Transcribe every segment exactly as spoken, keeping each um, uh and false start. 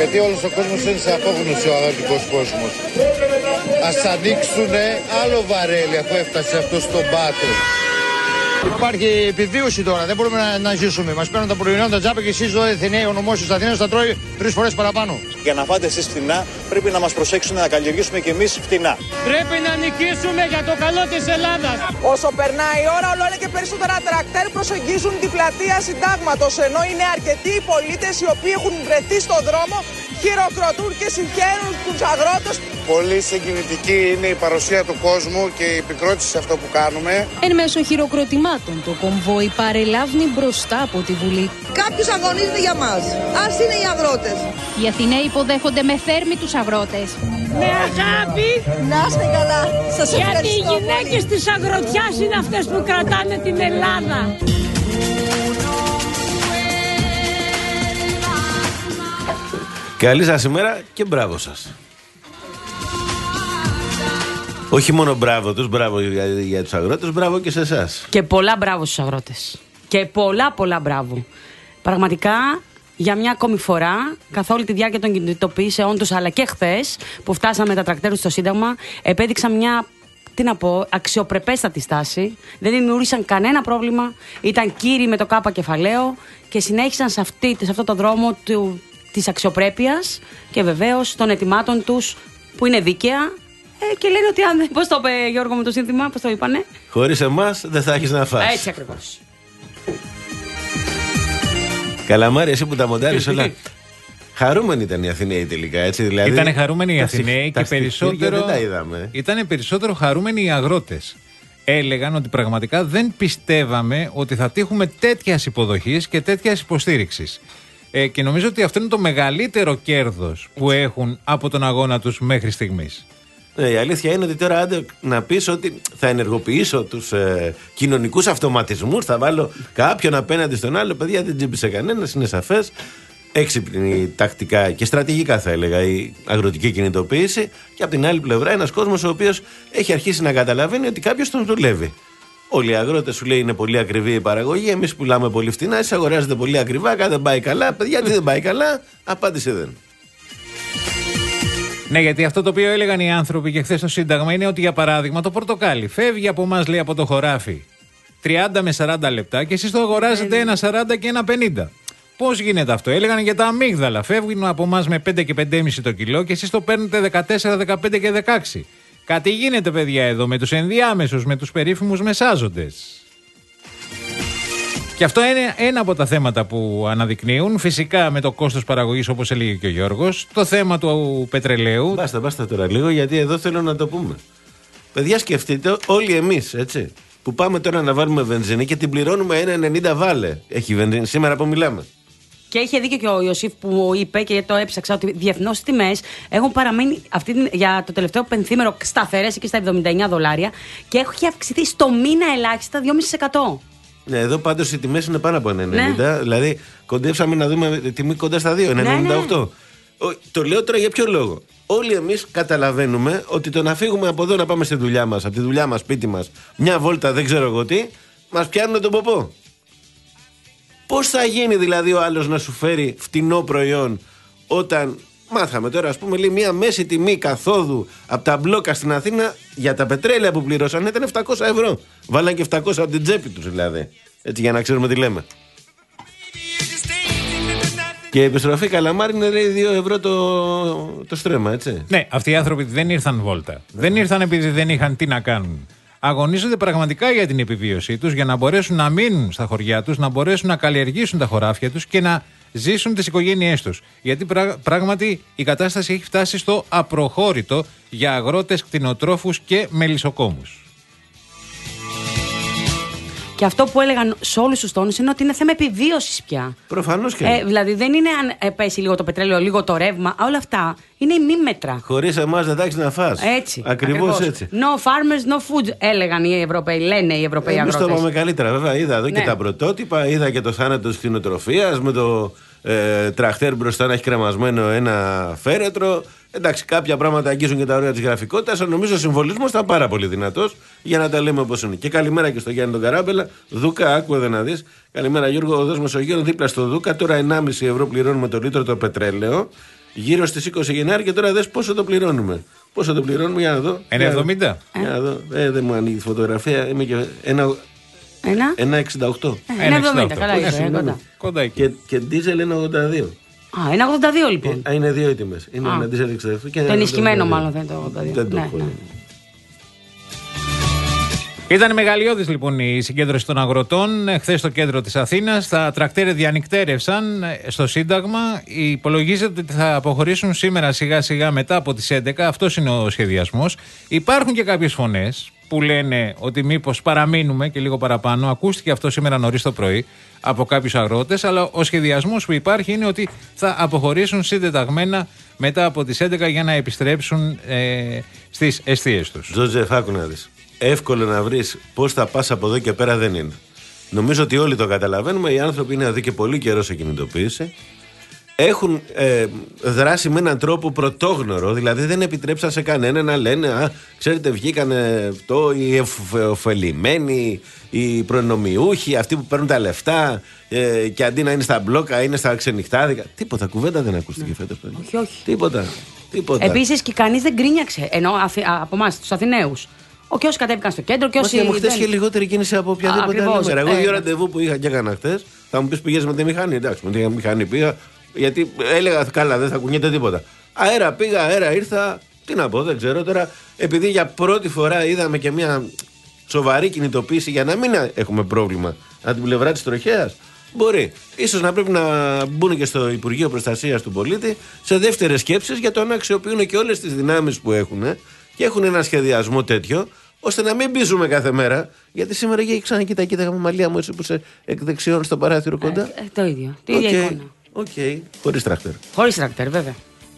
γιατί όλος ο κόσμος είναι σε απόγνωση, ο αγροτικός κόσμος. Ας ανοίξουν άλλο βαρέλι αφού έφτασε αυτό στον πάτο. Υπάρχει επιβίωση τώρα, δεν μπορούμε να, να ζήσουμε. Μας παίρνουν τα προϊόντα τζάπα και εσείς εδώ Αθηναίοι, ο νομός της Αθήνας θα τρώει τρεις φορές παραπάνω. Για να φάτε εσείς φτηνά, πρέπει να μας προσέξουν να καλλιεργήσουμε και εμείς φτηνά. Πρέπει να νικήσουμε για το καλό της Ελλάδας. Όσο περνάει η ώρα, όλο ένα και περισσότερα τρακτέρ προσεγγίζουν την πλατεία Συντάγματος, ενώ είναι αρκετοί οι πολίτες οι οποίοι έχουν βρεθεί στον δρόμο, χειροκροτούν και συγχαίρουν τους αγρότες. Πολύ συγκινητική είναι η παρουσία του κόσμου και η επικρότηση σε αυτό που κάνουμε. Εν μέσω χειροκροτημάτων, το κομβόι παρελάβει μπροστά από τη Βουλή. Κάποιος αγωνίζεται για μας. Ας είναι οι αγρότες. Οι Αθηναίοι υποδέχονται με θέρμη τους αγρότες. Με αγάπη. Να είστε καλά. Σας ευχαριστώ. Γιατί οι γυναίκες της αγροτιάς είναι αυτές που κρατάνε την Ελλάδα. Καλή σας ημέρα και μπράβο σας. Όχι μόνο μπράβο τους, μπράβο για, για τους αγρότες, μπράβο και σε εσάς. Και πολλά μπράβο στους αγρότες. Και πολλά πολλά μπράβο. Πραγματικά για μια ακόμη φορά, καθ' όλη τη διάρκεια των κινητοποιήσεών τους, αλλά και χθες που φτάσαμε τα τρακτέρους στο Σύνταγμα, επέδειξαν μια, τι να πω, αξιοπρεπέστατη στάση. Δεν δημιούργησαν κανένα πρόβλημα. Ήταν κύριοι με το κάπα κεφαλαίο και συνέχισαν σε, αυτή, σε αυτό το δρόμο του, της αξιοπρέπειας και βεβαίως των ετοιμάτων τους που είναι δίκαια. Ε, και λένε ότι αν. Πώς το είπε Γιώργο με το σύνθημα, πώς το είπανε? Χωρίς εμάς δεν θα έχεις να φας. Έτσι ακριβώς. Καλαμάρι, εσύ που τα μοντάρεις όλα. Χαρούμενοι ήταν οι Αθηναίοι τελικά, έτσι. Δηλαδή, ήτανε χαρούμενοι οι Αθηναίοι και περισσότερο. Δεν τα είδαμε. Ήτανε περισσότερο χαρούμενοι οι αγρότες. Έλεγαν ότι πραγματικά δεν πιστεύαμε ότι θα τύχουμε τέτοιας υποδοχής και τέτοιας υποστήριξης. Ε, και νομίζω ότι αυτό είναι το μεγαλύτερο κέρδος που έχουν από τον αγώνα τους μέχρι στιγμής. Ναι, η αλήθεια είναι ότι τώρα άντε να πεις ότι θα ενεργοποιήσω τους ε, κοινωνικούς αυτοματισμούς, θα βάλω κάποιον απέναντι στον άλλο. Παιδιά, δεν τσίπησε κανένας, είναι σαφές. Έξυπνη τακτικά και στρατηγικά, θα έλεγα, η αγροτική κινητοποίηση. Και από την άλλη πλευρά, ένας κόσμος ο οποίος έχει αρχίσει να καταλαβαίνει ότι κάποιος τον δουλεύει. Όλοι οι αγρότες σου λέει είναι πολύ ακριβή η παραγωγή. Εμείς πουλάμε πολύ φτηνά, εσείς αγοράζετε πολύ ακριβά. Κάτι δεν πάει καλά. Παιδιά, τι δεν πάει καλά, απάντησε δεν. Ναι, γιατί αυτό το οποίο έλεγαν οι άνθρωποι και χθες στο Σύνταγμα είναι ότι, για παράδειγμα, το πορτοκάλι φεύγει από εμάς, λέει, από το χωράφι τριάντα με σαράντα λεπτά και εσείς το αγοράζετε ένα σαράντα και ένα πενήντα. Πώς γίνεται αυτό? Έλεγαν για τα αμύγδαλα. Φεύγουν από εμάς με πέντε και πέντε κόμμα πέντε το κιλό και εσείς το παίρνετε δεκατέσσερα, δεκαπέντε και δεκαέξι. Κάτι γίνεται, παιδιά, εδώ με τους ενδιάμεσους, με τους περίφημους μεσάζοντες. Και αυτό είναι ένα από τα θέματα που αναδεικνύουν. Φυσικά με το κόστος παραγωγής, όπως έλεγε και ο Γιώργος, το θέμα του πετρελαίου. Μπάστα, μπάστα τώρα λίγο, γιατί εδώ θέλω να το πούμε. Παιδιά, σκεφτείτε, όλοι εμείς, έτσι, που πάμε τώρα να βάλουμε βενζίνη και την πληρώνουμε ένα ενενήντα βάλε. Έχει βενζίνη σήμερα που μιλάμε. Και είχε δίκιο και ο Ιωσήφ που είπε, και το έψαξα, ότι διεθνώς τιμές έχουν παραμείνει αυτή, για το τελευταίο πενθήμερο σταθερές εκεί στα εβδομήντα εννιά δολάρια και έχει αυξηθεί στο μήνα ελάχιστα δύο κόμμα πέντε τοις εκατό. Ναι, εδώ πάντως οι τιμές είναι πάνω από ένα ενενήντα. Ναι. Δηλαδή, κοντέψαμε να δούμε τιμή κοντά στα δύο, ένα ενενήντα οκτώ. Ναι, ναι. Το λέω τώρα για ποιο λόγο? Όλοι εμείς καταλαβαίνουμε ότι το να φύγουμε από εδώ να πάμε στη δουλειά μας, από τη δουλειά μας, σπίτι μας, μια βόλτα, δεν ξέρω εγώ τι, μας πιάνουν τον ποπό. Πώς θα γίνει δηλαδή ο άλλος να σου φέρει φτηνό προϊόν όταν μάθαμε τώρα, ας πούμε, λέει, μια μέση τιμή καθόδου από τα μπλόκα στην Αθήνα για τα πετρέλαια που πλήρωσαν ήταν επτακόσια ευρώ. Βάλαν και επτακόσια από την τσέπη τους δηλαδή. Έτσι, για να ξέρουμε τι λέμε. Και η επιστροφή Καλαμάρι είναι, λέει, δύο ευρώ το, το στρέμμα, έτσι. Ναι, αυτοί οι άνθρωποι δεν ήρθαν βόλτα. Δεν ήρθαν επειδή δεν είχαν τι να κάνουν. Αγωνίζονται πραγματικά για την επιβίωσή τους, για να μπορέσουν να μείνουν στα χωριά τους, να μπορέσουν να καλλιεργήσουν τα χωράφια τους και να ζήσουν τις οικογένειές τους. Γιατί πράγματι η κατάσταση έχει φτάσει στο απροχώρητο για αγρότες, κτηνοτρόφους και μελισσοκόμους. Και αυτό που έλεγαν σε όλους τους τόνους είναι ότι είναι θέμα επιβίωσης πια. Προφανώς και. Ε, δηλαδή δεν είναι αν πέσει λίγο το πετρέλαιο, λίγο το ρεύμα. Όλα αυτά είναι ημίμετρα. Χωρίς εμάς δεν θα έχεις να φας. Έτσι. Ακριβώς, ακριβώς έτσι. No farmers, no food, έλεγαν οι Ευρωπαίοι, λένε οι Ευρωπαίοι Εμείς αγρότες. το είπαμε καλύτερα, βέβαια. Είδα εδώ ναι. και τα πρωτότυπα, είδα και το θάνατο της κτηνοτροφίας με το ε, τραχτέρ μπροστά να έχει κρεμασμένο ένα φέρετρο. Εντάξει, κάποια πράγματα αγγίζουν και τα όρια της γραφικότητας. Νομίζω ο συμβολισμός ήταν πάρα πολύ δυνατός για να τα λέμε όπως είναι. Και καλημέρα και στο Γιάννη τον Καράμπελα. Δούκα, άκου εδώ να δεις. Καλημέρα Γιώργο, οδός Μεσογείων δίπλα στο Δούκα. Τώρα ενάμιση ευρώ πληρώνουμε το λίτρο το πετρέλαιο. γύρω στις είκοσι Γενάρη και τώρα δες πόσο το πληρώνουμε. Πόσο το πληρώνουμε, για να δω. ένα εβδομήντα. Για να δω. Ε, δεν μου ανοίγει τη φωτογραφία. Είμαι και ένα. Ένα. ένα εξήντα οκτώ. ένα εβδομήντα. Καλά, είσαι κοντά. Κοντά εκεί. Και, και ντίζελ ένα ογδόντα δύο. Α, ένα ογδόντα δύο λοιπόν. Ε, είναι δύο οι τιμές. Είναι ένα ντίζελ εξήντα οκτώ και ένα. Το ενισχυμένο μάλλον θα είναι το ογδόντα δύο. Δεν το ναι, έχω. ναι. Ήταν μεγαλειώδης λοιπόν η συγκέντρωση των αγροτών χθες στο κέντρο της Αθήνας. Τα τρακτέρ διανυκτέρευσαν στο Σύνταγμα. Υπολογίζεται ότι θα αποχωρήσουν σήμερα σιγά σιγά μετά από τις έντεκα. Αυτός είναι ο σχεδιασμός. Υπάρχουν και κάποιες φωνές που λένε ότι μήπως παραμείνουμε και λίγο παραπάνω. Ακούστηκε αυτό σήμερα νωρίς το πρωί από κάποιους αγρότες. Αλλά ο σχεδιασμός που υπάρχει είναι ότι θα αποχωρήσουν συντεταγμένα μετά από τις έντεκα για να επιστρέψουν ε, στις εστίες τους. Τζοτζεφ, άκου να δεις. Εύκολο να βρεις πώς θα πας από εδώ και πέρα δεν είναι. Νομίζω ότι όλοι το καταλαβαίνουμε. Οι άνθρωποι είναι εδώ και πολύ καιρό σε κινητοποίηση. Έχουν ε, δράσει με έναν τρόπο πρωτόγνωρο. Δηλαδή δεν επιτρέψαν σε κανένα να λένε «Α, ξέρετε, βγήκανε αυτό οι ωφελημένοι, οι προνομιούχοι, αυτοί που παίρνουν τα λεφτά ε, και αντί να είναι στα μπλόκα είναι στα ξενυχτάδικα». Τίποτα, κουβέντα δεν ακούστηκε φέτος. Όχι, όχι. Τίποτα. Τίποτα. Επίσης και κανείς δεν γκρίνιαξε. Ενώ από εμάς, τους Αθηναίους. Και όσοι κατέβηκαν στο κέντρο και όσοι. Όχι, μου χτες είχε λιγότερη κίνηση από οποιαδήποτε άλλη μέρα. Εγώ δύο ραντεβού που είχα και έκανα χτες, θα μου πεις πηγαίνεις με τη μηχανή. Εντάξει, με τη μηχανή πήγα, γιατί έλεγα καλά, δεν θα κουνιέται τίποτα. Αέρα πήγα, αέρα ήρθα. Τι να πω, δεν ξέρω τώρα. Επειδή για πρώτη φορά είδαμε και μια σοβαρή κινητοποίηση για να μην έχουμε πρόβλημα από την πλευρά της τροχέας. Μπορεί. Ίσως να πρέπει να μπουν και στο Υπουργείο Προστασίας του Πολίτη σε δεύτερες σκέψεις για το να αξιοποιούν και όλες τις δυνάμεις που έχουν. Και έχουν ένα σχεδιασμό τέτοιο, ώστε να μην πίζουμε κάθε μέρα. Γιατί σήμερα για ξανακοίτα, κοίταγα με μαλλιά μου έτσι που σε εκ δεξιών στο παράθυρο κοντά. Ε, ε, το ίδιο. Το ίδιο okay. εικόνα. Οκ. Okay. Χωρίς τρακτέρ. Χωρίς τρακτέρ, βέβαια.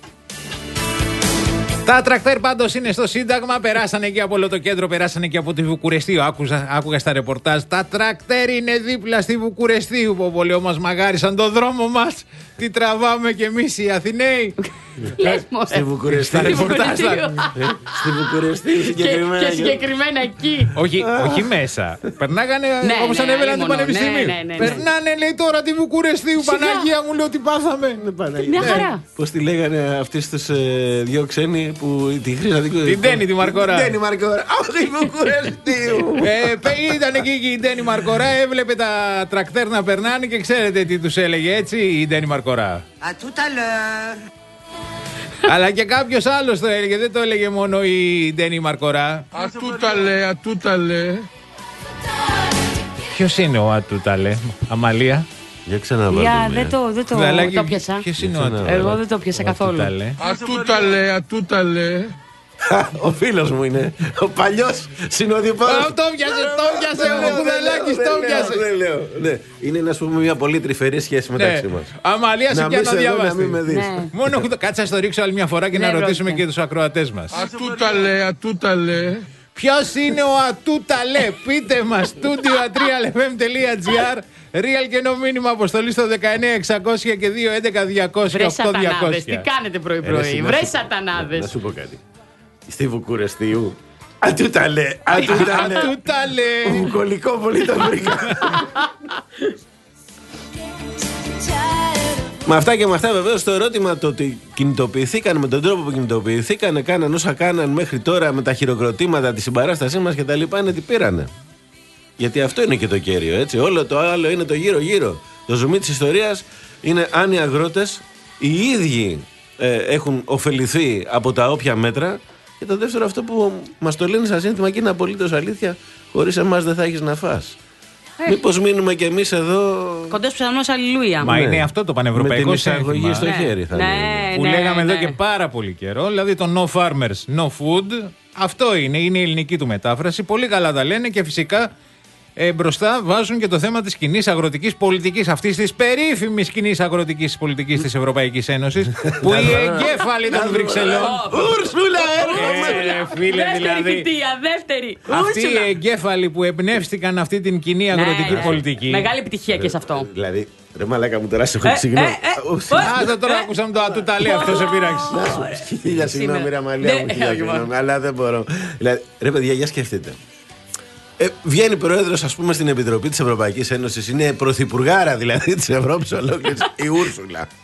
Τα τρακτέρ πάντως είναι στο Σύνταγμα. Περάσανε και από όλο το κέντρο, περάσανε και από τη Βουκουρεστίου. Άκουσα, άκουγα στα ρεπορτάζ. Τα τρακτέρ είναι δίπλα στη Βουκουρεστίου. Που πολύ μας μαγάρισαν το δρόμο μας. Τι τραβάμε κι εμείς οι Αθηναίοι. Στη Βουκουρεστίου. Στα ρεπορτάζ. Στη Βουκουρεστίου συγκεκριμένα. Και συγκεκριμένα εκεί. Όχι, όχι μέσα. Περνάγανε όπως ανέβαιναν του Πανεπιστημίου. Περνάνε, λέει, τώρα τη Βουκουρεστίου. Παναγία μου, λέω, τι πάθαμε. Μια χαρά. Πώς τη λέγανε αυτοί τους δύο ξένοι που τη χρήσα. Την Ντένι τη Μαρκορά. Την Ντένι Μαρκορά. Όχι, Βουκουρεστίου. Ήταν εκεί η Ντένι Μαρκορά, έβλεπε τα τρακτέρ να περνάνε και ξέρετε τι τους έλεγε έτσι η Ντένι Μαρκορά. À tout à l'heure. Αλλά και κάποιος άλλος το έλεγε, δεν το έλεγε μόνο η Ντένι Μαρκορά. Ατούταλε, ατούταλε. Ποιος είναι ο Ατούταλε, Αμαλία? Για ξαναβάλω. Για, δεν το, δεν το, Δαλάκι, το πιάσα. Ποιος είναι ο Ατούταλε? Εγώ δεν το πιάσα καθόλου. Ατούταλε, ατούταλε. Ο φίλος μου είναι. Ο παλιός συνοδοιπόρος. Το πιάσε, το πιάσε. Ο Κουδελάκης το πιάσε. Δεν λέω. Ναι. Είναι να σου πούμε μια πολύ τρυφερή σχέση μεταξύ μας. Αμαλία, σε ποια να διαβάσει. Μόνο κάτσα στο ρίξω άλλη μια φορά και να ρωτήσουμε και τους ακροατές μας. Ατούταλε, ατούταλε. Ποιος είναι ο Ατούταλε? Πείτε μας. Στούντιο ατρία ελ εφ εμ τελεία τζι άρ. Real και νο μήνυμα αποστολή στο δεκαεννιά εξακόσια και δύο έντεκα διακόσια. Βρε σατανάδες, τι κάνετε πρωί-πρωί. Βρε σατανάδες. Να σου πω κάτι. Στη Βουκουρεστίου. Ατούταλε, ατούταλε. Ατούταλε. Βουκολικό πολύ το βρήκα. Με αυτά και με αυτά, βεβαίως, το ερώτημα το ότι κινητοποιηθήκαν με τον τρόπο που κινητοποιηθήκαν, κάναν όσα κάναν μέχρι τώρα με τα χειροκροτήματα, τη συμπαράστασή μας και τα λοιπά, είναι τι πήρανε. Γιατί αυτό είναι και το κέριο, έτσι. Όλο το άλλο είναι το γύρω-γύρω. Το ζουμί της ιστορίας είναι αν οι αγρότες οι ίδιοι ε, έχουν ωφεληθεί από τα όποια μέτρα. Και το δεύτερο, αυτό που μας το λένε σαν σύνθημα και είναι απολύτως αλήθεια, χωρίς εμάς δεν θα έχεις να φας. Ε. Μήπως μείνουμε κι εμείς εδώ. Κοντός ψαλμός αλληλούια. Μα ναι. Είναι αυτό το πανευρωπαϊκό σύνθημα στο ναι. χέρι θα ναι, ναι, που ναι, λέγαμε ναι. εδώ και πάρα πολύ καιρό. Δηλαδή το no farmers, no food. Αυτό είναι, είναι η ελληνική του μετάφραση. Πολύ καλά τα λένε και φυσικά ε, μπροστά βάζουν και το θέμα της κοινής αγροτικής πολιτικής, αυτής της περίφημης κοινής αγροτικής πολιτικής της Ευρωπαϊκής Ένωσης, που οι εγκέφαλοι των Βρυξελών. Ούρσουλα, έρχομαι! Φίλε, δηλαδή. Δεύτερη. Αυτοί οι εγκέφαλοι που εμπνεύστηκαν αυτή την κοινή αγροτική πολιτική. Μεγάλη επιτυχία και σε αυτό. Δηλαδή, ρε μαλάκα μου, τώρα σε έχω συγγνώμη. Άστα τώρα άκουσαμε το ατούταλε, αυτό σε πείραξε. Χίλια συγγνώμη, ρε μαλάκα μου, χίλια συγγνώμη, αλλά δεν μπορώ. Ρε παιδιά, για σκεφτείτε. Ε, βγαίνει πρόεδρος, ας πούμε, στην Επιτροπή της Ευρωπαϊκής Ένωσης. Είναι πρωθυπουργάρα δηλαδή της Ευρώπης ολόκληρης, η Ούρσουλα.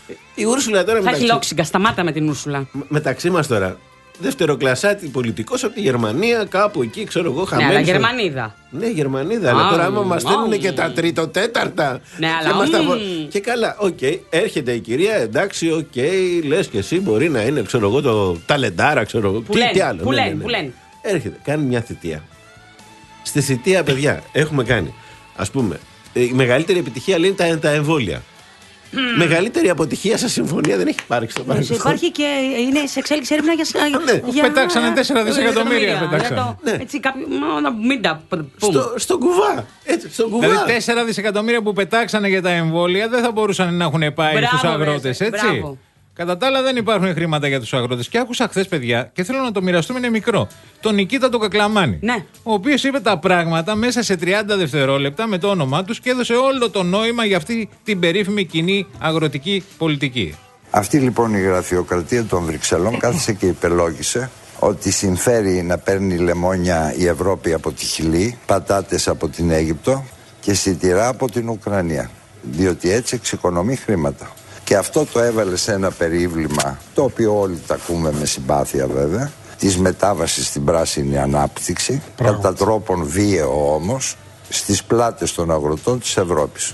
Η Ούρσουλα τώρα. Θα έχει λόξιγκα, σταμάτα με την Ούρσουλα. Μεταξύ μας τώρα. Δευτεροκλασάτη πολιτικός από τη Γερμανία, κάπου εκεί, ξέρω εγώ, χαμένη. Ναι, αλλά Γερμανίδα. Ναι, Γερμανίδα. Αλλά τώρα, άμα μας στέλνουν και τα τρίτο-τέταρτα. Ναι, αλλά. Και, και καλά, οκ, okay, έρχεται η κυρία, εντάξει, οκ, okay, λες και εσύ μπορεί να είναι, ξέρω εγώ, το ταλεντάρα, ξέρω εγώ. Που τι, λένε, τι άλλο. Που ναι, λένε, ναι, ναι. που λένε. Έρχεται, κάνει μια θητεία. Στη θητεία, παιδιά, έχουμε κάνει, ας πούμε, η μεγαλύτερη επιτυχία λέει τα, τα εμβόλια. Mm. Μεγαλύτερη αποτυχία σε συμφωνία δεν έχει υπάρξει στο παρελθόν. Υπάρχει και είναι σε εξέλιξη έρευνα για. Ναι. για... Πετάξανε τέσσερα δισεκατομμύρια. Πετάξανε. Ναι. Έτσι, κάποιο... Μην τα πούμε. Στο, στον κουβά. Έτσι, στον κουβά. Δηλαδή τέσσερα δισεκατομμύρια που πετάξανε για τα εμβόλια δεν θα μπορούσαν να έχουν πάει στους αγρότες, έτσι. Μπράβο. Κατά τα άλλα, δεν υπάρχουν χρήματα για τους αγρότες. Και άκουσα χθες, παιδιά, και θέλω να το μοιραστούμε, είναι μικρό. Τον Νικήτα τον Κακλαμάνη. Ναι. Ο οποίος είπε τα πράγματα μέσα σε τριάντα δευτερόλεπτα με το όνομά τους και έδωσε όλο το νόημα για αυτή την περίφημη κοινή αγροτική πολιτική. Αυτή λοιπόν η γραφειοκρατία των Βρυξελών κάθισε και υπελόγισε ότι συμφέρει να παίρνει λεμόνια η Ευρώπη από τη Χιλή, πατάτες από την Αίγυπτο και σιτηρά από την Ουκρανία. Διότι έτσι εξοικονομεί χρήματα. Και αυτό το έβαλε σε ένα περίβλημα, το οποίο όλοι τα ακούμε με συμπάθεια βέβαια, της μετάβασης στην πράσινη ανάπτυξη, Πράγματι. κατά τρόπον βίαιο όμως, στις πλάτες των αγροτών της Ευρώπης.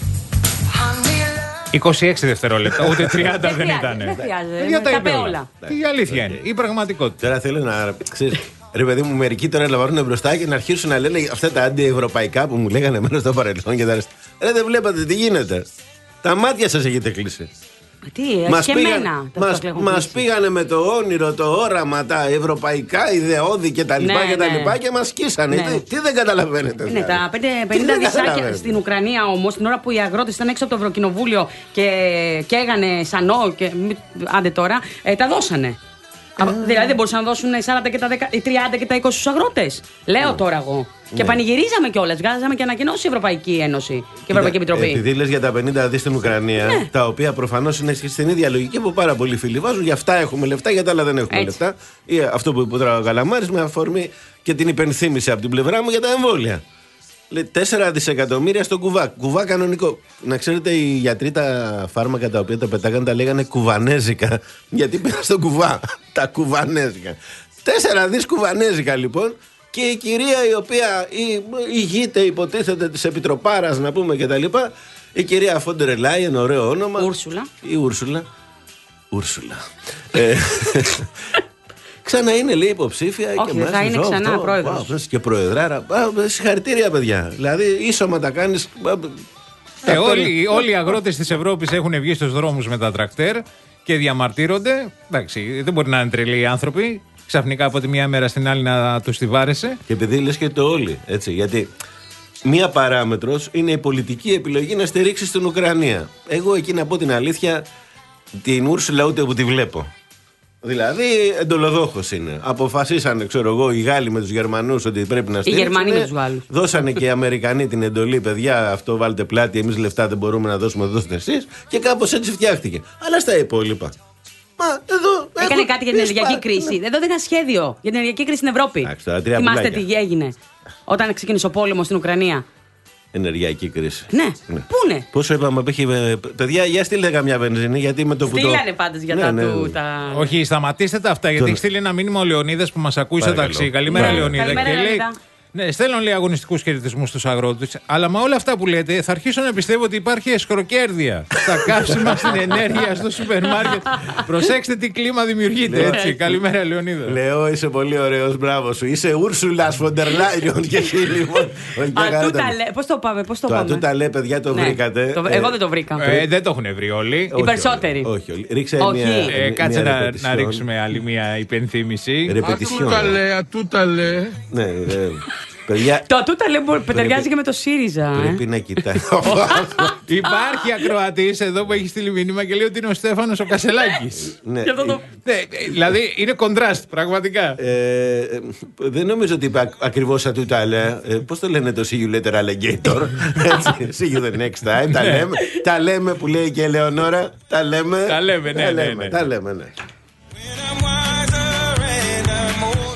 είκοσι έξι δευτερόλεπτα, ούτε τριάντα δεν ήταν. Δεν χρειάζεται, Για τα τα είπε όλα. όλα. Η αλήθεια είναι, η πραγματικότητα. Τώρα θέλω να ξέρεις, ρε παιδί μου, μερικοί τώρα να βάλουν μπροστά και να αρχίσουν να λένε αυτά τα αντιευρωπαϊκά που μου λέγανε εμένα στο παρελθόν και τα ρεστα. Ρε, δεν βλέπατε τι γίνεται. Τα μάτια σας έχετε κλείσει. Τι, μας και πήγαν, εμένα. μας, μας πήγανε με το όνειρο, το όραμα, τα ευρωπαϊκά ιδεώδη και τα λοιπά, ναι, και, τα ναι. λοιπά και μας σκίσανε. Ναι. Τι, τι δεν καταλαβαίνετε. Ναι, δηλαδή. τα πενήντα δισάκια στην Ουκρανία όμως, την ώρα που οι αγρότες ήταν έξω από το Ευρωκοινοβούλιο και καίγανε σανό και άντε τώρα, ε, τα δώσανε. Mm. Δηλαδή δεν μπορούσαν να δώσουν σαράντα και τα τριάντα και τα είκοσι στους αγρότες. Λέω mm. τώρα εγώ. Ναι. Και πανηγυρίζαμε κιόλας. Βγάζαμε και ανακοινώσει η Ευρωπαϊκή Ένωση και η Ευρωπαϊκή Επιτροπή. Επειδή λες για τα πενήντα δις στην Ουκρανία, ναι. τα οποία προφανώς είναι στην ίδια λογική που πάρα πολλοί φίλοι βάζουν. Για αυτά έχουμε λεφτά, για τα άλλα δεν έχουμε Έτσι. λεφτά. Ή αυτό που είπε τώρα ο Καλαμάρης με αφορμή και την υπενθύμηση από την πλευρά μου για τα εμβόλια. Λέει τέσσερα δισεκατομμύρια στον κουβά. Κουβά κανονικό. Να ξέρετε, οι γιατροί τα φάρμακα τα οποία τα πετάγανε τα λέγανε κουβανέζικα. Γιατί πήγαν στον κουβά. Τα κουβανέζικα. τέσσερα δις κουβανέζικα λοιπόν. Και η κυρία η οποία ηγείται, υποτίθεται της Επιτροπάρας, να πούμε και τα λοιπά, η κυρία Φόντερ Λάιεν, ωραίο όνομα. Ούρσουλα. Η Ούρσουλα. Ούρσουλα. ε, Ξανά είναι, λέει, υποψήφια. Όχι, και θα είναι ξανά πρόεδρος. Και προεδράρα. Συγχαρητήρια, παιδιά. Δηλαδή, ίσομα τα κάνεις. Ε, όλοι, όλοι οι αγρότες της Ευρώπης έχουν βγει στους δρόμους με τα τρακτέρ και διαμαρτύρονται. Εντάξει, δεν μπορεί να είναι τρελοί οι άνθρωποι. Ξαφνικά από τη μία μέρα στην άλλη να τους τη βάρεσε. Και επειδή λες και το όλοι, έτσι, γιατί μία παράμετρος είναι η πολιτική επιλογή να στηρίξει την Ουκρανία. Εγώ εκεί να πω την αλήθεια, την Ούρσουλα ούτε που τη βλέπω. Δηλαδή εντολοδόχος είναι. Αποφασίσανε, ξέρω εγώ, οι Γάλλοι με τους Γερμανούς ότι πρέπει να στηρίξουν. Οι Γερμανοί με τους Γάλλους. Δώσανε και οι Αμερικανοί την εντολή, παιδιά, αυτό βάλτε πλάτη, εμείς λεφτά δεν μπορούμε να δώσουμε, δώστε εσείς. Και κάπως έτσι φτιάχτηκε. Αλλά στα υπόλοιπα. Μα, εδώ, έκανε έχω, κάτι για την ενεργειακή κρίση. Εδώ δεν είχα σχέδιο για την ενεργειακή κρίση στην Ευρώπη. Θυμάστε τι έγινε όταν ξεκίνησε ο πόλεμος στην Ουκρανία. Ενεργειακή κρίση. Ναι. ναι. Πού είναι. Πόσο είπαμε, απέχει. Παιδιά, για στείλτε καμιά βενζίνη, γιατί με το που. Στείλανε πάντως για ναι, τα, ναι, ναι. τα. Όχι, σταματήστε τα αυτά, γιατί έχει στείλει ένα μήνυμα ο Λεωνίδας που μας ακούει στο ταξί. Καλημέρα, ναι. Λεωνίδα. Καλημέρα, και λέει. Ναι, στέλνω λέει αγωνιστικούς χαιρετισμούς στους αγρότες, αλλά με όλα αυτά που λέτε θα αρχίσω να πιστεύω ότι υπάρχει εσχροκέρδεια στα καύσιμα, στην ενέργεια, στο σούπερ μάρκετ. Προσέξτε τι κλίμα δημιουργείται, έτσι. Καλημέρα, Λεωνίδα. Λέω, είσαι πολύ ωραίος, μπράβο σου. Είσαι Ούρσουλα Φοντερ Λάιεν και εσύ λοιπόν. Πώς το πάμε, πώς το πάμε. Το ατούτα λέ, παιδιά, το βρήκατε. Εγώ δεν το βρήκα. Δεν το έχουν βρει όλοι. Οι περισσότεροι. Όχι, όλοι. Ρίξε μια. Κάτσε να ρίξουμε άλλη μια υπενθύμηση. Ατούτα λέ, ατούτα λέ. Ναι, παιδιά, το τούτα λέει ταιριάζει και με το ΣΥΡΙΖΑ. Πρέπει ε. να κοιτάει. Υπάρχει ακροατής εδώ που έχει στείλει μήνυμα και λέει ότι είναι ο Στέφανος ο Κασελάκης. Ναι. το... ναι, δηλαδή είναι κοντράστ, πραγματικά. Ε, δεν νομίζω ότι είπα ακριβώς ατούτα λέει. Ε, πώς το λένε το See you later alligator. See you the next time. τα, λέμε, τα λέμε που λέει και η Ελεονόρα. Τα λέμε. Τα λέμε, ναι, ναι, ναι, ναι. Τα λέμε, ναι.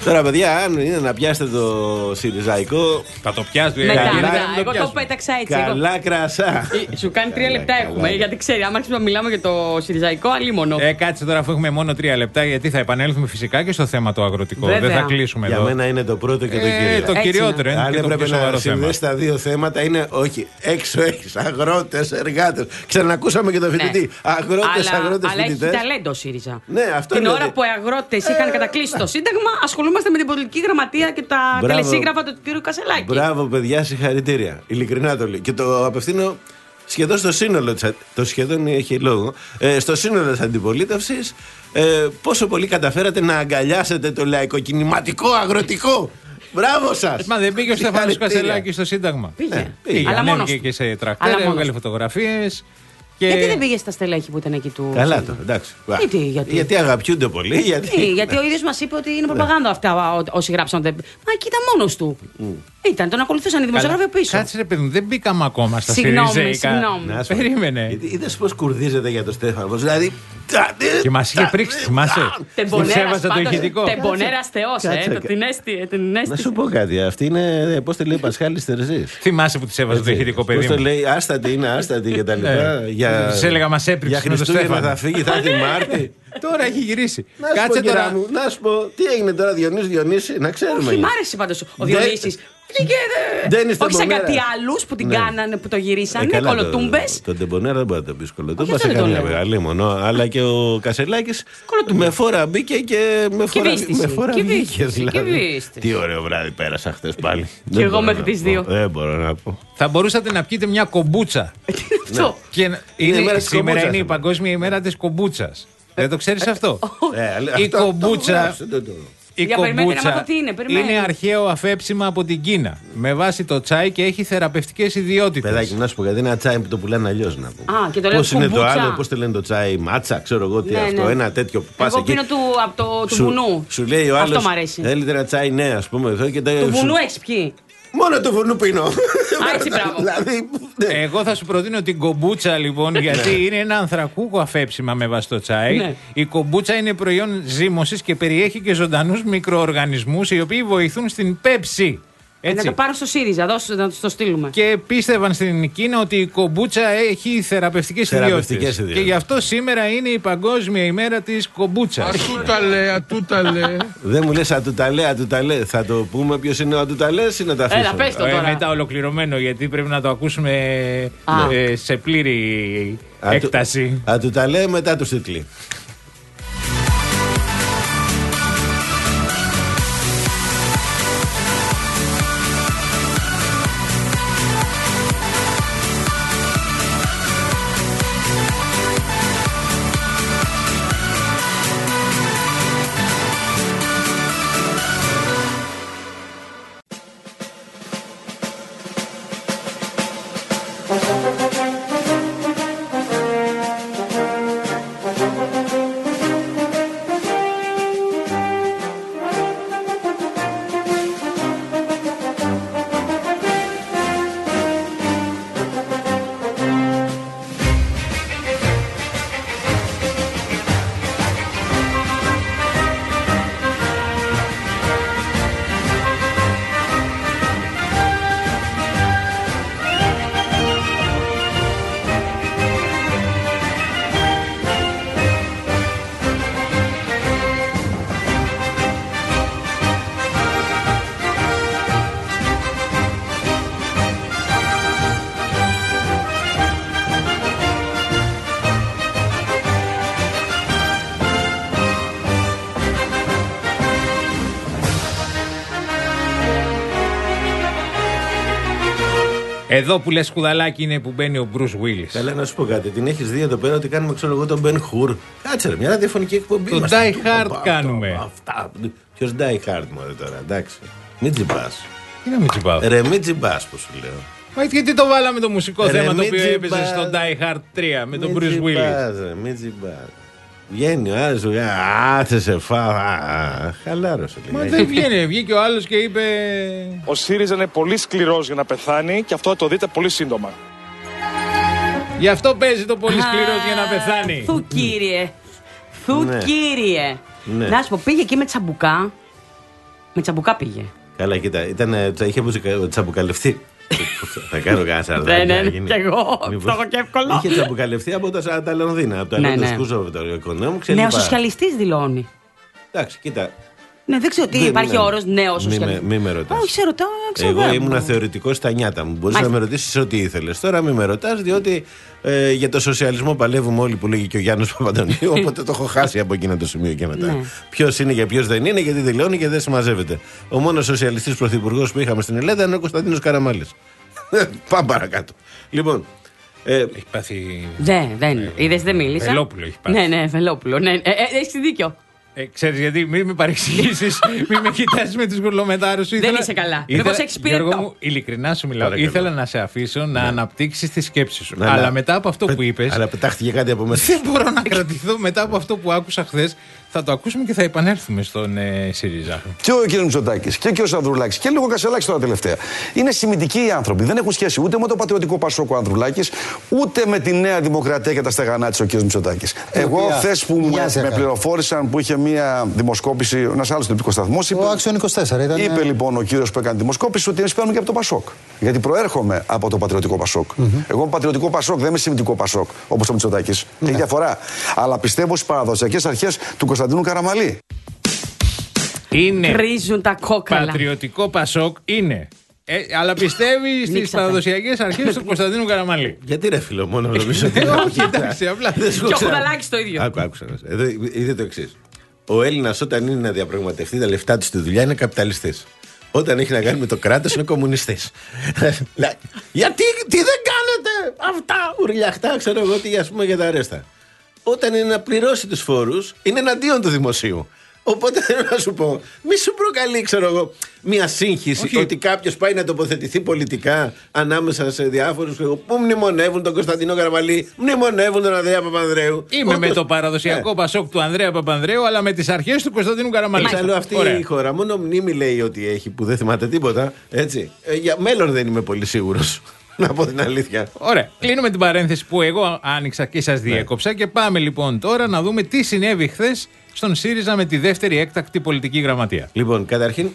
Τώρα, παιδιά, αν είναι να πιάσετε το Συριζαϊκό. Θα το πιάσετε. Μετά, μετά. Εγώ το πέταξα έτσι. Καλά κρασά. Σου κάνει τρία λεπτά έχουμε. Γιατί ξέρει, άμα αρχίσουμε να μιλάμε για το Συριζαϊκό, αλίμονο. Ε, κάτσε τώρα, αφού έχουμε μόνο τρία λεπτά, γιατί θα επανέλθουμε φυσικά και στο θέμα το αγροτικό. Βέβαια. Δεν θα κλείσουμε Για εδώ. μένα είναι το πρώτο και το Ε, κύριο. το κυριότερο είναι. Αν και το έπρεπε πιο να σοβαρό θέμα. συνδέσει τα δύο θέματα, είναι όχι. Έξω έχει αγρότε, εργάτε. Ξανακούσαμε και το φοιτητή. Αγρότε, αγρότε, Αλλά έχει φοιτητέ. ταλέντο ο ΣΥΡΙΖΑ. Ναι, αυτό Την είναι ώρα ότι- που οι αγρότε είχαν κατακλείσει το Σύνταγμα, ασχολούμαστε με την πολιτική γραμματεία και τα Μπράβο. τελεσίγραφα του κ. Κασελάκη. Μπράβο, παιδιά, συγχαρητήρια. Ειλικρινά το λέω. Και το απευθύνω σχεδόν στο σύνολο της, το σχεδόν έχει λόγο, ε, στο σύνολο της αντιπολίτευσης, ε, πόσο πολύ καταφέρατε να αγκαλιάσετε το λαϊκοκινηματικό αγροτικό. Μπράβο σας. Μα δεν πήγε ο Στέφανος Συγχαρητήρια. Κασελάκης στο Σύνταγμα. Πήγε. Ε, πήγε. Αλλά μόνος Ανέβηκε του. και σε Αλλά τρακτέρ, μόνος έβγαλε του. φωτογραφίες. Και... Γιατί δεν πήγε στα στελέχη που ήταν εκεί του. Καλά το, εντάξει. Γιατί, γιατί. γιατί αγαπιούνται πολύ. Γιατί, Τι, γιατί ο ίδιο μα είπε ότι είναι προπαγάνδα αυτά ό- όσοι γράψαν. δεν- Μα εκεί ήταν μόνο του. Ήταν, τον ακολουθούσαν οι δημοσιογράφοι πίσω. Κάτσε ρε παιδί μου, δεν μπήκαμε ακόμα στα Συγγνώμη, Συριζέικα. συγγνώμη. Να σου πω. Περίμενε. Είδες πώς κουρδίζεται για τον Στέφανο. Δηλαδή. Και μας είχε πρίξει, θυμάσαι. Τεμπονέρας Ξέβαζα το πάντως, ηχητικό. Τεμπονέρας θεός, ε, Κάτσε, το την έστη- την έστησε. Να σου πω κάτι. Αυτή είναι. Πώς τη λέει Πασχάλη Τερζής. Θυμάσαι που τη έβαζε το ηχητικό παιδί Πώς το μου. λέει, άστατη είναι, άστατη και τα λοιπά. Ναι. Για... Της έλεγα, μας έπριξε Για με το Χριστούγεννα Στέφανο. θα φύγει, θα έρθει Μάρτι. Τώρα έχει γυρίσει. Να σου Κάτσε πω, κυρά τώρα. μου, να σου πω, τι έγινε τώρα, Διονύση, Διονύση, να ξέρουμε. Όχι, μ' άρεσε πάντως ο Δεν- Διονύσης. Βγήκε, ε, Δεν είστε όχι σαν Τεμπονέρα. κάτι άλλους που την Ναι. κάνανε, που το Ε, γυρίσανε, καλά, κολοτούμπες. Το, τον Τεμπονέρα δεν μπορεί να το πει κολοτούμπα Όχι, σε δεν το καμία λέω. μεγάλη μονό. Αλλά και ο Κασελάκης με φόρα μπήκε και με φορά, Κυβίστηση, με φορά βγήκε. κυβίστηση, Δηλαδή. κυβίστηση. Τι ωραίο βράδυ πέρασα χθε πάλι. Και εγώ μέχρι τις δύο. Δεν μπορώ να πω. Θα μπορούσατε να πιείτε μια κομπούτσα. Αυτό. Και να- η είναι, μέρα της σήμερα κομπούτσας, είναι η είναι. Παγκόσμια ημέρα της κομπούτσας. Δεν το ξέρεις αυτό. Ε, αλλά Η αυτό- αυτό κομπούτσα. γράψτε, δεν το- Η Για περιμένετε να κομπούτσα μάθω τι είναι, περιμένετε. είναι αρχαίο αφέψιμα από την Κίνα. Με βάση το τσάι και έχει θεραπευτικές ιδιότητες. Παιδάκι, να σου πω γιατί είναι ένα τσάι που το πουλάνε αλλιώ να πω. Α, και το λέω Πώς είναι το κομπούτσα. άλλο, πώς το λένε το τσάι, μάτσα, ξέρω εγώ τι Ναι, αυτό. ναι. Ένα τέτοιο που πας Εγώ εκεί. πίνω του, από το του Σου- βουνού. Σου λέει ο Αυτό άλλο. μ' αρέσει. Θέλετε ένα τσάι, ναι, α πούμε. Εδώ και τα- Του σου- βουνού έχεις πιει. Μόνο του βουνού πίνω. Α, έτσι, μπράβο. Δηλαδή. ναι. Εγώ θα σου προτείνω την κομπούτσα λοιπόν, γιατί είναι ένα ανθρακούκο αφέψιμα με βάση το τσάι. Ναι. Η κομπούτσα είναι προϊόν ζύμωσης και περιέχει και ζωντανούς μικροοργανισμούς οι οποίοι βοηθούν στην πέψη. Ε, Να Έτσι. το πάρω στο ΣΥΡΙΖΑ, δώσ' να το στείλουμε. Και πίστευαν στην Κίνα ότι η κομπούτσα έχει θεραπευτικές Θεραπευτικές ιδιότητες. ιδιότητες. Και γι' αυτό σήμερα είναι η Παγκόσμια ημέρα της κομπούτσας. Ατούταλε, ατούταλε. Δεν μου λε ατουταλέ, ατουταλέ. Θα το πούμε ποιο είναι ο ατουταλέ ή να τα αφήσουμε. Έλα, πες το Ε, τώρα. μετά ολοκληρωμένο, γιατί πρέπει να το ακούσουμε Α. ε, σε πλήρη Ατου- έκταση. Ατουταλέ μετά του τίτλοι. Εδώ που λες κουδαλάκι είναι που μπαίνει ο Bruce Willis. Καλά, να σου πω κάτι. Την έχει δει εδώ πέρα ότι κάνουμε, ξέρω εγώ, τον Ben Hur. Κάτσε ρε, μια ραδιοφωνική εκπομπή. Το είμαστε. Die Του, Hard παπα, κάνουμε. Αυτά. Ποιο Die Hard μωρέ τώρα, εντάξει. Μην τζιμπά. Τι να μην τσιμπάω. Ρε, μην τζιμπά, πώ σου λέω. Μα γιατί το βάλαμε το μουσικό Ρε, θέμα το μην οποίο τζιμπάς. έπαιζε στο Die Hard τρία με τον Μην Bruce Willis. τζιμπάς, ρε, μην τζιμπά. Βγαίνει ο άλλο, σου λέει άθε σε φά. α, Χαλάρωσε Μα λίγο. δεν βγαίνει, βγήκε ο άλλος και είπε. Ο ΣΥΡΙΖΑ είναι πολύ σκληρός για να πεθάνει και αυτό θα το δείτε πολύ σύντομα. Γι' αυτό παίζει το πολύ σκληρός για να πεθάνει. Θου κύριε. Θου Ναι. κύριε. Ναι. Να σου πω, πήγε εκεί με τσαμπουκά. Με τσαμπουκά πήγε. Καλά, κοίτα, ήταν, είχε τσαμπουκαλευτεί. Θα κάνω κανένα σαρδάκι. Ναι, ναι, κι εγώ. Φτωχό και εύκολο. Είχε τσαμπουκαλευτεί από τα, τα Λονδίνα, από το ναι, Ελλάδο ναι. Σκούζο, το οικονόμου. Νεοσοσιαλιστής δηλώνει. Εντάξει, κοίτα. Ναι, δεν ξέρω τι υπάρχει όρος νεοσοσιαλιστής. Μη με ρωτάς. Όχι, σε ρωτάω, ξέρω. Εγώ ήμουν θεωρητικός στα νιάτα μου. Μπορείς να με ρωτήσεις ό,τι ήθελες. Τώρα μη με ρωτάς, διότι ε, για το σοσιαλισμό παλεύουμε όλοι που λέγει και ο Γιάννος Παπαντονίου. Οπότε το έχω χάσει από εκείνο το σημείο και μετά. Ναι. Ποιος είναι και ποιος δεν είναι, γιατί δηλώνει και δεν συμμαζεύεται. Ο μόνος σοσιαλιστής πρωθυπουργός που είχαμε στην Ελλάδα είναι ο Κωνσταντίνος Καραμάλης. Πάμε παρακάτω. Λοιπόν. Ε, έχει πάθει. Δεν, δεν. Ε, Είδες, δεν μίλησα. Βελόπουλο έχει πάθει. Ναι, ναι, Βελόπουλο. Ναι, ε, ε, έχεις δίκιο. Ε, ξέρεις γιατί, μην με παρεξηγήσεις, μην με κοιτάς με τους γουρλομετάρους σου. Δεν είσαι καλά. Μήπως έχεις πει Γιώργο μου, ειλικρινά σου μιλάω. Άρα, ήθελα να σε αφήσω να ναι. αναπτύξεις τη σκέψη σου. Ναι, αλλά ναι. μετά από αυτό που είπες. Αλλά πετάχτηκε κάτι από μέσα. Δεν μπορώ να κρατηθώ μετά από αυτό που άκουσα χθες. Θα το ακούσουμε και θα επανέλθουμε στον ε, ΣΥΡΙΖΑ. Και ο κ. Μητσοτάκης και ο κ. Ανδρουλάκης και λίγο Κασελάκης τώρα τελευταία. Είναι σημαντικοί οι άνθρωποι. Δεν έχουν σχέση ούτε με το πατριωτικό Πασόκ ο Ανδρουλάκης, ούτε με τη Νέα Δημοκρατία και τα στεγανά της ο κ. Μητσοτάκης. Εγώ χθες που με, με πληροφόρησαν που είχε μία δημοσκόπηση, ένας άλλος τηλεοπτικός σταθμός. Ο Άξιον είκοσι τέσσερα ήταν. Είπε λοιπόν ο κύριος που έκανε δημοσκόπηση ότι εμείς παίρνουμε και από το Πασόκ. Γιατί προέρχομαι από το πατριωτικό Πασόκ. Mm-hmm. Εγώ είμαι πατριωτικό Πασόκ, δεν είμαι σημαντικό Πασόκ όπως ο Μητσοτάκης. Mm-hmm. Έχει διαφορά. Αλλά πιστεύω στις παραδοσιακές αρχές του Κωνσταντίνου Καραμαλή. Είναι. Κρίζουν τα κόκαλα. Πατριωτικό Πασόκ είναι. Ε, αλλά πιστεύει στις παραδοσιακές αρχές του Κωνσταντίνου Καραμαλή. Γιατί ρε φίλο, μόνο νομίζω ότι. Όχι, εντάξει, απλά. Και ο Κουδαλάκης το ίδιο. Άκου, άκουσα. Εδώ είδε το εξής. Ο Έλληνας όταν είναι να διαπραγματευτεί τα λεφτά του στη δουλειά είναι καπιταλιστής. Όταν έχει να κάνει με το κράτος είναι κομμουνιστής. Γιατί τι δεν κάνετε αυτά ουρλιαχτά, ξέρω εγώ τι, ας πούμε, για τα αρέστα. Όταν είναι να πληρώσει τους φόρους είναι εναντίον του δημοσίου. Οπότε θέλω να σου πω, μη σου προκαλεί, ξέρω εγώ, μια σύγχυση. Όχι. Ότι κάποιος πάει να τοποθετηθεί πολιτικά ανάμεσα σε διάφορους που μνημονεύουν τον Κωνσταντίνο Καραμαλή, μνημονεύουν τον Ανδρέα Παπανδρέου. Είμαι όπως... με το παραδοσιακό ναι. Πασόκ του Ανδρέα Παπανδρέου, αλλά με τις αρχές του Κωνσταντίνου Καραμαλή. Εξάλλου αυτή Ωραία. η χώρα μόνο μνήμη λέει ότι έχει, που δεν θυμάται τίποτα. Έτσι. Ε, για μέλλον δεν είμαι πολύ σίγουρος. Να πω την αλήθεια. Ωραία. Κλείνουμε την παρένθεση που εγώ άνοιξα και σας διέκοψα. Ναι. Και πάμε λοιπόν τώρα να δούμε τι συνέβη χθες στον ΣΥΡΙΖΑ με τη δεύτερη έκτακτη πολιτική γραμματεία. Λοιπόν, καταρχήν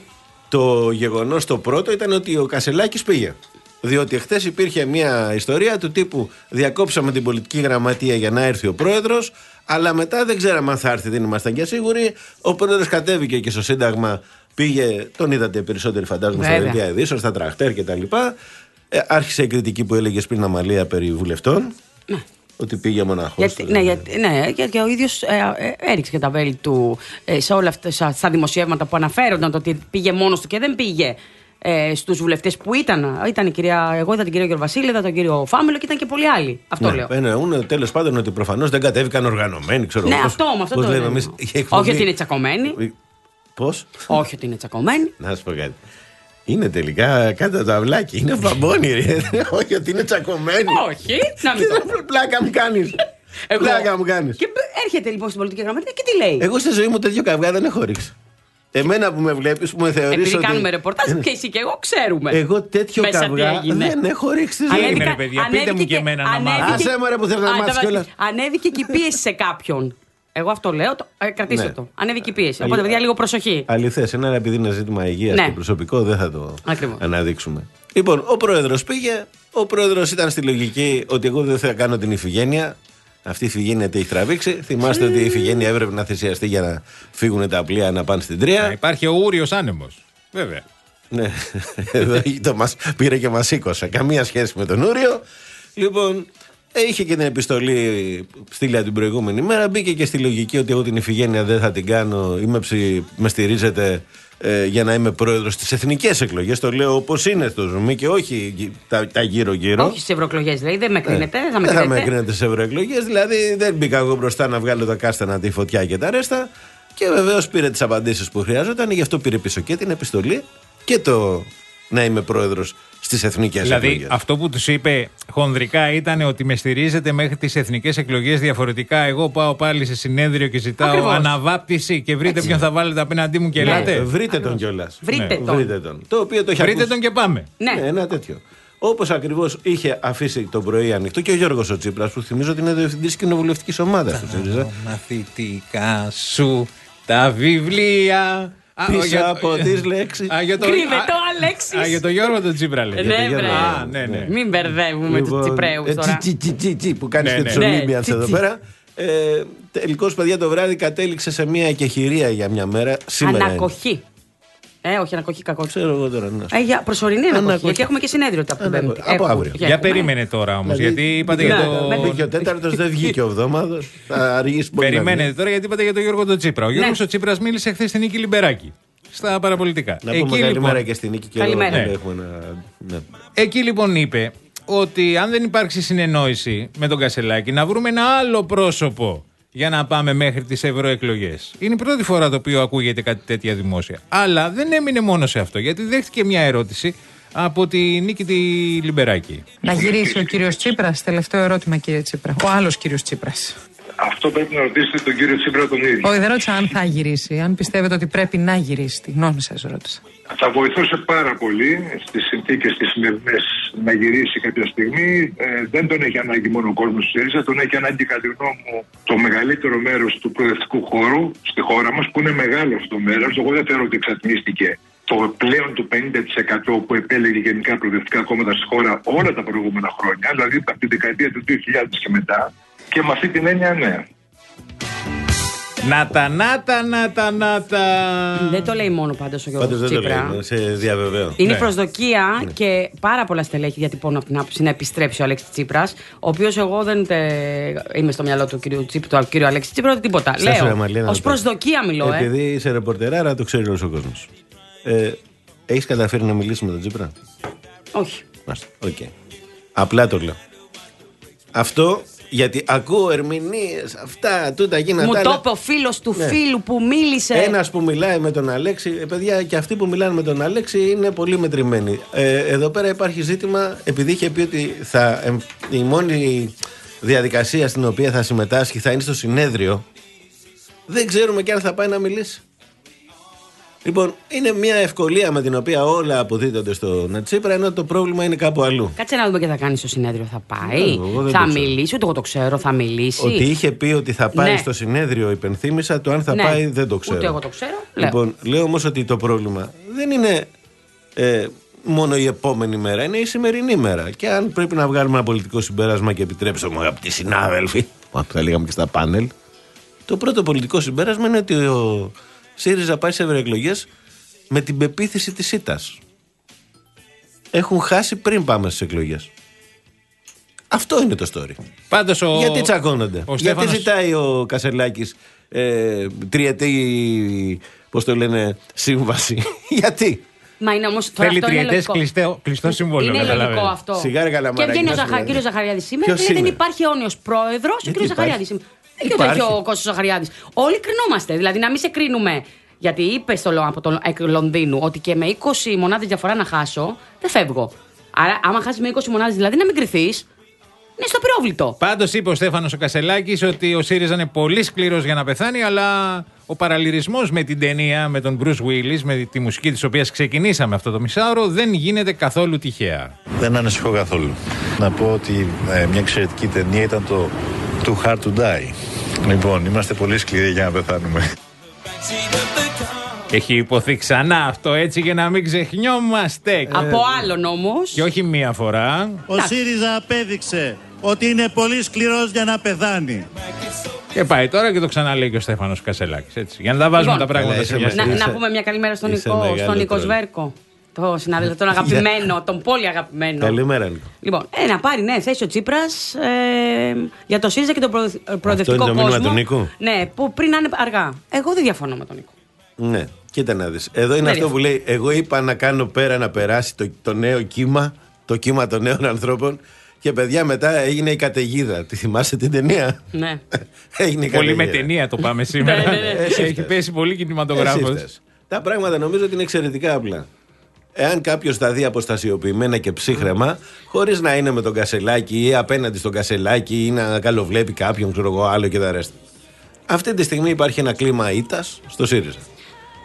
το γεγονός το πρώτο ήταν ότι ο Κασελάκης πήγε. Διότι χθες υπήρχε μια ιστορία του τύπου διακόψαμε την πολιτική γραμματεία για να έρθει ο πρόεδρος, αλλά μετά δεν ξέραμε αν θα έρθει, δεν ήμασταν και σίγουροι. Ο πρόεδρος κατέβηκε και στο Σύνταγμα, πήγε, τον είδατε περισσότεροι φαντάζομαι στα δελτία ειδήσεων, στα τραχτέρ κτλ. Ε, άρχισε η κριτική που έλεγες πριν, Αμαλία, περί βουλευτών. Ναι. Ότι πήγε μοναχός. Γιατί, ναι, γιατί, ναι, γιατί ο ίδιος ε, ε, έριξε και τα βέλη του ε, σε όλα αυτά στα δημοσιεύματα που αναφέρονταν, το ότι πήγε μόνος του και δεν πήγε ε, στους βουλευτές που ήταν. Ήταν η κυρία, εγώ είδα την κυρία Γεωργοβασίλη, είδα τον κύριο Φάμελο και ήταν και πολλοί άλλοι. Αυτό ναι, λέω. Εννοούν τέλος πάντων ότι προφανώς δεν κατέβηκαν οργανωμένοι, ξέρω ναι, πώς, αυτό όμως. Αυτό πώς το λέμε εμείς. Όχι ότι είναι τσακωμένοι. Πώς? Όχι ότι είναι τσακωμένοι. Να σου πω κάτι. Είναι τελικά κάτω το αυλάκι. Είναι βαμπόνι, ρε. Όχι ότι είναι τσακωμένοι. Όχι. Να μην το. Πλάκα μου κάνεις. Πλάκα μου κάνεις. Και έρχεται λοιπόν στην πολιτική γραμματεία και τι λέει. Εγώ στη ζωή μου τέτοιο καυγά δεν έχω ρίξει. Εμένα που με βλέπεις, που με θεωρείς. Επειδή ότι... κάνουμε ρεπορτάζ και εσύ και εγώ ξέρουμε. Εγώ τέτοιο καυγά δεν έχω ρίξει στη ζωή μου. Πείτε μου και εμένα να μάθω. Άσε μου, ρε, που θέλω να μάθεις κιόλας. Ανέβηκε και η πίεση σε κάποιον. Εγώ αυτό λέω, το, ε, κρατήστε ναι. το. Ανέβηκε η πίεση. Οπότε, παιδιά, λίγο προσοχή. Αληθές, είναι επειδή είναι ζήτημα υγείας ναι. και προσωπικό, δεν θα το Ακριβώς. αναδείξουμε. Λοιπόν, ο πρόεδρος πήγε. Ο πρόεδρος ήταν στη λογική ότι εγώ δεν θα κάνω την Ιφηγένεια. Αυτή η Ιφηγένεια τι έχει τραβήξει. Θυμάστε ότι η Ιφηγένεια έπρεπε να θυσιαστεί για να φύγουν τα πλοία να πάνε στην Τρία. Να υπάρχει ο Ούριος άνεμος. Βέβαια. Ναι, εδώ το μας πήρε και μας σήκωσε. Καμία σχέση με τον Ούριο. Λοιπόν. Είχε και την επιστολή στείλει την προηγούμενη μέρα. Μπήκε και στη λογική ότι εγώ την Ιφηγένεια δεν θα την κάνω. Είμαι ψη, με στηρίζετε ε, για να είμαι πρόεδρος στις εθνικές εκλογές. Το λέω όπως είναι στο ζουμί και όχι τα, τα γύρω-γύρω. Όχι στις ευρωεκλογές, δηλαδή δεν με κρίνετε. Ε, θα με δεν θα με κρίνετε στις ευρωεκλογές. Δηλαδή δεν μπήκα εγώ μπροστά να βγάλω τα κάστανα, τη φωτιά και τα ρέστα. Και βεβαίως πήρε τις απαντήσεις που χρειάζονταν. Γι' αυτό πήρε πίσω και την επιστολή και το να είμαι πρόεδρος στις εθνικές δηλαδή, εκλογές. Δηλαδή αυτό που τους είπε χονδρικά ήταν ότι με στηρίζετε μέχρι τις εθνικές εκλογές, διαφορετικά εγώ πάω πάλι σε συνέδριο και ζητάω Ακριβώς. αναβάπτιση και βρείτε Έτσι. ποιον θα βάλετε απέναντί μου και ναι. ελάτε. Βρείτε τον κιόλας. Βρείτε, ναι. τον. Βρείτε τον. Το οποίο το Βρείτε ακούσει. τον και πάμε. Ναι, ναι ένα τέτοιο. Όπως ακριβώς είχε αφήσει το πρωί ανοιχτό και ο Γιώργος ο Τσίπρας, που θυμίζω ότι είναι διευθυντής κοινοβουλευτικής ομάδας του ΣΥΡΙΖΑ. Μαθητικά σου τα βιβλία. Πίσω από τις λέξεις. Κρύβεται ο Αλέξης. Α, για τον Γιώργο τον Τσίπρα λέει. Ναι, βρε. Μην μπερδεύουμε τους Τσιπραίους τώρα. Τσι που κάνεις και τους Ολύμπιανς εδώ πέρα. Τελικώς, παιδιά, το βράδυ κατέληξε σε μια εκεχηρία για μια μέρα. Ανακοχή. Ε, όχι, ανακοχή κακό. Ξέρω εγώ τώρα. Ε, για προσωρινή ανακοχή. Γιατί έχουμε και συνέδριο από την Πέμπτη. Από αύριο. Για περίμενε τώρα όμως. Γιατί είπατε για το. Βγήκε ο τέταρτος, δεν βγήκε ο εβδόμαδος. Θα αργήσει πολύ. Περιμένετε τώρα γιατί είπατε για τον Γιώργο τον Τσίπρα. Ο Γιώργος ο Τσίπρας μίλησε χθες στην Νίκη Λιμπεράκη. Στα παραπολιτικά. Να πούμε καλημέρα και στην Νίκη και εκεί λοιπόν είπε ότι αν δεν υπάρξει συνεννόηση με τον Κασελάκη, να βρούμε ένα άλλο πρόσωπο για να πάμε μέχρι τις ευρωεκλογές. Είναι η πρώτη φορά το οποίο ακούγεται κάτι τέτοια δημόσια. Αλλά δεν έμεινε μόνο σε αυτό, γιατί δέχτηκε μια ερώτηση από τη Νίκη τη Λιμπεράκη. Να γυρίσει ο κύριος Τσίπρας, τελευταίο ερώτημα κύριε Τσίπρα. Ο άλλος κύριος Τσίπρας. Αυτό πρέπει να ρωτήσετε τον κύριο Τσίπρα τον ίδιο. Όχι, δεν ρώτησα αν θα γυρίσει, αν πιστεύετε ότι πρέπει να γυρίσει. Τη γνώμη σας ρώτησα. Θα βοηθούσε πάρα πολύ στις συνθήκες τις σημερινές να γυρίσει κάποια στιγμή. Ε, δεν τον έχει ανάγκη μόνο ο κόσμος του ΣΥΡΙΖΑ, τον έχει ανάγκη κατά τη γνώμη μου το μεγαλύτερο μέρος του προοδευτικού χώρου στη χώρα μας, που είναι μεγάλο αυτό το μέρος. Εγώ δεν θεωρώ ότι εξατμίστηκε το πλέον του πενήντα τοις εκατό που επέλεγε γενικά προοδευτικά κόμματα στη χώρα όλα τα προηγούμενα χρόνια, δηλαδή από την δεκαετία του δύο χιλιάδες και μετά. Και με αυτή την έννοια, ναι. Να τα, να τα, να τα, να τα. Δεν το λέει μόνο πάντως ο Γιώργος Πάντως δεν Τσίπρα. το λέει, σε διαβεβαίω. Είναι ναι. η προσδοκία ναι. και πάρα πολλά στελέχη διατυπώνουν από την άποψη να επιστρέψει ο Αλέξης Τσίπρας, ο οποίος εγώ δεν τε... είμαι στο μυαλό του κύριου Τσίπρα, του κύριου Αλέξη Τσίπρα, ούτε τίποτα. Λέω, ως προσδοκία μιλώ. Επειδή ε. είσαι ρεπορτεράρα, το ξέρει όλος ο κόσμος. Ε, έχεις καταφέρει να μιλήσεις με τον Τσίπρα? Όχι. Μάλιστα. Okay. Απλά το λέω. Αυτό. Γιατί ακούω ερμηνείες, αυτά, τούτα γίνανε. Μου το είπε ο φίλος του ναι. φίλου που μίλησε. Ένας που μιλάει με τον Αλέξη. Ε, παιδιά, και αυτοί που μιλάνε με τον Αλέξη είναι πολύ μετρημένοι. Ε, εδώ πέρα υπάρχει ζήτημα, επειδή είχε πει ότι θα, ε, η μόνη διαδικασία στην οποία θα συμμετάσχει θα είναι στο συνέδριο. Δεν ξέρουμε και αν θα πάει να μιλήσει. Λοιπόν, είναι μια ευκολία με την οποία όλα αποδίδονται στον Τσίπρα, ενώ το πρόβλημα είναι κάπου αλλού. Κάτσε να δούμε και θα κάνει στο συνέδριο. Θα πάει, εγώ, θα μιλήσει, ούτε εγώ το ξέρω, θα μιλήσει. Ότι είχε πει ότι θα πάει ναι. στο συνέδριο, υπενθύμησα, το αν θα ναι. πάει δεν το ξέρω. Ούτε εγώ το ξέρω. Λοιπόν, λέω, λέω όμως ότι το πρόβλημα δεν είναι ε, μόνο η επόμενη μέρα, είναι η σημερινή μέρα. Και αν πρέπει να βγάλουμε ένα πολιτικό συμπέρασμα, και επιτρέψτε μου, αγαπητοί συνάδελφοι, που θα λέγαμε και στα πάνελ, το πρώτο πολιτικό συμπέρασμα είναι ότι ο ΣΥΡΙΖΑ πάει σε ευρωεκλογές με την πεποίθηση της ήττας. Έχουν χάσει πριν πάμε στις εκλογές. Αυτό είναι το story. Πάντως ο... Γιατί τσακώνονται? Ο Γιατί Στέφανος... ζητάει ο Κασελάκης ε, τριετή, πώς το λένε, σύμβαση? Γιατί? Μα είναι όμως τώρα θέλει τριετές κλειστό, κλειστό συμβόλαιο. Είναι λογικό αυτό. Σιγάρι καλαμαράκι. Και βγαίνει ο Ζαχα... κύριος Ζαχαριάδης σήμερα και λέει δεν υπάρχει αιώνιος πρόεδρος ο κύριος Ζαχαριάδης σήμερα. Και το έχει ο Κώστας Ζαχαριάδης. Όλοι κρινόμαστε. Δηλαδή να μην σε κρίνουμε. Γιατί είπε στο από τον Λονδίνου ότι και με είκοσι μονάδες διαφορά να χάσω, δεν φεύγω. Άρα, άμα χάσει με είκοσι μονάδες, δηλαδή να μην κρυθείς, είναι στο πυρόβλητο. Πάντως είπε ο Στέφανος ο Κασελάκης ότι ο ΣΥΡΙΖΑ είναι πολύ σκληρός για να πεθάνει, αλλά ο παραλληλισμός με την ταινία, με τον Bruce Willis, με τη μουσική της οποίας ξεκινήσαμε αυτό το μισάωρο, δεν γίνεται καθόλου τυχαία. Δεν ανησυχώ καθόλου. Να πω ότι ε, μια εξαιρετική ταινία ήταν το Too Hard to Die. Λοιπόν, είμαστε πολύ σκληροί για να πεθάνουμε. Έχει υποθεί ξανά αυτό έτσι για να μην ξεχνιόμαστε. Από άλλον όμως. Και όχι μία φορά. Ο ΣΥΡΙΖΑ απέδειξε ότι είναι πολύ σκληρός για να πεθάνει. Και πάει τώρα και το ξαναλέει και ο Στέφανος Κασελάκης. Έτσι, για να τα βάζουμε λοιπόν, τα πράγματα σε μια να, να πούμε μια καλημέρα στον Νικό, στον Νικό Σβέρκο. Το συνάδελφο, τον αγαπημένο, τον πολύ αγαπημένο. Καλημέρα, Νίκο. Λοιπόν, ε, να πάρει ναι, θέση ο Τσίπρας ε, για το ΣΥΡΙΖΑ και τον προοδευτικό κόσμο. Αυτό είναι το μήνυμα του Νίκου. Ναι, που πριν να είναι αργά. Εγώ δεν διαφωνώ με τον Νίκο. Ναι, κοίτα να δεις. Εδώ είναι δεν αυτό διαφωνώ. Που λέει: εγώ είπα να κάνω πέρα να περάσει το, το νέο κύμα, το κύμα των νέων ανθρώπων. Και παιδιά, μετά έγινε η καταιγίδα. Τη θυμάσαι την ταινία? Ναι. Έγινε η πολύ με ταινία το πάμε σήμερα. Έχει πέσει πολύ κινηματογράφος. Τα πράγματα νομίζω ότι είναι εξαιρετικά απλά. Εάν κάποιος τα δει αποστασιοποιημένα και ψύχρεμα, χωρίς να είναι με τον Κασελάκη ή απέναντι στον Κασελάκη ή να καλοβλέπει κάποιον, ξέρω εγώ, άλλο και τα ρέστα. Αυτή τη στιγμή υπάρχει ένα κλίμα ήττας στο ΣΥΡΙΖΑ.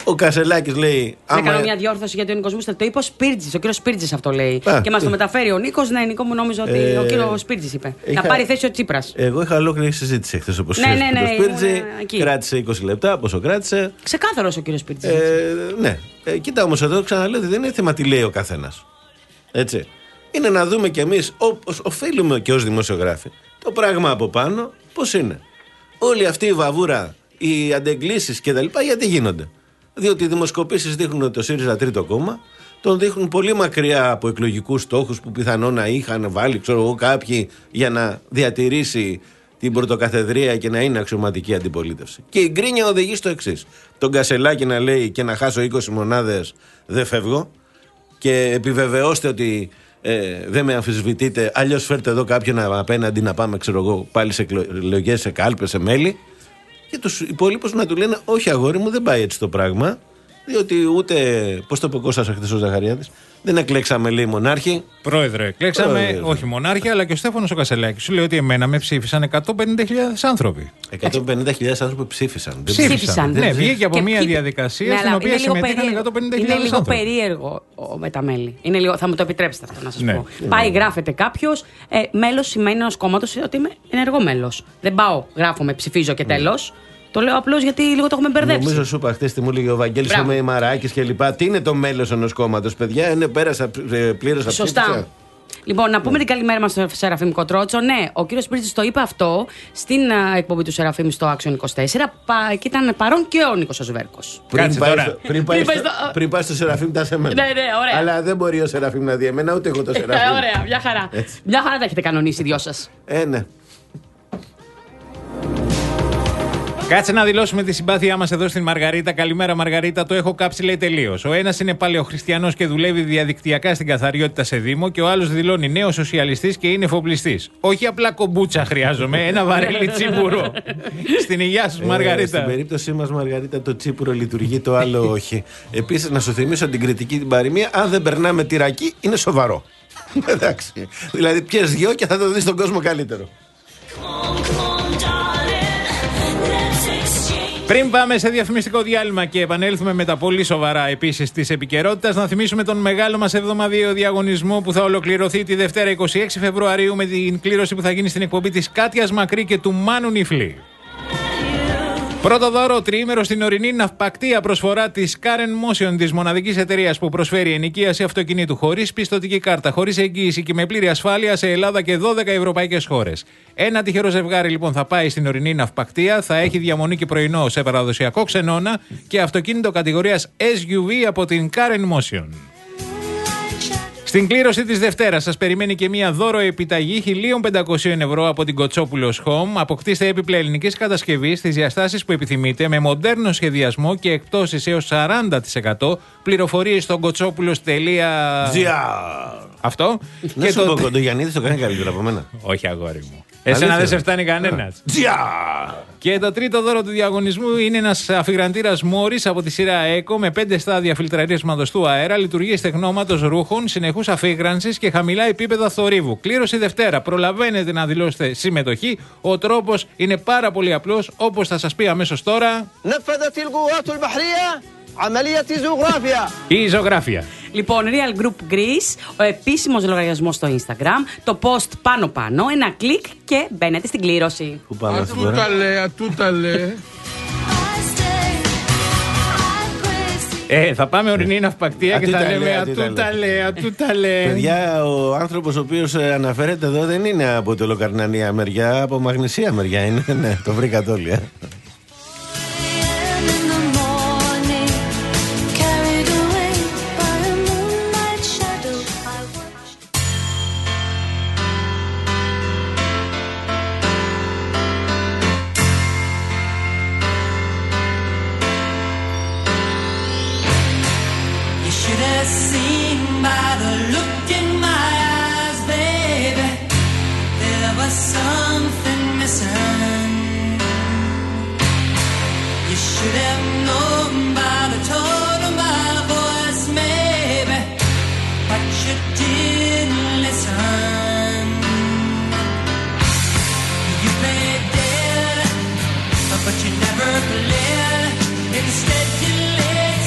Ο Κασελάκης λέει. Να κάνω μια διόρθωση γιατί ο Νίκος Μούστελ το είπε ο Σπίρτζης. Ο κύριος Σπίρτζης αυτό λέει. Α, και μας το μεταφέρει ο Νίκος. Ναι, Νίκο μου, νόμιζα ότι ε, ο κύριος Σπίρτζης είπε. Είχα, να πάρει θέση ο Τσίπρας. Εγώ είχα ολόκληρη συζήτηση χθες όπως ναι, ναι, ναι, ο Σπίρτζη. Κράτησε είκοσι λεπτά, πόσο κράτησε. Ξεκάθαρος ο κύριος Σπίρτζης. Ε, ναι. Ε, κοίτα όμως εδώ ξαναλέω ότι δεν είναι θέμα τι λέει ο καθένας. Έτσι. Είναι να δούμε κι εμείς, όπως οφείλουμε και ως δημοσιογράφοι, το πράγμα από πάνω πώς είναι. Όλη αυτή η βαβούρα, οι αντεγκλήσεις κτλ. Γιατί γίνονται. Διότι οι δημοσκοπήσεις δείχνουν ότι το ΣΥΡΙΖΑ τρίτο κόμμα, τον δείχνουν πολύ μακριά από εκλογικούς στόχους που πιθανόν να είχαν βάλει, ξέρω εγώ, κάποιοι για να διατηρήσει την πρωτοκαθεδρία και να είναι αξιωματική αντιπολίτευση. Και η γκρίνια οδηγεί στο εξής. Τον Κασελάκη να λέει και να χάσω είκοσι μονάδες δεν φεύγω και επιβεβαιώστε ότι ε, δεν με αμφισβητείτε, αλλιώς φέρτε εδώ κάποιον απέναντι να πάμε, ξέρω εγώ, πάλι σε εκλογές, σε κάλπες, σε μέλη. Και τους υπόλοιπους να του λένε όχι αγόρι μου, δεν πάει έτσι το πράγμα, διότι ούτε, πώς το είπε ο Κώστας χθες ο Ζαχαριάδης, δεν εκλέξαμε λέει μονάρχη. Πρόεδρε, εκλέξαμε Πρόεδρε. όχι μονάρχη, αλλά και ο Στέφανος ο Κασελάκης σου λέει ότι εμένα με ψήφισαν εκατόν πενήντα χιλιάδες άνθρωποι. εκατόν πενήντα χιλιάδες άνθρωποι ψήφισαν. Ψήφισαν, ψήφισαν. Ναι, βγήκε από μια διαδικασία ναι, στην οποία συμμετείχαν εκατόν πενήντα χιλιάδες άνθρωποι. Είναι λίγο περίεργο με τα μέλη. Είναι λίγο, θα μου το επιτρέψετε αυτό να σας ναι. πω. Ναι. Πάει, γράφεται κάποιος, ε, μέλος σημαίνει ενός κόμματος ότι είμαι ενεργό μέλος. Δεν πάω, γράφομαι, ψηφίζω και τέλος. Ναι. Το λέω απλώς γιατί λίγο το έχουμε μπερδέψει. Νομίζω σου είπα χτες τι μου έλεγε ο Βαγγέλης με Μαράκης και λοιπά. Τι είναι το μέλος ενός κόμματος, παιδιά, είναι πέρασα, πλήρωσα Σωστά. Ψήφισα. Λοιπόν, να πούμε ναι. την καλημέρα μας στο Σεραφείμ Κοτρότσο. Ναι, ο κύριος Σπίρτζης το είπε αυτό στην uh, εκπομπή του Σεραφείμ στο Action είκοσι τέσσερα πα, και ήταν παρόν και ο Νίκος ο Σβέρκος. Πριν, πάει στο, πριν, πάει στο, πριν πάει στο Σεραφείμ τα σε μένα. Ναι, ναι, ωραία. Αλλά δεν μπορεί ο Σεραφείμ να δει εμένα, ούτε εγώ το Σεραφείμ. Ε, ωραία, μια χαρά. Έτσι. Μια χαρά τα έχετε κανονίσει οι δυο σας. Ε, ναι. Κάτσε να δηλώσουμε τη συμπάθειά μας εδώ στην Μαργαρίτα. Καλημέρα, Μαργαρίτα. Το έχω κάψει, λέει τελείως. Ο ένας είναι παλαιοχριστιανός και δουλεύει διαδικτυακά στην καθαριότητα σε Δήμο και ο άλλος δηλώνει νέος σοσιαλιστής και είναι εφοπλιστής. Όχι απλά κομπούτσα χρειάζομαι, ένα βαρέλι τσίπουρο. Στην υγεία σου, Μαργαρίτα. Ε, στην περίπτωσή μας, Μαργαρίτα, το τσίπουρο λειτουργεί, το άλλο όχι. Επίσης, να σου θυμίσω την κριτική την παροιμία: αν δεν περνάμε τυράκι, είναι σοβαρό. Εντάξει. Δηλαδή, πιες δυο και θα το δεις τον κόσμο καλύτερο. Πριν πάμε σε διαφημιστικό διάλειμμα και επανέλθουμε με τα πολύ σοβαρά επίσης της επικαιρότητας, να θυμίσουμε τον μεγάλο μας εβδομαδιαίο διαγωνισμό που θα ολοκληρωθεί τη Δευτέρα εικοστή έκτη Φεβρουαρίου με την κλήρωση που θα γίνει στην εκπομπή της Κάτιας Μακρύ και του Μάνου Νιφλή. Πρώτο δώρο, τριήμερο στην ορεινή ναυπακτία, προσφορά της Karen Motion, της μοναδικής εταιρείας που προσφέρει ενοικίαση αυτοκινήτου χωρίς πιστωτική κάρτα, χωρίς εγγύηση και με πλήρη ασφάλεια σε Ελλάδα και δώδεκα ευρωπαϊκές χώρες. Ένα τυχερό ζευγάρι λοιπόν θα πάει στην ορεινή ναυπακτία, θα έχει διαμονή και πρωινό σε παραδοσιακό ξενώνα και αυτοκίνητο κατηγορίας ες γιου βι από την Karen Motion. Στην κλήρωση της Δευτέρας σας περιμένει και μία δώρο επιταγή χίλια πεντακόσια ευρώ από την Κοτσόπουλος Home. Αποκτήστε έπιπλα ελληνικής κατασκευής στις διαστάσεις που επιθυμείτε με μοντέρνο σχεδιασμό και εκπτώσεις έως σαράντα τοις εκατό. Πληροφορίες στο κοτσόπουλος τελεία τζι άρ. Αυτό. Να σου πω, ο Γιαννίδης το κάνει καλύτερα από μένα. Όχι, αγόρι μου. Εσένα δεν σε φτάνει κανένας. Και το τρίτο δώρο του διαγωνισμού είναι ένας αφιγραντήρας Μόρις από τη σειρά Eco με πέντε στάδια φιλτραρίσματος του αέρα, λειτουργίες τεχνώματος ρούχων, συνεχούς αφίγρανσης και χαμηλά επίπεδα θορύβου. Κλήρωση Δευτέρα. Προλαβαίνετε να δηλώσετε συμμετοχή. Ο τρόπος είναι πάρα πολύ απλός, όπως θα σας πει αμέσως τώρα. Η ζωγράφια. Λοιπόν, Real Group Greece, ο επίσημος λογαριασμός στο Instagram, το post πάνω πάνω, ένα κλικ και μπαίνετε στην κλήρωση. Πού πάμε αυτή τώρα? Ατούταλε, ατούταλε. Ε, θα πάμε ορεινή ναυπακτία και θα λέμε ατούταλε, ατούταλε. Παιδιά, ο άνθρωπος ο οποίος αναφέρεται εδώ δεν είναι από το Λοκαρνανία μεριά, από Μαγνησία μεριά είναι. Ναι, το βρήκατε όλοι. Ε. But you never played. Instead you laid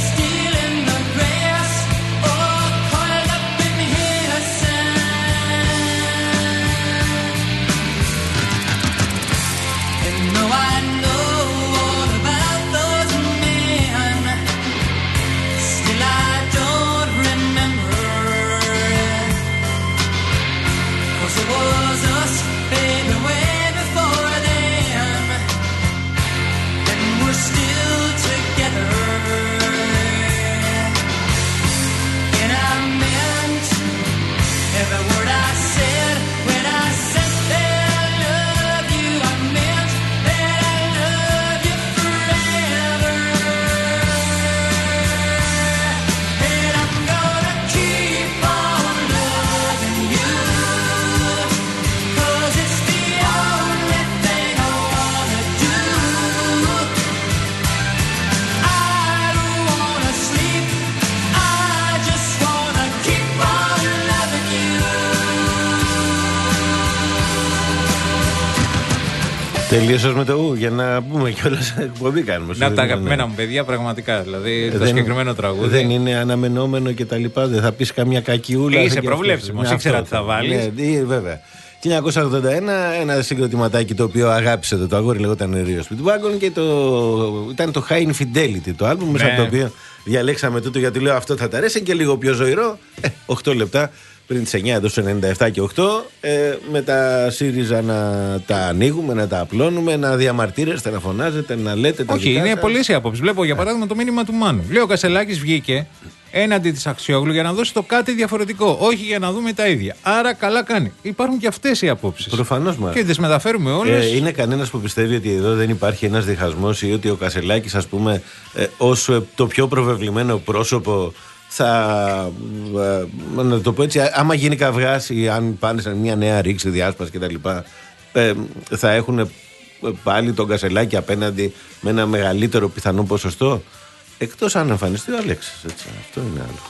Τελείωσες με το ου, για να πούμε κιόλας εκπομπή κάνουμε. Να τα αγαπημένα μου παιδιά, πραγματικά. Δηλαδή το δεν, συγκεκριμένο τραγούδι. Δεν είναι αναμενόμενο και τα λοιπά. Δεν θα πεις καμιά κακιούλα. Είσαι προβλέψιμος, ήξερα τι θα βάλεις. Ναι, βέβαια. χίλια εννιακόσια ογδόντα ένα, ένα συγκροτηματάκι το οποίο αγάπησε το, το αγόρι, λεγόταν Rio Speedwagon και το, ήταν το High Infidelity το άλμπουμ, μέσα ναι. από το οποίο διαλέξαμε τούτο γιατί λέω αυτό θα τα αρέσει και λίγο πιο ζωηρό. Ε, οκτώ λεπτά πριν τις εννιά, εδώ στο ενενήντα επτά και οκτώ, ε, με τα ΣΥΡΙΖΑ να τα ανοίγουμε, να τα απλώνουμε, να διαμαρτύρεστε, να φωνάζετε, να λέτε τα Όχι, δικά είναι σας. πολλές οι απόψεις. Βλέπω για παράδειγμα το μήνυμα του Μάνου. Λέει ο Κασελάκης βγήκε έναντι της Αξιόγλου για να δώσει το κάτι διαφορετικό, όχι για να δούμε τα ίδια. Άρα καλά κάνει. Υπάρχουν και αυτές οι απόψεις. Προφανώς μα. Και τις μεταφέρουμε όλες. Ε, είναι κανένας που πιστεύει ότι εδώ δεν υπάρχει ένας διχασμός ή ότι ο Κασελάκης, ας πούμε, ε, ως ε, το πιο προβεβλημένο πρόσωπο θα. Ε, να το πω έτσι, άμα γίνει καυγάς ή αν πάνε σε μια νέα ρήξη διάσπαση κτλ. Ε, θα έχουν πάλι τον Κασελάκη απέναντι με ένα μεγαλύτερο πιθανό ποσοστό. Εκτός αν εμφανιστεί ο Αλέξης. Έτσι. Αυτό είναι άλλο.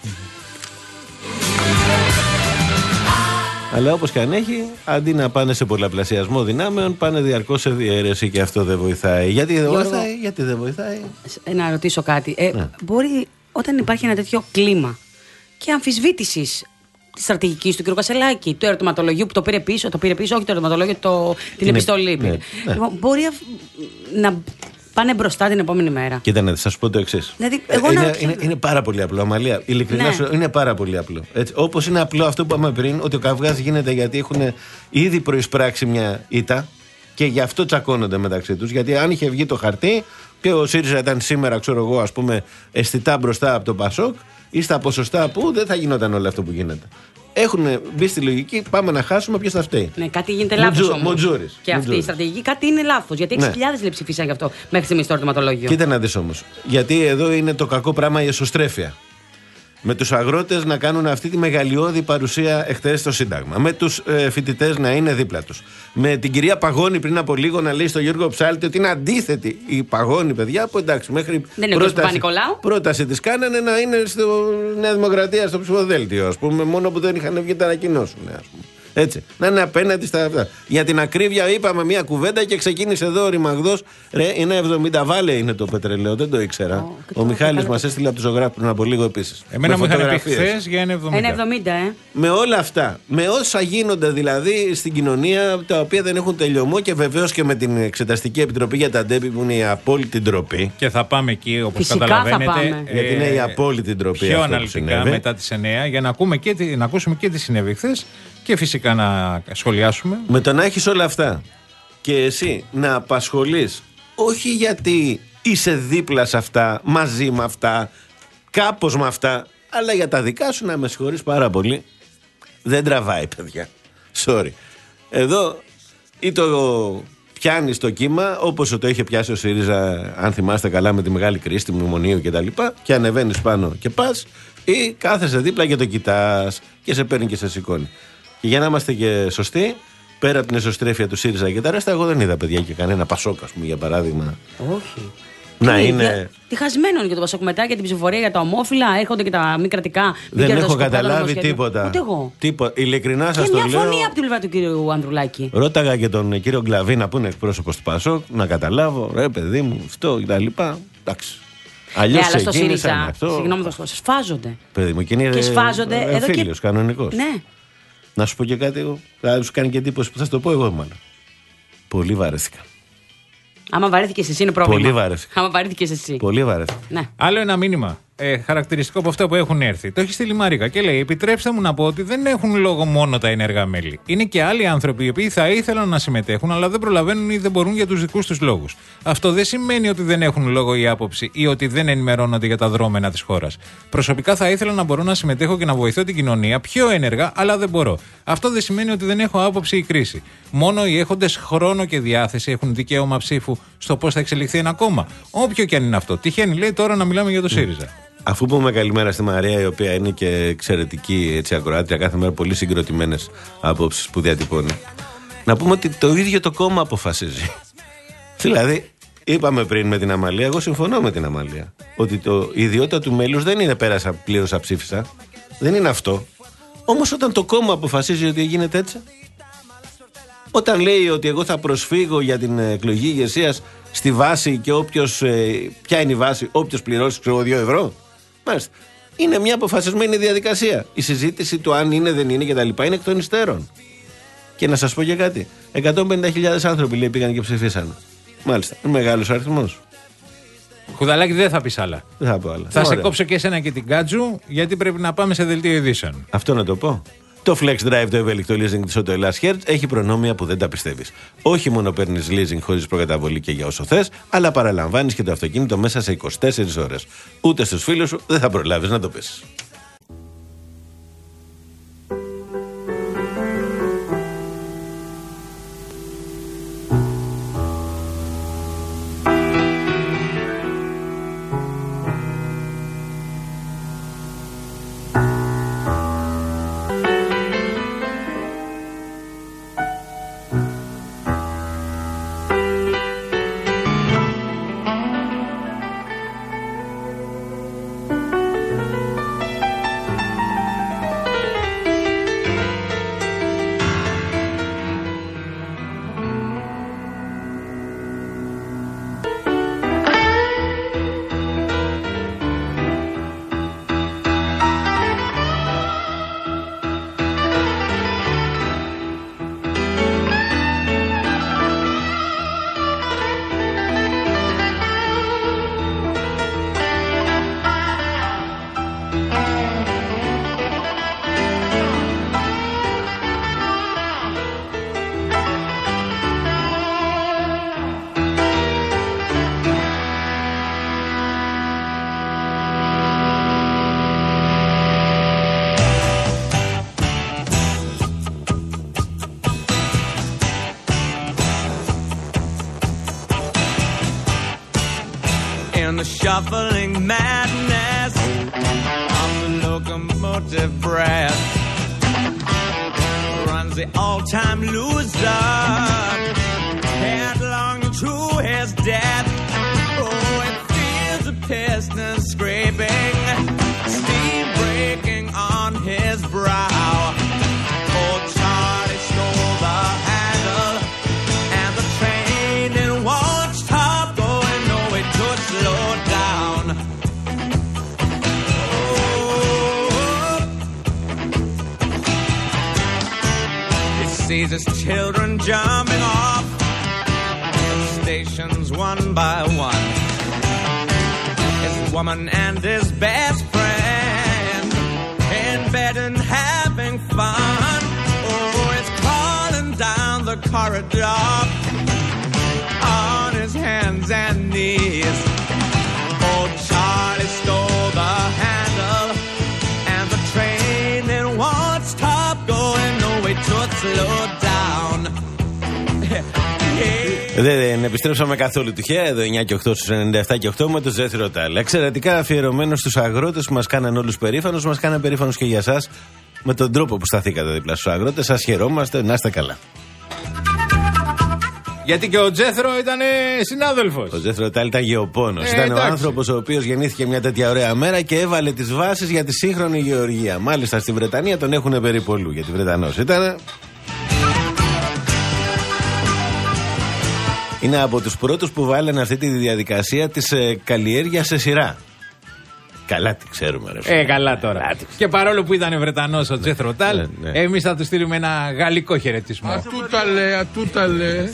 Αλλά όπως και αν έχει, αντί να πάνε σε πολλαπλασιασμό δυνάμεων, πάνε διαρκώς σε διαίρεση και αυτό δεν βοηθάει. Γιατί δεν βοηθάει, γιατί δεν βοηθάει. Να ρωτήσω κάτι. Ε, ναι. Μπορεί όταν υπάρχει ένα τέτοιο κλίμα και αμφισβήτησης τη στρατηγική του κ. Κασελάκη, του ερωτηματολογίου που το πήρε πίσω, το πήρε πίσω, όχι το ερωτηματολόγιο, το, την Είναι, επιστολή. ναι, ναι. Λοιπόν, μπορεί να πάνε μπροστά την επόμενη μέρα. Κοίτα να σας πω το εξής. Δηλαδή, εγώ είναι, να... είναι, είναι πάρα πολύ απλό, Αμαλία. Ειλικρινά Ναι. σου, είναι πάρα πολύ απλό. Έτσι, όπως είναι απλό αυτό που είπαμε πριν, ότι ο καυγάς γίνεται γιατί έχουν ήδη προεισπράξει μια ήττα και γι' αυτό τσακώνονται μεταξύ τους. Γιατί αν είχε βγει το χαρτί και ο ΣΥΡΙΖΑ ήταν σήμερα, ξέρω εγώ, ας πούμε, αισθητά μπροστά από το ΠΑΣΟΚ ή στα ποσοστά που δεν θα γινόταν όλο αυτό που γίνεται. Έχουν μπει στη λογική, πάμε να χάσουμε, ποιος θα φταίει. Ναι, κάτι γίνεται λάθος όμως. Μοτζούρης. Και αυτή η στρατηγική κάτι είναι λάθος. Γιατί έξι χιλιάδες λέει ψηφίσαν γι' αυτό μέχρι στιγμής στο ερωτηματολόγιο. Κοίτα να δεις όμως. Γιατί εδώ είναι το κακό πράγμα η εσωστρέφεια. Με τους αγρότες να κάνουν αυτή τη μεγαλειώδη παρουσία εχθές στο Σύνταγμα. Με τους ε, φοιτητές να είναι δίπλα τους. Με την κυρία Παγώνη πριν από λίγο να λέει στον Γιώργο Ψάλτη ότι είναι αντίθετη η Παγώνη, παιδιά, που εντάξει, μέχρι δεν είναι πρόταση, πρόταση της κάνανε να είναι στο Νέα Δημοκρατία στο ψηφοδέλτιο, ας πούμε, μόνο που δεν είχαν βγει τα ανακοινώσουν, ας πούμε. Έτσι. Να είναι απέναντι στα αυτά. Για την ακρίβεια είπαμε μια κουβέντα και ξεκίνησε εδώ ο Ρημαγδός. Ρε, είναι εβδομήντα βάλε είναι το πετρελαίο, δεν το ήξερα. Oh, ο Μιχάλης μας έστειλε από του ζωγράφου πριν από λίγο επίσης. Εμένα μου είχαν πει χθες για ένα εβδομήντα. ένα εβδομήντα, ε. Με όλα αυτά, με όσα γίνονται δηλαδή στην κοινωνία, τα οποία δεν έχουν τελειωμό και βεβαίως και με την Εξεταστική Επιτροπή για τα ντέπη που είναι η απόλυτη ντροπή. Και θα πάμε εκεί όπως Φυσικά καταλαβαίνετε. Ε, γιατί είναι η απόλυτη ντροπή. Πιο αναλυτικά μετά τις εννιά για να, ακούμε και, να ακούσουμε και τι συνέβη χθες. Και φυσικά να σχολιάσουμε. Με το να έχεις όλα αυτά και εσύ να απασχολείς όχι γιατί είσαι δίπλα σε αυτά, μαζί με αυτά, κάπως με αυτά, αλλά για τα δικά σου, να με συγχωρείς πάρα πολύ, δεν τραβάει, παιδιά. Sorry. Εδώ ή το πιάνεις το κύμα όπως το είχε πιάσει ο ΣΥΡΙΖΑ, αν θυμάστε καλά, με τη μεγάλη κρίση του μνημονίου κτλ. Και, και ανεβαίνεις πάνω και πας, ή κάθεσαι δίπλα και το κοιτάς και σε παίρνει και σε σηκώνει. Και για να είμαστε και σωστοί, πέρα από την εσωστρέφεια του ΣΥΡΙΖΑ και τα ρέστα, εγώ δεν είδα, παιδιά, και κανένα Πασόκ, ας πούμε, για παράδειγμα. Όχι. Να τι, είναι. Για, τι χασμένο είναι και το Πασόκ μετά για την ψηφοφορία για τα ομόφυλα, έρχονται και τα μη κρατικά. Δεν έχω καταλάβει τίποτα. Ούτε εγώ. Τίποτα. Ειλικρινά σας το λέω. Και μια φωνή από την πλευρά του κύριου Ανδρουλάκη. Ρώταγα και τον κύριο Γκλαβίνα, που είναι εκπρόσωπος του Πασόκ, να καταλάβω, ρε παιδί μου, αυτό κτλ. Εντάξει. Αλλιώς ναι, αλλά στο ΣΥΡΙΖΑ, αυτό... συγγνώμη, το σφάζονται. Παιδί μου, και είναι και σφάζονται ε, εδώ φίλος, και... κανονικός. Ναι. Να σου πω και κάτι, θα σου κάνει και εντύπωση που θα σου το πω εγώ μάλλον. Πολύ βαρέθηκα. Άμα βαρέθηκες εσύ είναι πρόβλημα. Πολύ βαρέθηκα. Άμα βαρέθηκες εσύ. Πολύ βαρέθηκα. Ναι. Άλλο ένα μήνυμα. Ε, χαρακτηριστικό από αυτά που έχουν έρθει. Το έχει στείλει η Μαρίκα και λέει: επιτρέψτε μου να πω ότι δεν έχουν λόγο μόνο τα ενεργά μέλη. Είναι και άλλοι άνθρωποι οι οποίοι θα ήθελαν να συμμετέχουν, αλλά δεν προλαβαίνουν ή δεν μπορούν για τους δικούς τους λόγους. Αυτό δεν σημαίνει ότι δεν έχουν λόγο ή άποψη ή ότι δεν ενημερώνονται για τα δρόμενα της χώρας. Προσωπικά θα ήθελα να μπορώ να συμμετέχω και να βοηθώ την κοινωνία πιο ενεργά, αλλά δεν μπορώ. Αυτό δεν σημαίνει ότι δεν έχω άποψη ή κρίση. Μόνο οι έχοντες χρόνο και διάθεση έχουν δικαίωμα ψήφου στο πώς θα εξελιχθεί ένα κόμμα. Όποιο και αν είναι αυτό. Τυχαίνει, λέει, τώρα να μιλάμε για το ΣΥΡΙΖΑ. Αφού πούμε καλημέρα στη Μαρία, η οποία είναι και εξαιρετική έτσι, ακροάτρια, κάθε μέρα πολύ συγκροτημένες απόψεις που διατυπώνει, να πούμε ότι το ίδιο το κόμμα αποφασίζει. Δηλαδή, είπαμε πριν με την Αμαλία, εγώ συμφωνώ με την Αμαλία, ότι το, η ιδιότητα του μέλους δεν είναι πέρασα, πλήρωσα, ψήφισα. Δεν είναι αυτό. Όμως όταν το κόμμα αποφασίζει ότι γίνεται έτσι, Όταν λέει ότι εγώ θα προσφύγω για την εκλογή ηγεσίας στη βάση και όποιος. Ε, ποια είναι η βάση, όποιος πληρώσει ξέρω δύο ευρώ. Μάλιστα. Είναι μια αποφασισμένη διαδικασία. Η συζήτηση του αν είναι, δεν είναι κτλ. Είναι εκ των υστέρων. Και να σας πω και κάτι. εκατόν πενήντα χιλιάδες άνθρωποι λέει πήγαν και ψηφίσαν. Μάλιστα. Είναι μεγάλος αριθμός. Χουδαλάκι, δεν θα πεις άλλα. Δεν θα πω άλλα. Θα Ωραία. σε κόψω και εσένα και την Κάτζου, γιατί πρέπει να πάμε σε δελτίο ειδήσεων. Αυτό να το πω. Το Flex Drive, το ευέλικτο leasing της Auto Hellas Hertz, έχει προνόμια που δεν τα πιστεύεις. Όχι μόνο παίρνεις leasing χωρίς προκαταβολή και για όσο θες, αλλά παραλαμβάνεις και το αυτοκίνητο μέσα σε είκοσι τέσσερις ώρες. Ούτε στους φίλους σου δεν θα προλάβεις να το πεις. In the shuffling madness of the locomotive breath runs the all-time loser headlong to his death. Oh, it feels the piston scraping, steam breaking on his brow. Oh, Charlie stole the handle and the train it won't stop going, no, it could slow down. Oh, he sees his children jumping off stations one by one. His woman and his best friend in bed and having fun. Oh, it's crawling down the corridor on his hands and knees. Oh, Charlie stole the handle and the train it won't stop going, no, it should slow down. Δεν επιστρέψαμε καθόλου τυχαία εδώ εννιά και οκτώ στους ενενήντα επτά και οκτώ με το Ζέθυρο Τάλ. Εξαιρετικά αφιερωμένο στους αγρότες που μας κάναν όλους περήφανους, μας κάναν περήφανους και για εσάς με τον τρόπο που σταθήκατε δίπλα στους αγρότες. Σας χαιρόμαστε, να είστε καλά. Γιατί και ο Τζέθρο ήταν συνάδελφος. Ο Ζέθυρο Τάλ ήταν γεωπόνος. Ε, ήταν εντάξει. ο άνθρωπος ο οποίος γεννήθηκε μια τέτοια ωραία μέρα και έβαλε τις βάσεις για τη σύγχρονη γεωργία. Μάλιστα στη Βρετανία τον έχουν περιπολού, γιατί Βρετανός ήταν. Είναι από τους πρώτους που βάλανε αυτή τη διαδικασία της ε, καλλιέργειας σε σειρά. Καλά τη ξέρουμε, ρε. Ε, καλά τώρα. Και παρόλο που ήταν Βρετανός ο Τζέθρο Τάλ, ναι, ναι. εμείς θα του στείλουμε ένα γαλλικό χαιρετισμό. Ατούτα λέ, ατούτα λέ.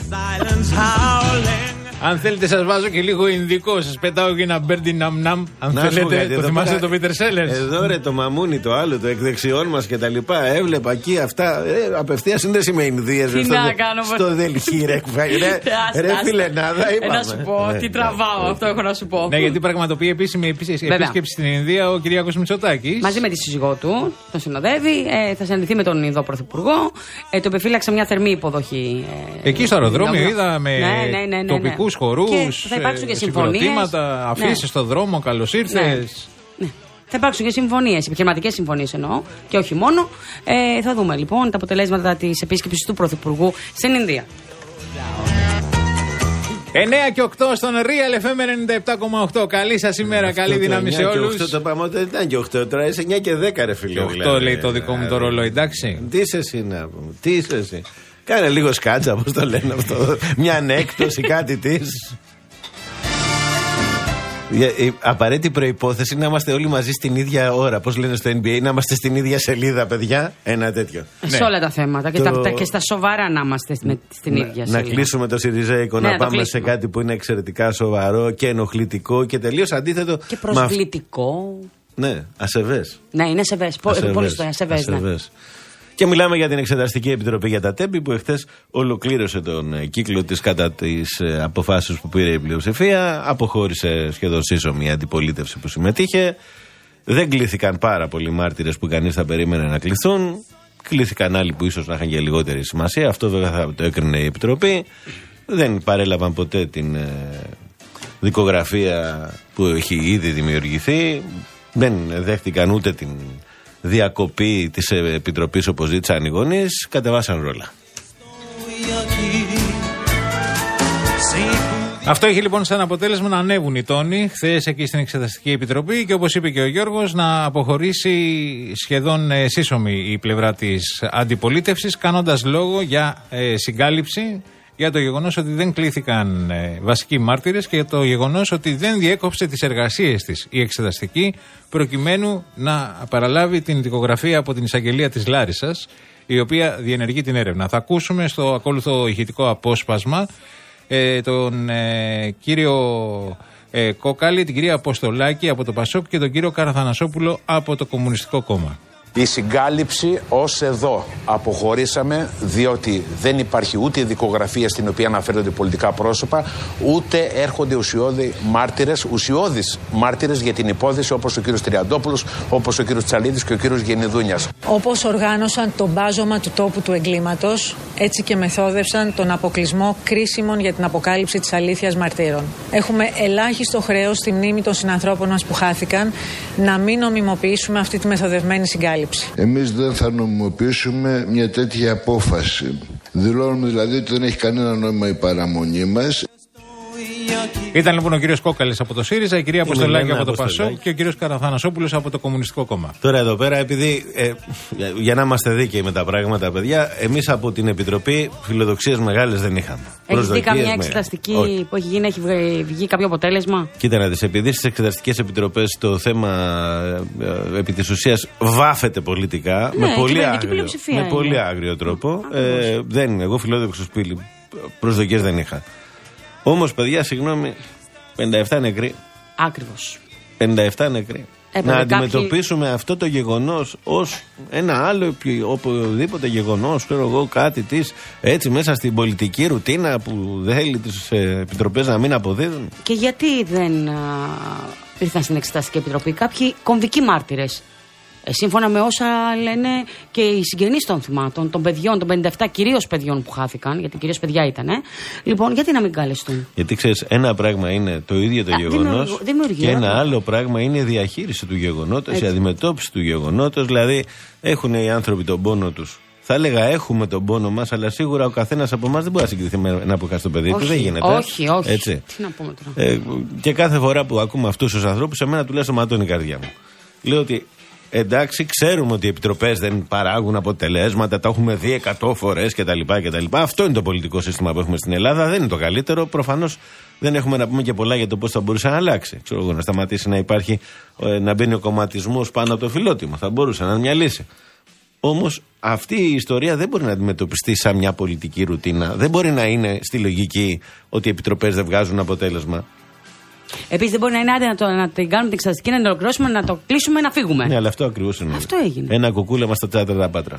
Αν θέλετε, σας βάζω και λίγο Ινδικό. Σας πετάω και ένα μπέρντι ναμ ναμ. Αν Να σου πω θέλετε, κάτι, το εδώ θυμάστε πέρα- το Πίτερ Σέλερς. Εδώ ρε το μαμούνι το άλλο, το εκ δεξιών μας και τα λοιπά. Έβλεπα εκεί αυτά. Ε, απευθεία σύνδεση με Ινδίες. Τι στο, να δε- κάνω, στο Δελχή, ρε. ρε, Άστα, ρε άστα. φιλενάδα, Ε, είπαμε. να σου πω, Ναι, τι ναι. τραβάω, αυτό έχω να σου πω. Ναι, γιατί πραγματοποιεί επίσημη επίση- Βέβαια. επίσκεψη στην Ινδία ο Κυριάκος Μητσοτάκης. Μαζί με τη σύζυγό του, τον συνοδεύει, ε, θα συναντηθεί με τον Ινδό Πρωθυπουργό. Ε, το επιφύλαξε μια θερμή υποδοχή. Ε, Εκεί στο αεροδρόμιο Ινδό. είδα με Ναι, ναι, ναι, ναι, ναι. τοπικούς χορούς, Και θα υπάρξουν και ε, συμφωνίες. συγκροτήματα, αφήσεις Ναι. στο δρόμο, καλώς ήρθες. Ναι. Θα υπάρξουν και συμφωνίες, επιχειρηματικές συμφωνίες εννοώ, και όχι μόνο. Ε, θα δούμε λοιπόν τα αποτελέσματα της επίσκεψης του Πρωθυπουργού στην Ινδία. εννιά και οκτώ στον Real εφ εμ ενενήντα επτά κόμμα οκτώ. Καλή σας ημέρα, καλή Αυτό το δύναμη σε εννιά και όλους. οκτώ το πάμε, δεν ήταν και οκτώ τώρα, είσαι εννιά και δέκα ρε φίλε. Και οκτώ λέει το δικό μου το ρολόι, εντάξει. Τι είσαι εσύ να πούμε, τι είσαι εσύ. Κάνε λίγο σκάτσα, πώς το λένε αυτό. Μια ανέκπτωση, κάτι της. Η απαραίτητη προϋπόθεση είναι να είμαστε όλοι μαζί στην ίδια ώρα. Πώς λένε στο N B A, να είμαστε στην ίδια σελίδα, παιδιά. Ένα τέτοιο. Σε ναι. όλα τα θέματα. Το... Και, στα, και στα σοβαρά να είμαστε στην, στην να, ίδια να σελίδα. Να κλείσουμε το Σιριζέικο, ναι, να πάμε κλείσουμε. σε κάτι που είναι εξαιρετικά σοβαρό και ενοχλητικό και τελείως αντίθετο. Και προσβλητικό. Μα... Ναι, ασεβές. Ναι, είναι ασεβές. Πολύ στο ασεβές. Ναι. Και μιλάμε για την Εξεταστική Επιτροπή για τα Τέμπη που εχθές ολοκλήρωσε τον κύκλο της κατά τις αποφάσεις που πήρε η πλειοψηφία. Αποχώρησε σχεδόν σύσσωμη η αντιπολίτευση που συμμετείχε. Δεν κλήθηκαν πάρα πολλοί μάρτυρες που κανείς θα περίμενε να κληθούν. Κλήθηκαν άλλοι που ίσως να είχαν και λιγότερη σημασία. Αυτό βέβαια θα το έκρινε η Επιτροπή. Δεν παρέλαβαν ποτέ την ε, δικογραφία που έχει ήδη δημιουργηθεί. Δεν δέχτηκαν ούτε την διακοπή της Επιτροπής όπως ζήτησαν οι γονείς, κατεβάσαν ρόλα. Αυτό έχει λοιπόν σαν αποτέλεσμα να ανέβουν οι τόνοι χθες εκεί στην Εξεταστική Επιτροπή και όπως είπε και ο Γιώργος, να αποχωρήσει σχεδόν ε, σύσσωμη η πλευρά της αντιπολίτευσης, κάνοντας λόγο για ε, συγκάλυψη, για το γεγονός ότι δεν κλήθηκαν ε, βασικοί μάρτυρες και για το γεγονός ότι δεν διέκοψε τις εργασίες της η Εξεταστική προκειμένου να παραλάβει την δικογραφία από την εισαγγελία της Λάρισσας, η οποία διενεργεί την έρευνα. Θα ακούσουμε στο ακόλουθο ηχητικό απόσπασμα ε, τον ε, κύριο ε, Κόκαλη, την κυρία Αποστολάκη από το Πασόκ και τον κύριο Καραθανασόπουλο από το Κομμουνιστικό Κόμμα. Η συγκάλυψη ως εδώ αποχωρήσαμε διότι δεν υπάρχει ούτε η δικογραφία στην οποία αναφέρονται πολιτικά πρόσωπα, ούτε έρχονται ουσιώδη μάρτυρες, ουσιώδεις μάρτυρες για την υπόθεση όπως ο κύριος Τριαντόπουλος, όπως ο κύριος Τσαλίδης και ο κύριος Γενιδούνιας. Όπως οργάνωσαν το μπάζωμα του τόπου του εγκλήματος, έτσι και μεθόδευσαν τον αποκλεισμό κρίσιμων για την αποκάλυψη της αλήθειας μαρτύρων. Έχουμε ελάχιστο χρέος στη μνήμη των συνανθρώπων μας που χάθηκαν να μην νομιμοποιήσουμε αυτή τη μεθοδευμένη συγκάλυψη. Εμείς δεν θα νομιμοποιήσουμε μια τέτοια απόφαση. Δηλώνουμε δηλαδή ότι δεν έχει κανένα νόημα η παραμονή μας. Ήταν λοιπόν ο κύριος Κόκαλης από το ΣΥΡΙΖΑ, η κυρία Αποστολάκη από το ΠΑΣΟΚ και ο κύριος Καραθανασόπουλος από το Κομμουνιστικό Κόμμα. Τώρα εδώ πέρα, επειδή ε, για, για να είμαστε δίκαιοι με τα πράγματα, παιδιά, εμείς από την Επιτροπή φιλοδοξίες μεγάλες δεν είχαμε. Έχει δει καμιά εξεταστική με... που έχει γίνει, έχει βγει κάποιο αποτέλεσμα? Κοίτα να δεις, επειδή στις εξεταστικές επιτροπές το θέμα ε, επί της ουσίας βάφεται πολιτικά, ναι, με, πολύ άγριο, με πολύ άγριο τρόπο. Ε, δεν, εγώ φιλόδοξος προσδοκίες δεν είχα. Όμως, παιδιά, συγγνώμη, πενήντα επτά νεκροί. Ακριβώς. πενήντα επτά νεκροί. Έπρεπε να αντιμετωπίσουμε κάποιοι... αυτό το γεγονός ως ένα άλλο οποιοδήποτε γεγονός, ξέρω εγώ, κάτι της, έτσι μέσα στην πολιτική ρουτίνα που δεν θέλει τις ε, επιτροπές να μην αποδίδουν. Και γιατί δεν α, ήρθαν στην Εξεταστική Επιτροπή κάποιοι κομβικοί μάρτυρες? Ε, σύμφωνα με όσα λένε και οι συγγενείς των θυμάτων, των παιδιών, των πενήντα επτά κυρίως παιδιών που χάθηκαν, γιατί κυρίως παιδιά ήταν. Ε. Λοιπόν, γιατί να μην καλεστούν? Γιατί ξέρεις, ένα πράγμα είναι το ίδιο το γεγονός και ένα άλλο πράγμα είναι η διαχείριση του γεγονότος, η αντιμετώπιση του γεγονότος. Δηλαδή, έχουν οι άνθρωποι τον πόνο τους. Θα έλεγα έχουμε τον πόνο μας, αλλά σίγουρα ο καθένας από εμάς δεν μπορεί να συγκριθεί με ένα που χάσει το παιδί του. Δεν γίνεται. Όχι, όχι. Έτσι. Τι να πούμε τώρα. Ε, και κάθε φορά που ακούμε αυτούς τους ανθρώπους, εμένα τουλάχιστον ματώνει η καρδιά μου. Λέω ότι εντάξει, ξέρουμε ότι οι επιτροπές δεν παράγουν αποτελέσματα, τα έχουμε δει εκατό φορές κτλ. κτλ. Αυτό είναι το πολιτικό σύστημα που έχουμε στην Ελλάδα, δεν είναι το καλύτερο. Προφανώς δεν έχουμε να πούμε και πολλά για το πώς θα μπορούσε να αλλάξει. Ξέρω εγώ, να σταματήσει να υπάρχει, να μπαίνει ο κομματισμός πάνω από το φιλότιμο. Θα μπορούσε να είναι μια λύση. Όμως αυτή η ιστορία δεν μπορεί να αντιμετωπιστεί σαν μια πολιτική ρουτίνα. Δεν μπορεί να είναι στη λογική ότι οι επιτροπές δεν βγάζουν αποτέλεσμα. Επίσης δεν μπορεί να είναι άντε να, το, να την κάνουμε την εξεταστική, να την ολοκληρώσουμε, να το κλείσουμε, να φύγουμε. Ναι, αλλά αυτό ακριβώς είναι. Αυτό έγινε. Ένα κουκούλεμα στα τσάτα τα πάτρα.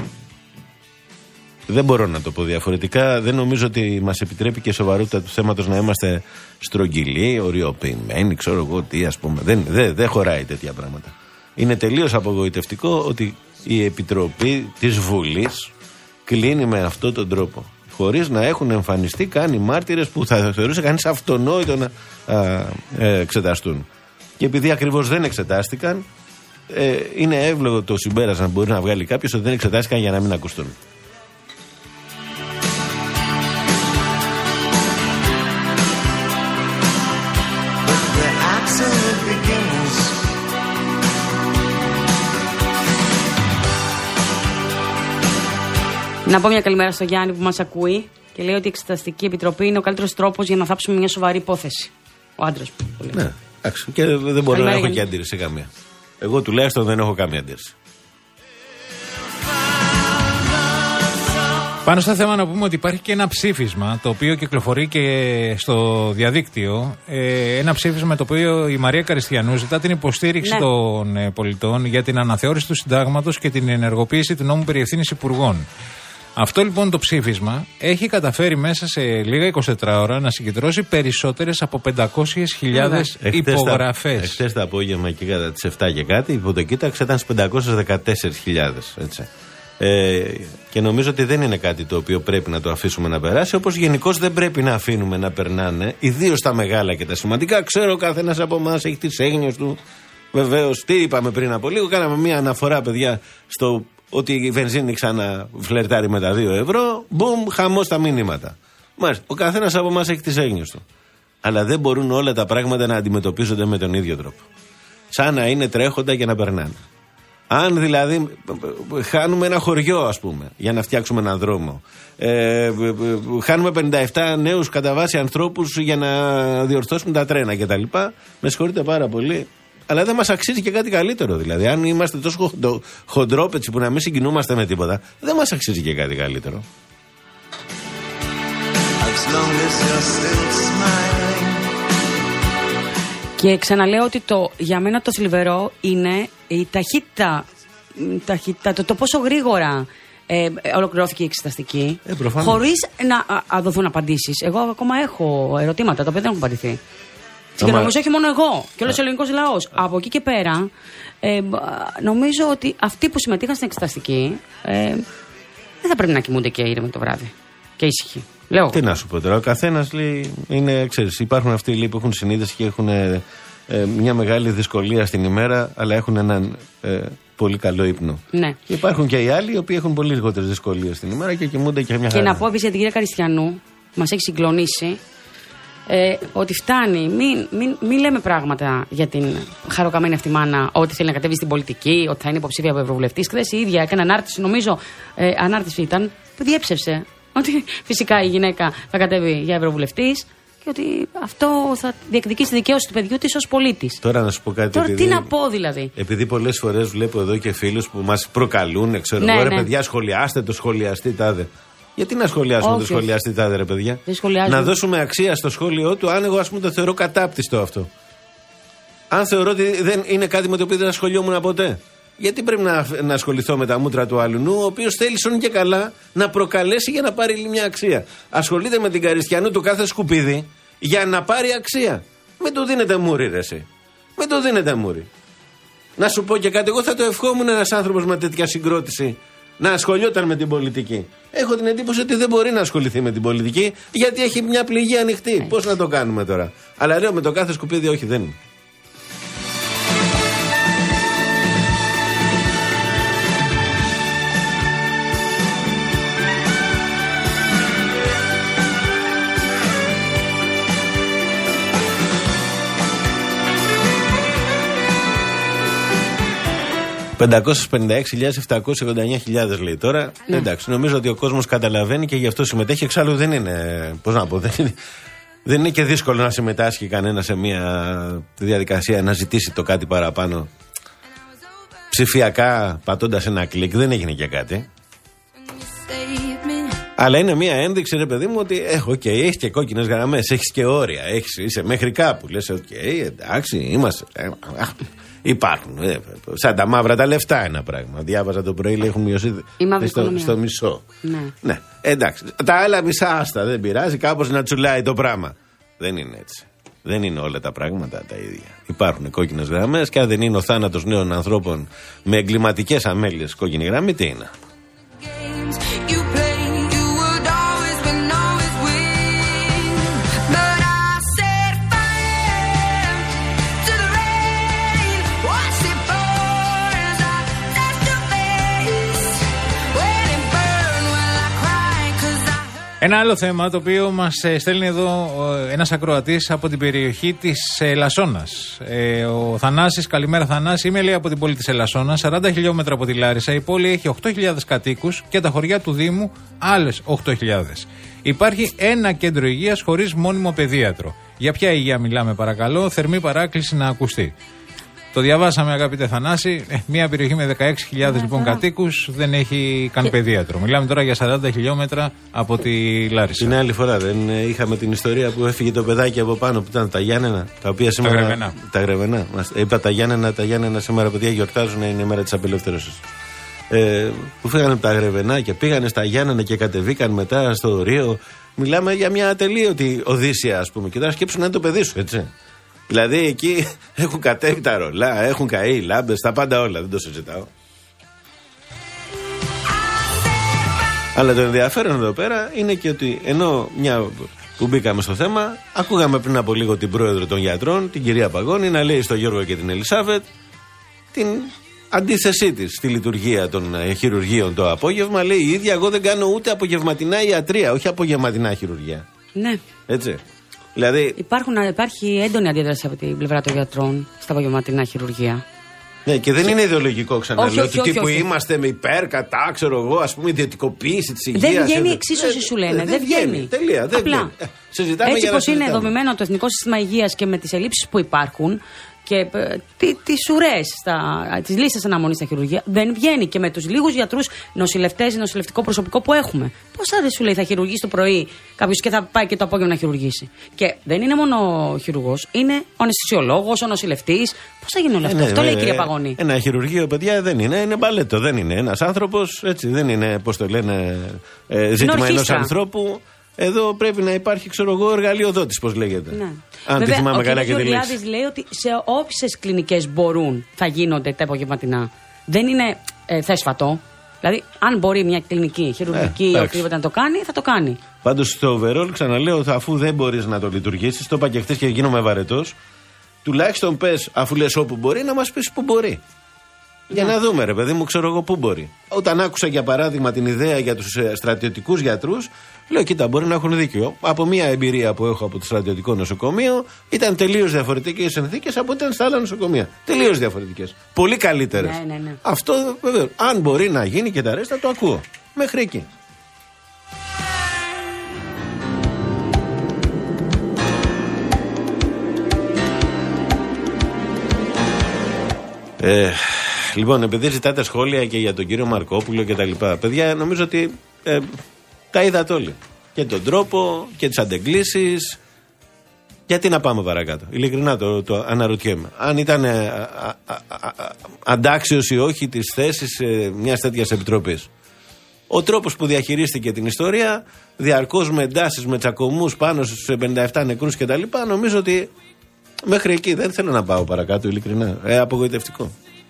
Δεν μπορώ να το πω διαφορετικά. Δεν νομίζω ότι μας επιτρέπει και η σοβαρότητα του θέματος να είμαστε στρογγυλοί, οριοποιημένοι, ξέρω εγώ τι, ας πούμε. Δεν, δεν, δεν χωράει τέτοια πράγματα. Είναι τελείως απογοητευτικό ότι η Επιτροπή της Βουλής κλείνει με αυτόν τον τρόπο. Χωρίς να έχουν εμφανιστεί καν οι μάρτυρες που θα θεωρούσε κανείς αυτονόητο να α, ε, εξεταστούν. Και επειδή ακριβώς δεν εξετάστηκαν, ε, είναι εύλογο το συμπέρασμα που μπορεί να βγάλει κάποιος ότι δεν εξετάστηκαν για να μην ακουστούν. Να πω μια καλημέρα στο Γιάννη που μας ακούει και λέει ότι η Εξεταστική Επιτροπή είναι ο καλύτερος τρόπος για να θάψουμε μια σοβαρή υπόθεση. Ο άντρας μου. Ναι, εντάξει. Και δεν μπορώ να έχω και αντίρρηση καμία. Εγώ τουλάχιστον δεν έχω καμία αντίρρηση. Πάνω στο θέμα να πούμε ότι υπάρχει και ένα ψήφισμα το οποίο κυκλοφορεί και στο διαδίκτυο. Ε, ένα ψήφισμα το οποίο η Μαρία Καριστιανού ζητά την υποστήριξη ναι. των ε, πολιτών για την αναθεώρηση του συντάγματος και την ενεργοποίηση του νόμου περί ευθύνης υπουργών. Αυτό λοιπόν το ψήφισμα έχει καταφέρει μέσα σε λίγα εικοσιτέσσερις ώρα να συγκεντρώσει περισσότερες από πεντακόσιες χιλιάδες υπογραφές. Εχθές το απόγευμα εκεί κατά τις επτά και κάτι, που το κοίταξε ήταν στις πεντακόσιες δεκατέσσερις χιλιάδες. Έτσι. Ε, και νομίζω ότι δεν είναι κάτι το οποίο πρέπει να το αφήσουμε να περάσει, όπως γενικώς δεν πρέπει να αφήνουμε να περνάνε, ιδίως τα μεγάλα και τα σημαντικά. Ξέρω ο καθένας από εμάς έχει τις έγνοιες του. Βεβαίως, τι είπαμε πριν από λίγο, κάναμε μια αναφορά, παιδιά, στο ότι η βενζίνη ξανά φλερτάρει με τα δύο ευρώ. Μπουμ, χαμός τα μηνύματα. Μάλιστα, ο καθένας από εμάς έχει τις έγνοιες του. Αλλά δεν μπορούν όλα τα πράγματα να αντιμετωπίζονται με τον ίδιο τρόπο. Σαν να είναι τρέχοντα και να περνάνε. Αν δηλαδή χάνουμε ένα χωριό, ας πούμε, για να φτιάξουμε έναν δρόμο, ε, χάνουμε πενήντα επτά νέους κατά βάση ανθρώπους για να διορθώσουμε τα τρένα κτλ. Με συγχωρείτε πάρα πολύ, αλλά δεν μας αξίζει και κάτι καλύτερο. Δηλαδή, αν είμαστε τόσο χοντρόπετσι που να μην συγκινούμαστε με τίποτα, δεν μας αξίζει και κάτι καλύτερο. Και ξαναλέω ότι το, για μένα το θλιβερό είναι η ταχύτητα, ταχύτητα το, το πόσο γρήγορα ε, ολοκληρώθηκε η εξεταστική, ε, χωρίς να α, α, δοθούν απαντήσεις. Εγώ ακόμα έχω ερωτήματα τα οποία δεν έχουν απαντηθεί. Και νομίζω όχι μόνο εγώ και όλος ο ελληνικός λαός. Από εκεί και πέρα, ε, νομίζω ότι αυτοί που συμμετείχαν στην εξεταστική ε, δεν θα πρέπει να κοιμούνται και ήρεμοι το βράδυ και ήσυχοι. Λέω. Τι να σου πω τώρα, ο καθένας λέει, είναι, ξέρεις, υπάρχουν αυτοί λέει, που έχουν συνείδηση και έχουν ε, ε, μια μεγάλη δυσκολία στην ημέρα, αλλά έχουν έναν ε, πολύ καλό ύπνο. Ναι. Και υπάρχουν και οι άλλοι οι οποίοι έχουν πολύ λιγότερες δυσκολίες στην ημέρα και κοιμούνται και μια χαρά. Και να πω επίσης για την κυρία Καριστιανού, μας έχει συγκλονίσει, ε, ότι φτάνει, μην, μην, μην λέμε πράγματα για την χαροκαμένη αυτή μάνα, ότι θέλει να κατέβει στην πολιτική, ότι θα είναι υποψήφια από ευρωβουλευτής. Χθες η ίδια έκανε ανάρτηση, νομίζω, ε, ανάρτηση ήταν, που διέψευσε. Ότι φυσικά η γυναίκα θα κατέβει για ευρωβουλευτής και ότι αυτό θα διεκδικήσει τη δικαίωση του παιδιού της ως πολίτης. Τώρα να σου πω κάτι. Τώρα επειδή, τι να πω δηλαδή. Επειδή πολλές φορές βλέπω εδώ και φίλους που μας προκαλούν, ξέρω ναι, εγώ, ναι. ρε παιδιά, σχολιάστε το σχολιαστή τάδε. Γιατί να σχολιάσουμε όχι, το σχολιαστή τάδε, ρε παιδιά. Να δώσουμε αξία στο σχόλιο του, αν εγώ ας πούμε το θεωρώ κατάπτυστο αυτό. Αν θεωρώ ότι δεν είναι κάτι με το οποίο δεν ασχολιόμουν ποτέ. Γιατί πρέπει να, να ασχοληθώ με τα μούτρα του αλλού, ο οποίος θέλει σώνει και καλά να προκαλέσει για να πάρει μια αξία. Ασχολείται με την Καριστιανού του κάθε σκουπίδι για να πάρει αξία. Μην του δίνετε μούρι, ρε εσύ. Μην του δίνετε μούρι. Να σου πω και κάτι, εγώ θα το ευχόμουν ένας άνθρωπος με τέτοια συγκρότηση να ασχολιόταν με την πολιτική. Έχω την εντύπωση ότι δεν μπορεί να ασχοληθεί με την πολιτική γιατί έχει μια πληγή ανοιχτή. Πώς να το κάνουμε τώρα. Αλλά λέω με το κάθε σκουπίδι, όχι, δεν είναι. πεντακόσιες πενήντα έξι χιλιάδες επτακόσιες ογδόντα εννιά χιλιάδες λέει τώρα. Ναι. Εντάξει, νομίζω ότι ο κόσμος καταλαβαίνει και γι' αυτό συμμετέχει. Εξάλλου δεν είναι, πώς να πω, δεν είναι, δεν είναι και δύσκολο να συμμετάσχει κανένα σε μια διαδικασία να ζητήσει το κάτι παραπάνω. Ψηφιακά πατώντας ένα κλικ, δεν έγινε και κάτι. Αλλά είναι μια ένδειξη, ρε παιδί μου, ότι έχω, okay, έχεις και κόκκινες γραμμές, έχεις και όρια, έχεις, είσαι μέχρι κάπου. Λες, οκ, okay, εντάξει, είμαστε. Υπάρχουν. Ε, σαν τα μαύρα τα λεφτά ένα πράγμα. Διάβαζα το πρωί, λέει, έχουν μειωθεί στο, στο μισό. Ναι. ναι. Εντάξει. Τα άλλα μισά άστα, δεν πειράζει, κάπως να τσουλάει το πράγμα. Δεν είναι έτσι. Δεν είναι όλα τα πράγματα τα ίδια. Υπάρχουν κόκκινες γραμμές και αν δεν είναι ο θάνατος νέων ανθρώπων με εγκληματικές αμέλειες κόκκινη γραμμή, τι είναι. Ένα άλλο θέμα το οποίο μας στέλνει εδώ ένας ακροατής από την περιοχή της Ελασσόνας. Ε, ο Θανάσης, καλημέρα Θανάση, είμαι λέει από την πόλη της Ελασσόνας, σαράντα χιλιόμετρα από τη Λάρισα. Η πόλη έχει οκτώ χιλιάδες κατοίκους και τα χωριά του Δήμου άλλες οκτώ χιλιάδες. Υπάρχει ένα κέντρο υγείας χωρίς μόνιμο παιδίατρο. Για ποια υγεία μιλάμε παρακαλώ, θερμή παράκληση να ακουστεί. Το διαβάσαμε, αγαπητέ Θανάση. Μια περιοχή με δεκαέξι χιλιάδες λοιπόν κατοίκους δεν έχει καν και... παιδίατρο. Μιλάμε τώρα για σαράντα χιλιόμετρα από τη Λάρισα. Την άλλη φορά δεν είχαμε την ιστορία που έφυγε το παιδάκι από πάνω που ήταν τα Γιάννενα, τα οποία σήμερα. Τα Γρεβενά. Τα Γρεβενά. Είπα τα Γιάννενα, τα Γιάννενα σήμερα παιδιά γιορτάζουν, είναι η μέρα της απελευθέρωσης. Ε, που φύγανε από τα Γρεβενά και πήγανε στα Γιάννενα και κατεβήκαν μετά στο Ρίο. Μιλάμε για μια ατελείωτη Οδύσσεια, ας πούμε. Και τώρα σκέψου να είναι το παιδί σου, έτσι. Δηλαδή εκεί έχουν κατέβει τα ρολά, έχουν καεί λάμπες, τα πάντα όλα, δεν το συζητάω. Αλλά το ενδιαφέρον εδώ πέρα είναι και ότι ενώ μια που μπήκαμε στο θέμα, ακούγαμε πριν από λίγο την πρόεδρο των γιατρών, την κυρία Παγώνη, να λέει στο Γιώργο και την Ελισάβετ την αντίθεσή της στη λειτουργία των χειρουργείων το απόγευμα. Λέει η ίδια, εγώ δεν κάνω ούτε απογευματινά ιατρία, όχι απογευματινά χειρουργία. Ναι. Έτσι. Δηλαδή... Υπάρχουν, υπάρχει έντονη αντίδραση από την πλευρά των γιατρών στα απογευματινά χειρουργία. Ναι, και δεν και... είναι ιδεολογικό ξαναλέω. Ότι τύπου όχι. Είμαστε με υπέρ, κατά, ξέρω εγώ, ας πούμε, ιδιωτικοποίηση της υγείας. Δεν βγαίνει η εξίσωση, σου λένε. Δεν, δεν βγαίνει. βγαίνει. Τελεία. Δεν Απλά. Βγαίνει. Συζητάμε έτσι όπως είναι δομημένο το Εθνικό Σύστημα Υγείας και με τις ελλείψεις που υπάρχουν και τις ουρές, τις λίστες αναμονής στα χειρουργεία, δεν βγαίνει. Και με τους λίγους γιατρούς, νοσηλευτές, νοσηλευτικό προσωπικό που έχουμε. Πώς θα σου λέει, θα χειρουργήσει το πρωί κάποιος και θα πάει και το απόγευμα να χειρουργήσει. Και δεν είναι μόνο ο χειρουργός, είναι ο αναισθησιολόγος, ο νοσηλευτής. Πώς θα γίνει όλο αυτό, ε, αυτό ε, λέει η κυρία Παγώνη. Ένα χειρουργείο, παιδιά, δεν είναι, είναι μπαλέτο. Δεν είναι ένας άνθρωπος, έτσι, δεν είναι, πώς το λένε, ε, ζήτημα ενός ανθρώπου. Εδώ πρέπει να υπάρχει, ξέρω εγώ, εργαλειοδότης, πώς λέγεται. Ναι. Αν Βέβαια, τη θυμάμαι ο καλά και τη λέξη. Λέει ότι σε όποιες κλινικές μπορούν θα γίνονται τα απογευματινά. Δεν είναι ε, θέσφατο. Δηλαδή, αν μπορεί μια κλινική, χειρουργική ή ε, οτιδήποτε να το κάνει, θα το κάνει. Πάντως στο overall, ξαναλέω, αφού δεν μπορείς να το λειτουργήσεις, το είπα και χθες και γίνομαι βαρετός, τουλάχιστον πες, αφού λες όπου μπορεί, να μας πεις που μπορεί. Για να δούμε, ρε παιδί μου, ξέρω εγώ πού μπορεί. Όταν άκουσα για παράδειγμα την ιδέα για τους στρατιωτικούς γιατρούς, λέω: κοίτα, μπορεί να έχουν δίκιο. Από μια εμπειρία που έχω από το στρατιωτικό νοσοκομείο, ήταν τελείως διαφορετικές συνθήκες από ό,τι ήταν στα άλλα νοσοκομεία. Τελείως διαφορετικές. Πολύ καλύτερες. Ναι, ναι, ναι. Αυτό βέβαια. Αν μπορεί να γίνει και τα ρέστα, το ακούω. Μέχρι εκεί. Ε, λοιπόν, επειδή ζητάτε σχόλια και για τον κύριο Μαρκόπουλο και τα λοιπά, παιδιά, νομίζω ότι ε, τα είδατε όλοι. Και τον τρόπο και τις αντεγκλήσεις. Γιατί να πάμε παρακάτω. Ειλικρινά το, το αναρωτιέμαι. Αν ήταν ε, αντάξιος ή όχι της θέσης ε, μιας τέτοιας επιτροπής. Ο τρόπος που διαχειρίστηκε την ιστορία, διαρκώς με εντάσεις, με τσακωμούς πάνω στους πενήντα επτά νεκρούς κτλ., νομίζω ότι μέχρι εκεί δεν θέλω να πάω παρακάτω, ειλικρινά. Ε, απογοητευτικό.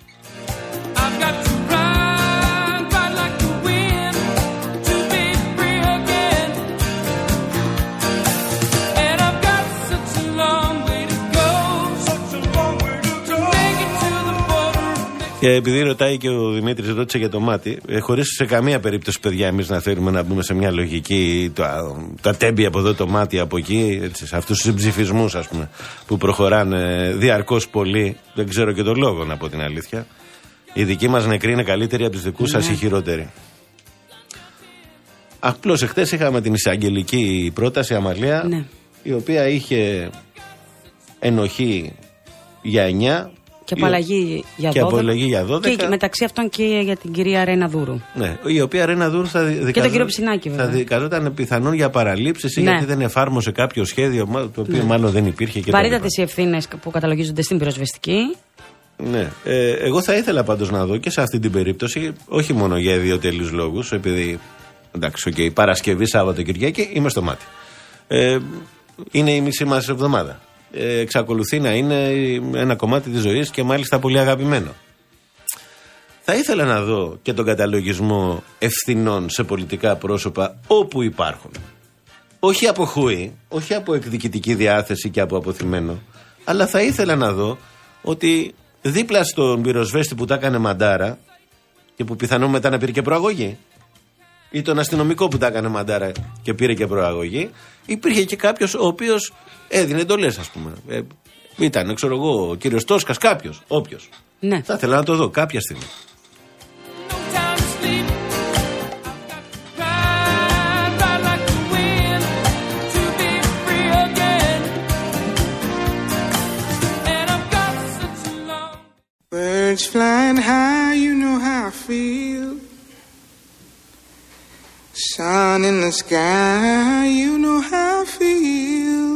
Και επειδή ρωτάει και ο Δημήτρης, ρώτησε για το μάτι, ε, χωρίς σε καμία περίπτωση, παιδιά, εμείς να θέλουμε να μπούμε σε μια λογική, τα, τα τέμπη από εδώ, το μάτι από εκεί, έτσι, σε αυτούς τους συμψηφισμούς, ας πούμε, που προχωράνε διαρκώς πολύ. Δεν ξέρω και τον λόγο, να πω την αλήθεια. Οι δικοί μας νεκροί είναι καλύτεροι από τους δικούς σας ή χειρότεροι. Απλώς εχθές είχαμε την εισαγγελική πρόταση, Αμαλία, ναι, η οποία είχε ενοχή για εννιά. Και απαλλαγή για δώδεκα. Και απαλλαγή για δώδεκα. Και μεταξύ αυτών και για την κυρία Ρένα Δούρου. Ναι, η οποία Ρένα Δούρου θα δικαζόταν. Και τον κύριο Ψινάκη, βέβαια. Θα δικαζόταν πιθανόν για παραλήψεις ή ναι, γιατί δεν εφάρμοσε κάποιο σχέδιο, το οποίο ναι, μάλλον δεν υπήρχε. Βαρύτατες οι ευθύνες που καταλογίζονται στην πυροσβεστική. Ναι. Ε, εγώ θα ήθελα πάντως να δω και σε αυτή την περίπτωση, όχι μόνο για ιδιωτελείς λόγους, επειδή. Εντάξει, okay, Παρασκευή, Σάββατο, Κυριακή, είμαι στο μάτι. Ε, είναι η μισή μας εβδομάδα. Ε, εξακολουθεί να είναι ένα κομμάτι της ζωής και μάλιστα πολύ αγαπημένο. Θα ήθελα να δω και τον καταλογισμό ευθυνών σε πολιτικά πρόσωπα όπου υπάρχουν. Όχι από χούι, όχι από εκδικητική διάθεση και από αποθυμένο, αλλά θα ήθελα να δω ότι δίπλα στον πυροσβέστη που τα έκανε μαντάρα και που πιθανόν μετά να πήρε και προαγωγή, ή τον αστυνομικό που τα έκανε μαντάρα και πήρε και προαγωγή. Υπήρχε και κάποιος ο οποίος έδινε εντολές, ας πούμε. Ε, ήταν, ξέρω εγώ, ο κύριος Τόσκας, κάποιος, όποιος. Ναι. Θα ήθελα να το δω κάποια στιγμή. Birds flying high, you know how I feel. Sun in the sky, you know how I feel.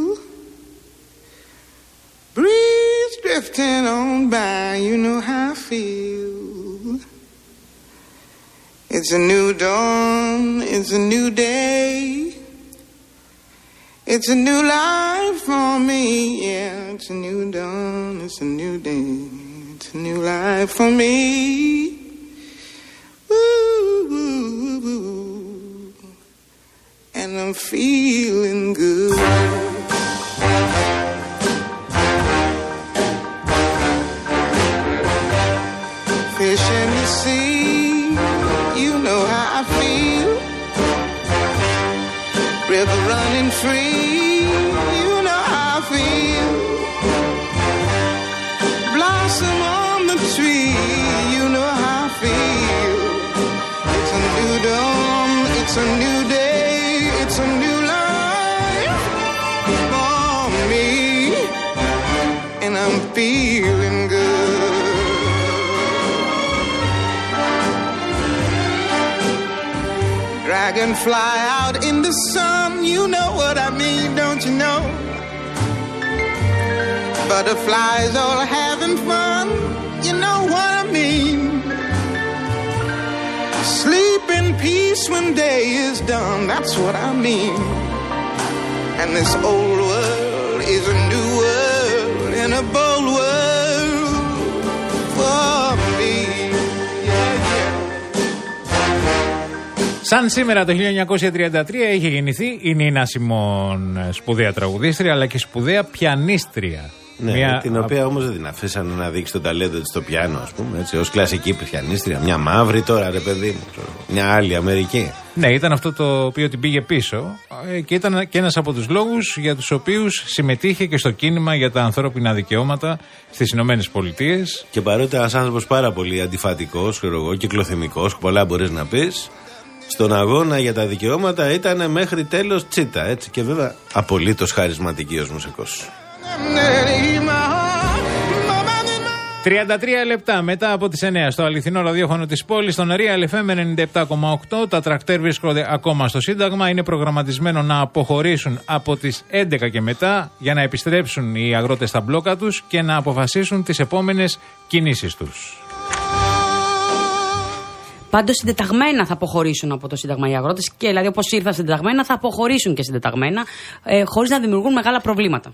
Breeze drifting on by, you know how I feel. It's a new dawn, it's a new day. It's a new life for me, yeah. It's a new dawn, it's a new day. It's a new life for me. Ooh, ooh, ooh. And I'm feeling good. Fish in the sea, you know how I feel. River running free, you know how I feel. Blossom on the tree, you know how I feel. It's a new dawn, it's a new day, it's a new life for me. And I'm feeling good. Dragonfly out in the sun, you know what I mean, don't you know? Butterflies all having fun, you know what I mean. Sleep in peace when day is done, that's what I mean. And this old world is a new world and a bold world for me. Yeah, yeah. Σαν σήμερα το χίλια εννιακόσια τριάντα τρία είχε γεννηθεί η Νίνα Σιμών, σπουδαία τραγουδίστρια αλλά και σπουδαία πιανίστρια. Ναι, μια... την οποία όμως δεν την αφήσανε να δείξει το ταλέντο της στο πιάνο, ας πούμε, έτσι, ως κλασική πιανίστρια. Μια μαύρη τώρα, ρε παιδί μου, μια άλλη Αμερική. Ναι, ήταν αυτό το οποίο την πήγε πίσω και ήταν και ένας από τους λόγους για τους οποίους συμμετείχε και στο κίνημα για τα ανθρώπινα δικαιώματα στις Ηνωμένες Πολιτείες. Και παρότι ήταν ένας άνθρωπος πάρα πολύ αντιφατικός, ξέρω εγώ, κυκλοθυμικός, πολλά μπορείς να πεις, στον αγώνα για τα δικαιώματα ήταν μέχρι τέλος τσίτα, έτσι, και βέβαια απολύτως χαρισματική ως μουσικός. τριάντα τρία λεπτά μετά από τις εννιά στο αληθινό ραδιόφωνο της πόλης, στον Real εφ εμ ενενήντα επτά κόμμα οκτώ. Τα τρακτέρ βρίσκονται ακόμα στο Σύνταγμα. Είναι προγραμματισμένο να αποχωρήσουν από τις έντεκα και μετά για να επιστρέψουν οι αγρότες στα μπλόκα τους και να αποφασίσουν τις επόμενες κινήσεις τους. Πάντως συντεταγμένα θα αποχωρήσουν από το Σύνταγμα οι αγρότες, και δηλαδή όπως ήρθαν συντεταγμένα θα αποχωρήσουν και συντεταγμένα, ε, χωρίς να δημιουργούν μεγάλα προβλήματα.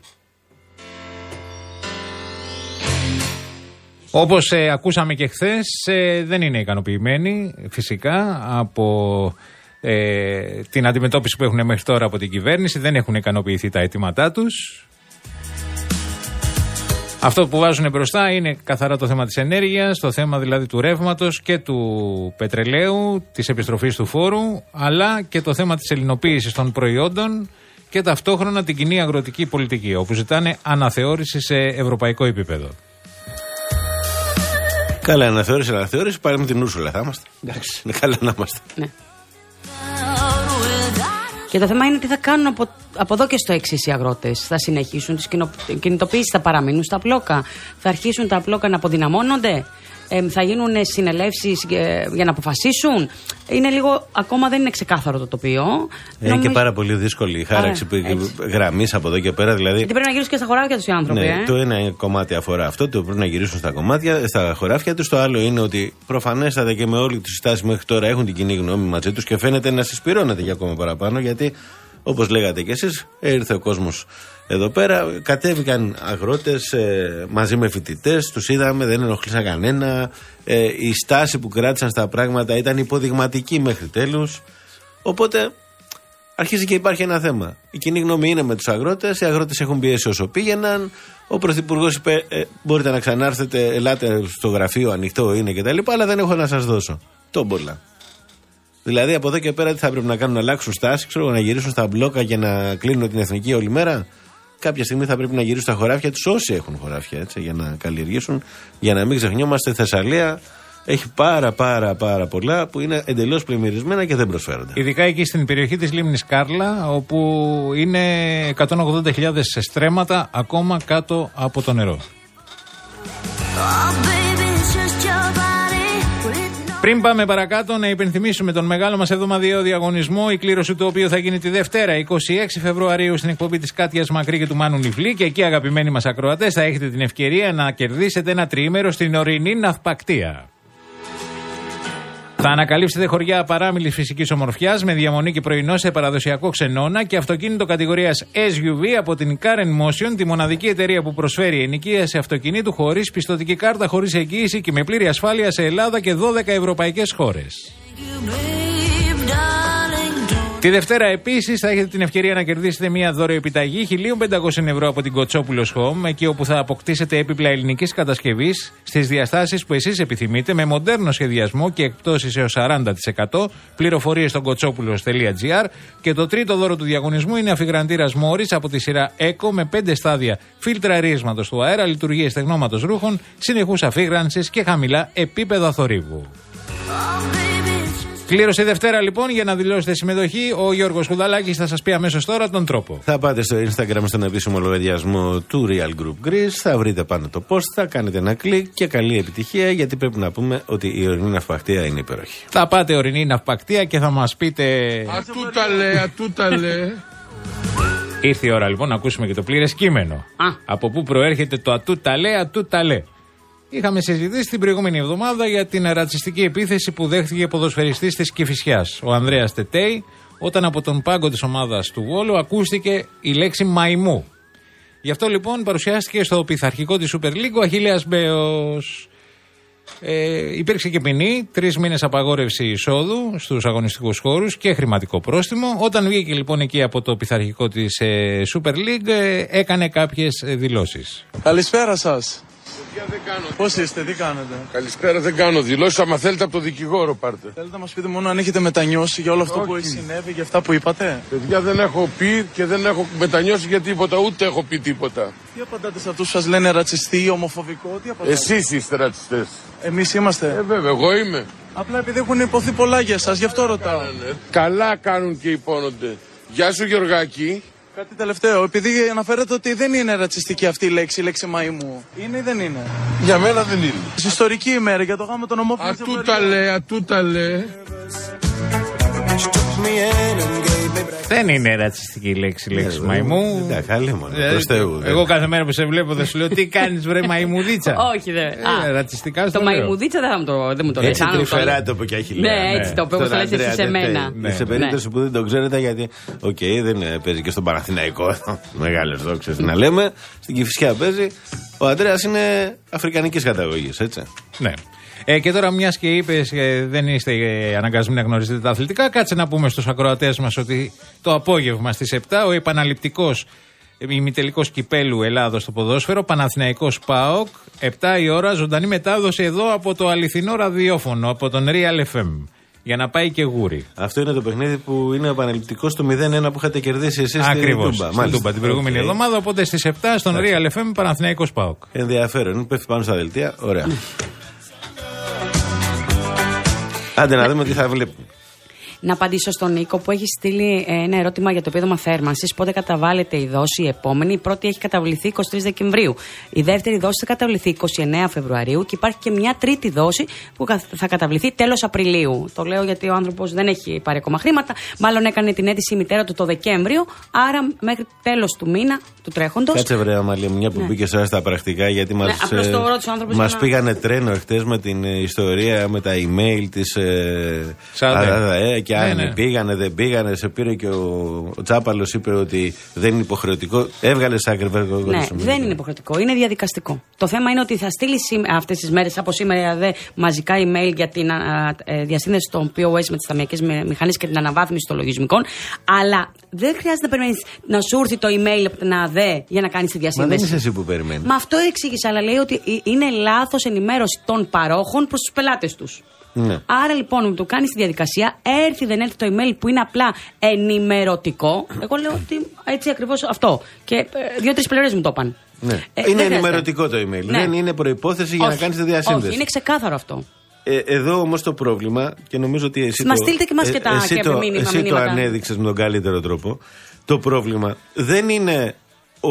Όπως ε, ακούσαμε και χθες, ε, δεν είναι ικανοποιημένοι φυσικά από ε, την αντιμετώπιση που έχουν μέχρι τώρα από την κυβέρνηση. Δεν έχουν ικανοποιηθεί τα αιτήματά τους. Αυτό που βάζουν μπροστά είναι καθαρά το θέμα της ενέργειας, το θέμα δηλαδή του ρεύματος και του πετρελαίου, της επιστροφής του φόρου, αλλά και το θέμα της ελληνοποίησης των προϊόντων και ταυτόχρονα την κοινή αγροτική πολιτική, όπου ζητάνε αναθεώρηση σε ευρωπαϊκό επίπεδο. Καλά, αναθεώρηση, αναθεώρηση, πάρε με την Ούρσουλα, θα είμαστε. Εντάξει, είναι καλά να είμαστε. Ναι. Και το θέμα είναι τι θα κάνουν από, από εδώ και στο εξής οι αγρότες. Θα συνεχίσουν τις κινητοποιήσεις, θα παραμείνουν στα πλόκα, θα αρχίσουν τα πλόκα να αποδυναμώνονται, ε, θα γίνουν συνελεύσεις ε, για να αποφασίσουν. Είναι λίγο, ακόμα δεν είναι ξεκάθαρο το τοπίο. Είναι Νομίζω... και πάρα πολύ δύσκολη η χάραξη γραμμής από εδώ και πέρα. Δηλαδή... Γιατί πρέπει να γυρίσουν και στα χωράφια τους οι άνθρωποι. Ναι, ε? Το ένα κομμάτι αφορά αυτό, το πρέπει να γυρίσουν στα, κομμάτια, στα χωράφια τους. Το άλλο είναι ότι προφανέστατα και με όλη τη συστάση μέχρι τώρα έχουν την κοινή γνώμη μαζί τους και φαίνεται να συσπηρώνεται για ακόμα παραπάνω. Γιατί όπως λέγατε κι εσείς, ήρθε ο κόσμος εδώ πέρα, κατέβηκαν αγρότες ε, μαζί με φοιτητές, τους είδαμε, δεν ενοχλήσαν κανένα. Ε, η στάση που κράτησαν στα πράγματα ήταν υποδειγματική μέχρι τέλους. Οπότε αρχίζει και υπάρχει ένα θέμα. Η κοινή γνώμη είναι με τους αγρότες, οι αγρότες έχουν πιέσει όσο πήγαιναν. Ο Πρωθυπουργός είπε: ε, μπορείτε να ξανάρθετε, ελάτε στο γραφείο, ανοιχτό είναι κτλ. Αλλά δεν έχω να σας δώσω. Τόμπολα. Δηλαδή από εδώ και πέρα τι θα πρέπει να κάνουν, να αλλάξουν στάση, ξέρω, να γυρίσουν στα μπλόκα και να κλείνουν την εθνική όλη μέρα. Κάποια στιγμή θα πρέπει να γυρίσουν στα χωράφια τους όσοι έχουν χωράφια, έτσι, για να καλλιεργήσουν. Για να μην ξεχνιόμαστε, η Θεσσαλία έχει πάρα πάρα πάρα πολλά που είναι εντελώς πλημμυρισμένα και δεν προσφέρονται. Ειδικά εκεί στην περιοχή της λίμνης Κάρλα, όπου είναι εκατόν ογδόντα χιλιάδες στρέμματα ακόμα κάτω από το νερό. Πριν πάμε παρακάτω, να υπενθυμίσουμε τον μεγάλο μας εβδομαδιαίο διαγωνισμό, η κλήρωση του οποίου θα γίνει τη Δευτέρα, είκοσι έξι Φεβρουαρίου, στην εκπομπή της Κάτιας Μακρύ και του Μάνου Νιφλή. Και εκεί, αγαπημένοι μας ακροατές, θα έχετε την ευκαιρία να κερδίσετε ένα τριήμερο στην ορεινή ναυπακτία. Θα ανακαλύψετε χωριά παράμιλης φυσικής ομορφιάς με διαμονή και πρωινό σε παραδοσιακό ξενώνα και αυτοκίνητο κατηγορίας ες γιου βι από την Karen Motion, τη μοναδική εταιρεία που προσφέρει ενοικίαση αυτοκινήτου χωρίς πιστωτική κάρτα, χωρίς εγγύηση και με πλήρη ασφάλεια σε Ελλάδα και δώδεκα ευρωπαϊκές χώρες. Τη Δευτέρα επίσης θα έχετε την ευκαιρία να κερδίσετε μια δωροεπιταγή χίλια πεντακόσια ευρώ από την Κοτσόπουλος Home, εκεί όπου θα αποκτήσετε έπιπλα ελληνικής κατασκευής στις διαστάσεις που εσείς επιθυμείτε, με μοντέρνο σχεδιασμό και εκπτώσεις έως σαράντα τοις εκατό. Πληροφορίες στο κοτσόπουλος τελεία τζι άρ. Και το τρίτο δώρο του διαγωνισμού είναι αφιγραντήρας Morris από τη σειρά Eco με πέντε στάδια φίλτραρίσματος του αέρα, λειτουργίες στεγνώματος ρούχων, συνεχούς αφίγρανσης και χαμηλά επίπεδα θορύβου. Κλήρωση Δευτέρα λοιπόν, για να δηλώσετε συμμετοχή. Ο Γιώργος Χουδαλάκης θα σας πει αμέσως τώρα τον τρόπο. Θα πάτε στο Instagram, στον επίσημο λογαριασμό του Real Group Greece, θα βρείτε πάνω το post, θα κάνετε ένα κλικ και καλή επιτυχία, γιατί πρέπει να πούμε ότι η ορεινή ναυπακτία είναι υπέροχη. Θα πάτε ορεινή ναυπακτία και θα μας πείτε. Ατούτα λέ, ατούτα λέ. Ήρθε η ώρα λοιπόν να ακούσουμε και το πλήρες κείμενο. Α. Από πού προέρχεται το ατούτα λέ, ατούτα λέ. Είχαμε συζητήσει την προηγούμενη εβδομάδα για την ρατσιστική επίθεση που δέχτηκε ποδοσφαιριστής της Κηφισιάς, ο Ανδρέας Τετέι, όταν από τον πάγκο της ομάδας του Βόλου ακούστηκε η λέξη μαϊμού. Γι' αυτό λοιπόν παρουσιάστηκε στο πειθαρχικό της Super League ο Αχιλλέας Μπέος. Ε, υπήρξε και ποινή, τρεις μήνες απαγόρευση εισόδου στους αγωνιστικούς χώρους και χρηματικό πρόστιμο. Όταν βγήκε λοιπόν εκεί από το πειθαρχικό της ε, Super League, ε, έκανε κάποιες ε, δηλώσεις. Καλησπέρα σας. Πώς είστε, τι κάνετε? Καλησπέρα, δεν κάνω δηλώσεις. Άμα θέλετε από το δικηγόρο πάρτε. Θέλετε να μας πείτε μόνο αν έχετε μετανιώσει για όλο αυτό Όχι. που έχει συνέβη, για αυτά που είπατε? Παιδιά, δεν έχω πει και δεν έχω μετανιώσει για τίποτα, ούτε έχω πει τίποτα. Τι απαντάτε σε αυτούς που σας λένε ρατσιστή, ομοφοβικό, τι απαντάτε? Εσείς είστε ρατσιστές. Εμείς είμαστε. Ε, βέβαια, εγώ είμαι. Απλά επειδή έχουν υποθεί πολλά για σας, γι' αυτό ρωτάω. Καλά κάνουν και υπόνονται. Γεια σου, Γιωργάκη. Κάτι τελευταίο, επειδή αναφέρατε ότι δεν είναι ρατσιστική αυτή η λέξη, η λέξη μαϊμού. Είναι ή δεν είναι? Για μένα δεν είναι. Στην ιστορική ημέρα για το γάμο των ομόφυλων. Ατούτα λέ, ατούτα λέ. Δεν είναι ρατσιστική η λέξη, λέξη μαϊμού. Εντάξει, καλή μόνο. Εγώ κάθε μέρα που σε βλέπω δεν σου λέω τι κάνεις βρε μαϊμουδίτσα. Όχι, δεν. Ρατσιστικά στο Το μαϊμουδίτσα δεν μου το λέει. Έτσι τρυφερά το που και έχει λέει. Ναι, έτσι το οποίο το λες εσύ σε μένα. Σε περίπτωση που δεν το ξέρετε, γιατί οκ, δεν παίζει και στον Παναθηναϊκό. Μεγάλες δόξες να λέμε. Στην Κηφισιά παίζει. Ο Ανδρέας είναι αφρικανικής καταγωγής, έτσι. Ναι. Ε, και τώρα, μιας και είπες, ε, δεν είστε ε, αναγκασμένοι να γνωρίζετε τα αθλητικά, κάτσε να πούμε στους ακροατές μας ότι το απόγευμα στις επτά ο επαναληπτικός ημιτελικός κυπέλου Ελλάδος στο ποδόσφαιρο, Παναθηναϊκός ΠΑΟΚ, επτά η ώρα, ζωντανή μετάδοση εδώ από το αληθινό ραδιόφωνο, από τον Real εφ εμ. Για να πάει και γούρι. Αυτό είναι το παιχνίδι που είναι επαναληπτικό στο μηδέν ένα που είχατε κερδίσει εσείς στην Τούμπα. Στην Τούμπα την προηγούμενη okay. εβδομάδα. Οπότε στις επτά στον Real εφ εμ Παναθηναϊκός ΠΑΟΚ. Ενδιαφέρον. Πέφτει πάνω στα δελτία. Ωραία. Άντε να δούμε τι θα βλέπουμε. Να απαντήσω στον Νίκο που έχει στείλει ένα ερώτημα για το επίδομα θέρμανσης. Πότε καταβάλλεται η δόση η επόμενη? Η πρώτη έχει καταβληθεί εικοστή τρίτη Δεκεμβρίου. Η δεύτερη δόση θα καταβληθεί εικοστή ενάτη Φεβρουαρίου και υπάρχει και μια τρίτη δόση που θα καταβληθεί τέλος Απριλίου. Το λέω γιατί ο άνθρωπος δεν έχει πάρει ακόμα χρήματα. Μάλλον έκανε την αίτηση η μητέρα του το Δεκέμβριο. Άρα μέχρι τέλος του μήνα του τρέχοντος. Κάτσε βρε Αμαλία, μια που ναι. μπήκε τώρα στα πρακτικά, γιατί μας, ναι, ε, μας πήγανε τρένο εχθές με την ε, ιστορία με τα email της ε, ΑΔΑΕ και αν ναι, ναι. πήγανε, δεν πήγανε, σε πήρε και ο, ο Τσάπαλος είπε ότι δεν είναι υποχρεωτικό. Έβγαλε άκρη βέβαια. Ναι, δεν είναι υποχρεωτικό, είναι διαδικαστικό. Το θέμα είναι ότι θα στείλει αυτές τις μέρες, από σήμερα η ΑΔΕ, μαζικά email για την α, ε, διασύνδεση των πι ο ες με τις ταμιακές μηχανές και την αναβάθμιση των λογισμικών. Αλλά δεν χρειάζεται να περιμένεις να σου έρθει το email από την ΑΔΕ για να κάνεις τη διασύνδεση. Μα δεν είσαι εσύ που περιμένεις. Μα αυτό εξήγησα, αλλά λέει ότι είναι λάθος ενημέρωση των παρόχων προς τους πελάτες τους. Ναι. Άρα λοιπόν, μου το κάνει τη διαδικασία, έρθει δεν έρθει το email που είναι απλά ενημερωτικό. Εγώ λέω ότι έτσι ακριβώς αυτό. Και δύο-τρεις πλευρές μου το είπαν. Ναι. Ε, είναι ενημερωτικό το email. Ναι. Δεν είναι προϋπόθεση για όχι, να κάνεις τη διασύνδεση. Όχι, είναι ξεκάθαρο αυτό. Ε, εδώ όμως το πρόβλημα, και νομίζω ότι εσύ, μας το, στείλτε και μας και τα, ε, εσύ και το, μήνυμα, εσύ το ανέδειξες με τον καλύτερο τρόπο. Το πρόβλημα δεν είναι ο,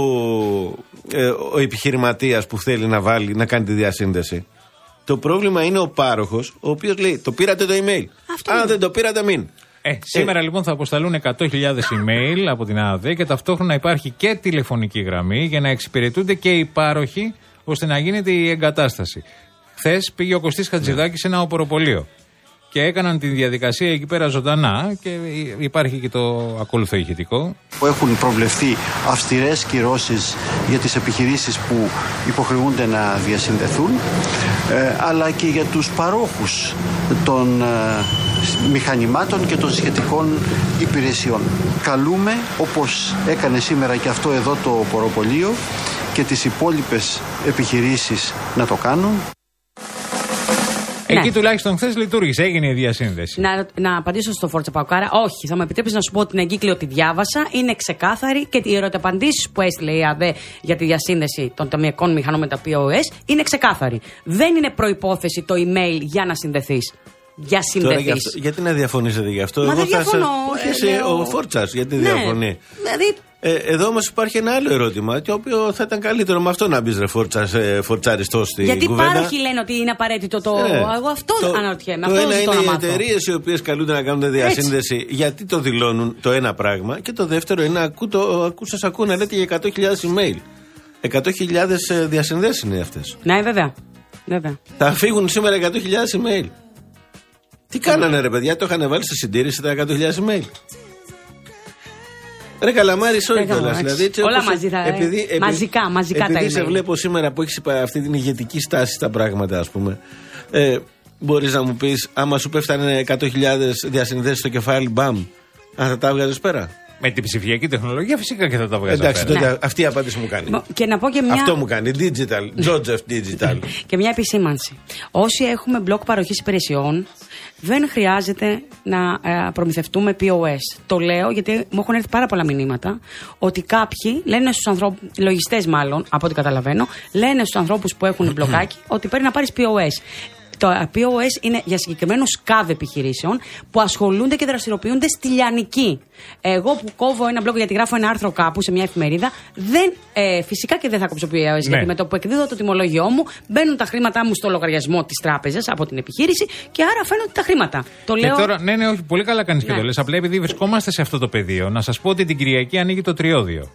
ε, ο επιχειρηματίας που θέλει να βάλει, να κάνει τη διασύνδεση. Το πρόβλημα είναι ο πάροχος, ο οποίος λέει: το πήρατε το email. Αυτό Αν είναι. δεν το πήρατε, μην. Ε, σήμερα ε. λοιπόν θα αποσταλούν εκατό χιλιάδες email από την ΑΔΕ και ταυτόχρονα υπάρχει και τηλεφωνική γραμμή για να εξυπηρετούνται και οι πάροχοι ώστε να γίνεται η εγκατάσταση. Χθες πήγε ο Κωστής Χατζηδάκης σε ένα οποροπολείο και έκαναν τη διαδικασία εκεί πέρα ζωντανά και υπάρχει και το ακόλουθο ηχητικό. Που έχουν προβλεφθεί αυστηρές κυρώσεις για τις επιχειρήσεις που υποχρεούνται να διασυνδεθούν, ε, αλλά και για τους παρόχους των ε, μηχανημάτων και των σχετικών υπηρεσιών. Καλούμε, όπως έκανε σήμερα και αυτό εδώ το οποροπολείο, και τις υπόλοιπες επιχειρήσεις να το κάνουν. Εκεί ναι. τουλάχιστον χθες λειτουργήσε, έγινε η διασύνδεση. Να, να απαντήσω στο Φόρτσα Παοκάρα. Όχι, θα μου επιτρέψεις να σου πω ότι την εγκύκλιο τη διάβασα, είναι ξεκάθαρη και οι ερωταπαντήσεις που έστειλε η ΑΔΕ για τη διασύνδεση των ταμιακών μηχανών με τα πι ο ες είναι ξεκάθαρη. Δεν είναι προϋπόθεση το email για να συνδεθείς. Για συνδεθείς. Για αυτό, γιατί να διαφωνήσετε γι' αυτό? Μα Εγώ δεν διαφωνώ. Όχι, εσύ, ε, ο Φόρτσας, γιατί ναι, διαφωνεί. Δηλαδή. Ε, εδώ όμως υπάρχει ένα άλλο ερώτημα, το οποίο θα ήταν καλύτερο με αυτό να μπεις ρε Φόρτσας, ε, φορτσαριστός στην γιατί κουβέντα. Γιατί πάροχοι λένε ότι είναι απαραίτητο το. Ε, Εγώ αυτό το, αναρωτιέμαι. Το αυτό ένα είναι οι εταιρείες οι οποίες καλούνται να κάνουν διασύνδεση. Έτσι. Γιατί το δηλώνουν το ένα πράγμα. Και το δεύτερο είναι ακού, το, ακού σας ακούω να λέτε για εκατό χιλιάδες email. εκατό χιλιάδες διασυνδέσεις είναι αυτές. Ναι, βέβαια. βέβαια. Θα φύγουν σήμερα εκατό χιλιάδες email. Τι κάνανε ρε παιδιά, το είχαν βάλει στη συντήρηση τα εκατό χιλιάδες email. Ρε καλαμάρι, όχι κιόλας. Δηλαδή, όλα μαζί θα επειδή, επειδή, μαζικά, μαζικά επειδή τα email. Επειδή σε βλέπω σήμερα που έχεις αυτή την ηγετική στάση στα πράγματα, ας πούμε, ε, μπορείς να μου πεις, άμα σου πέφτανε εκατό χιλιάδες διασυνδέσεις στο κεφάλι, μπαμ, αν θα τα έβγαζες πέρα? Με την ψηφιακή τεχνολογία φυσικά και θα τα βγάζω. Εντάξει, τότε ναι. αυτή η απάντηση μου κάνει. Και να πω και μια... Αυτό μου κάνει. Digital. Joseph Digital. Και μια επισήμανση. Όσοι έχουμε μπλοκ παροχής υπηρεσιών, δεν χρειάζεται να ε, προμηθευτούμε πι ο ες. Το λέω γιατί μου έχουν έρθει πάρα πολλά μηνύματα ότι κάποιοι λένε στους ανθρώπους, λογιστές μάλλον, από ό,τι καταλαβαίνω, λένε στους ανθρώπους που έχουν μπλοκάκι ότι πρέπει να πάρεις πι ο ες. Το πι ο ες είναι για συγκεκριμένους σκάδ επιχειρήσεων που ασχολούνται και δραστηριοποιούνται στη λιανική. Εγώ που κόβω ένα blog γιατί γράφω ένα άρθρο κάπου σε μια εφημερίδα, δεν, ε, φυσικά και δεν θα κόψω πι ο ες. Ναι. Γιατί με το που εκδίδω το τιμολόγιό μου, μπαίνουν τα χρήματά μου στο λογαριασμό της τράπεζας από την επιχείρηση και άρα φαίνονται τα χρήματα. Το λέω... Και τώρα, ναι, ναι, όχι, πολύ καλά κάνεις ναι. και το λες. Απλά επειδή βρισκόμαστε σε αυτό το πεδίο, να σας πω ότι την Κυριακή ανοίγει το τριώδιο.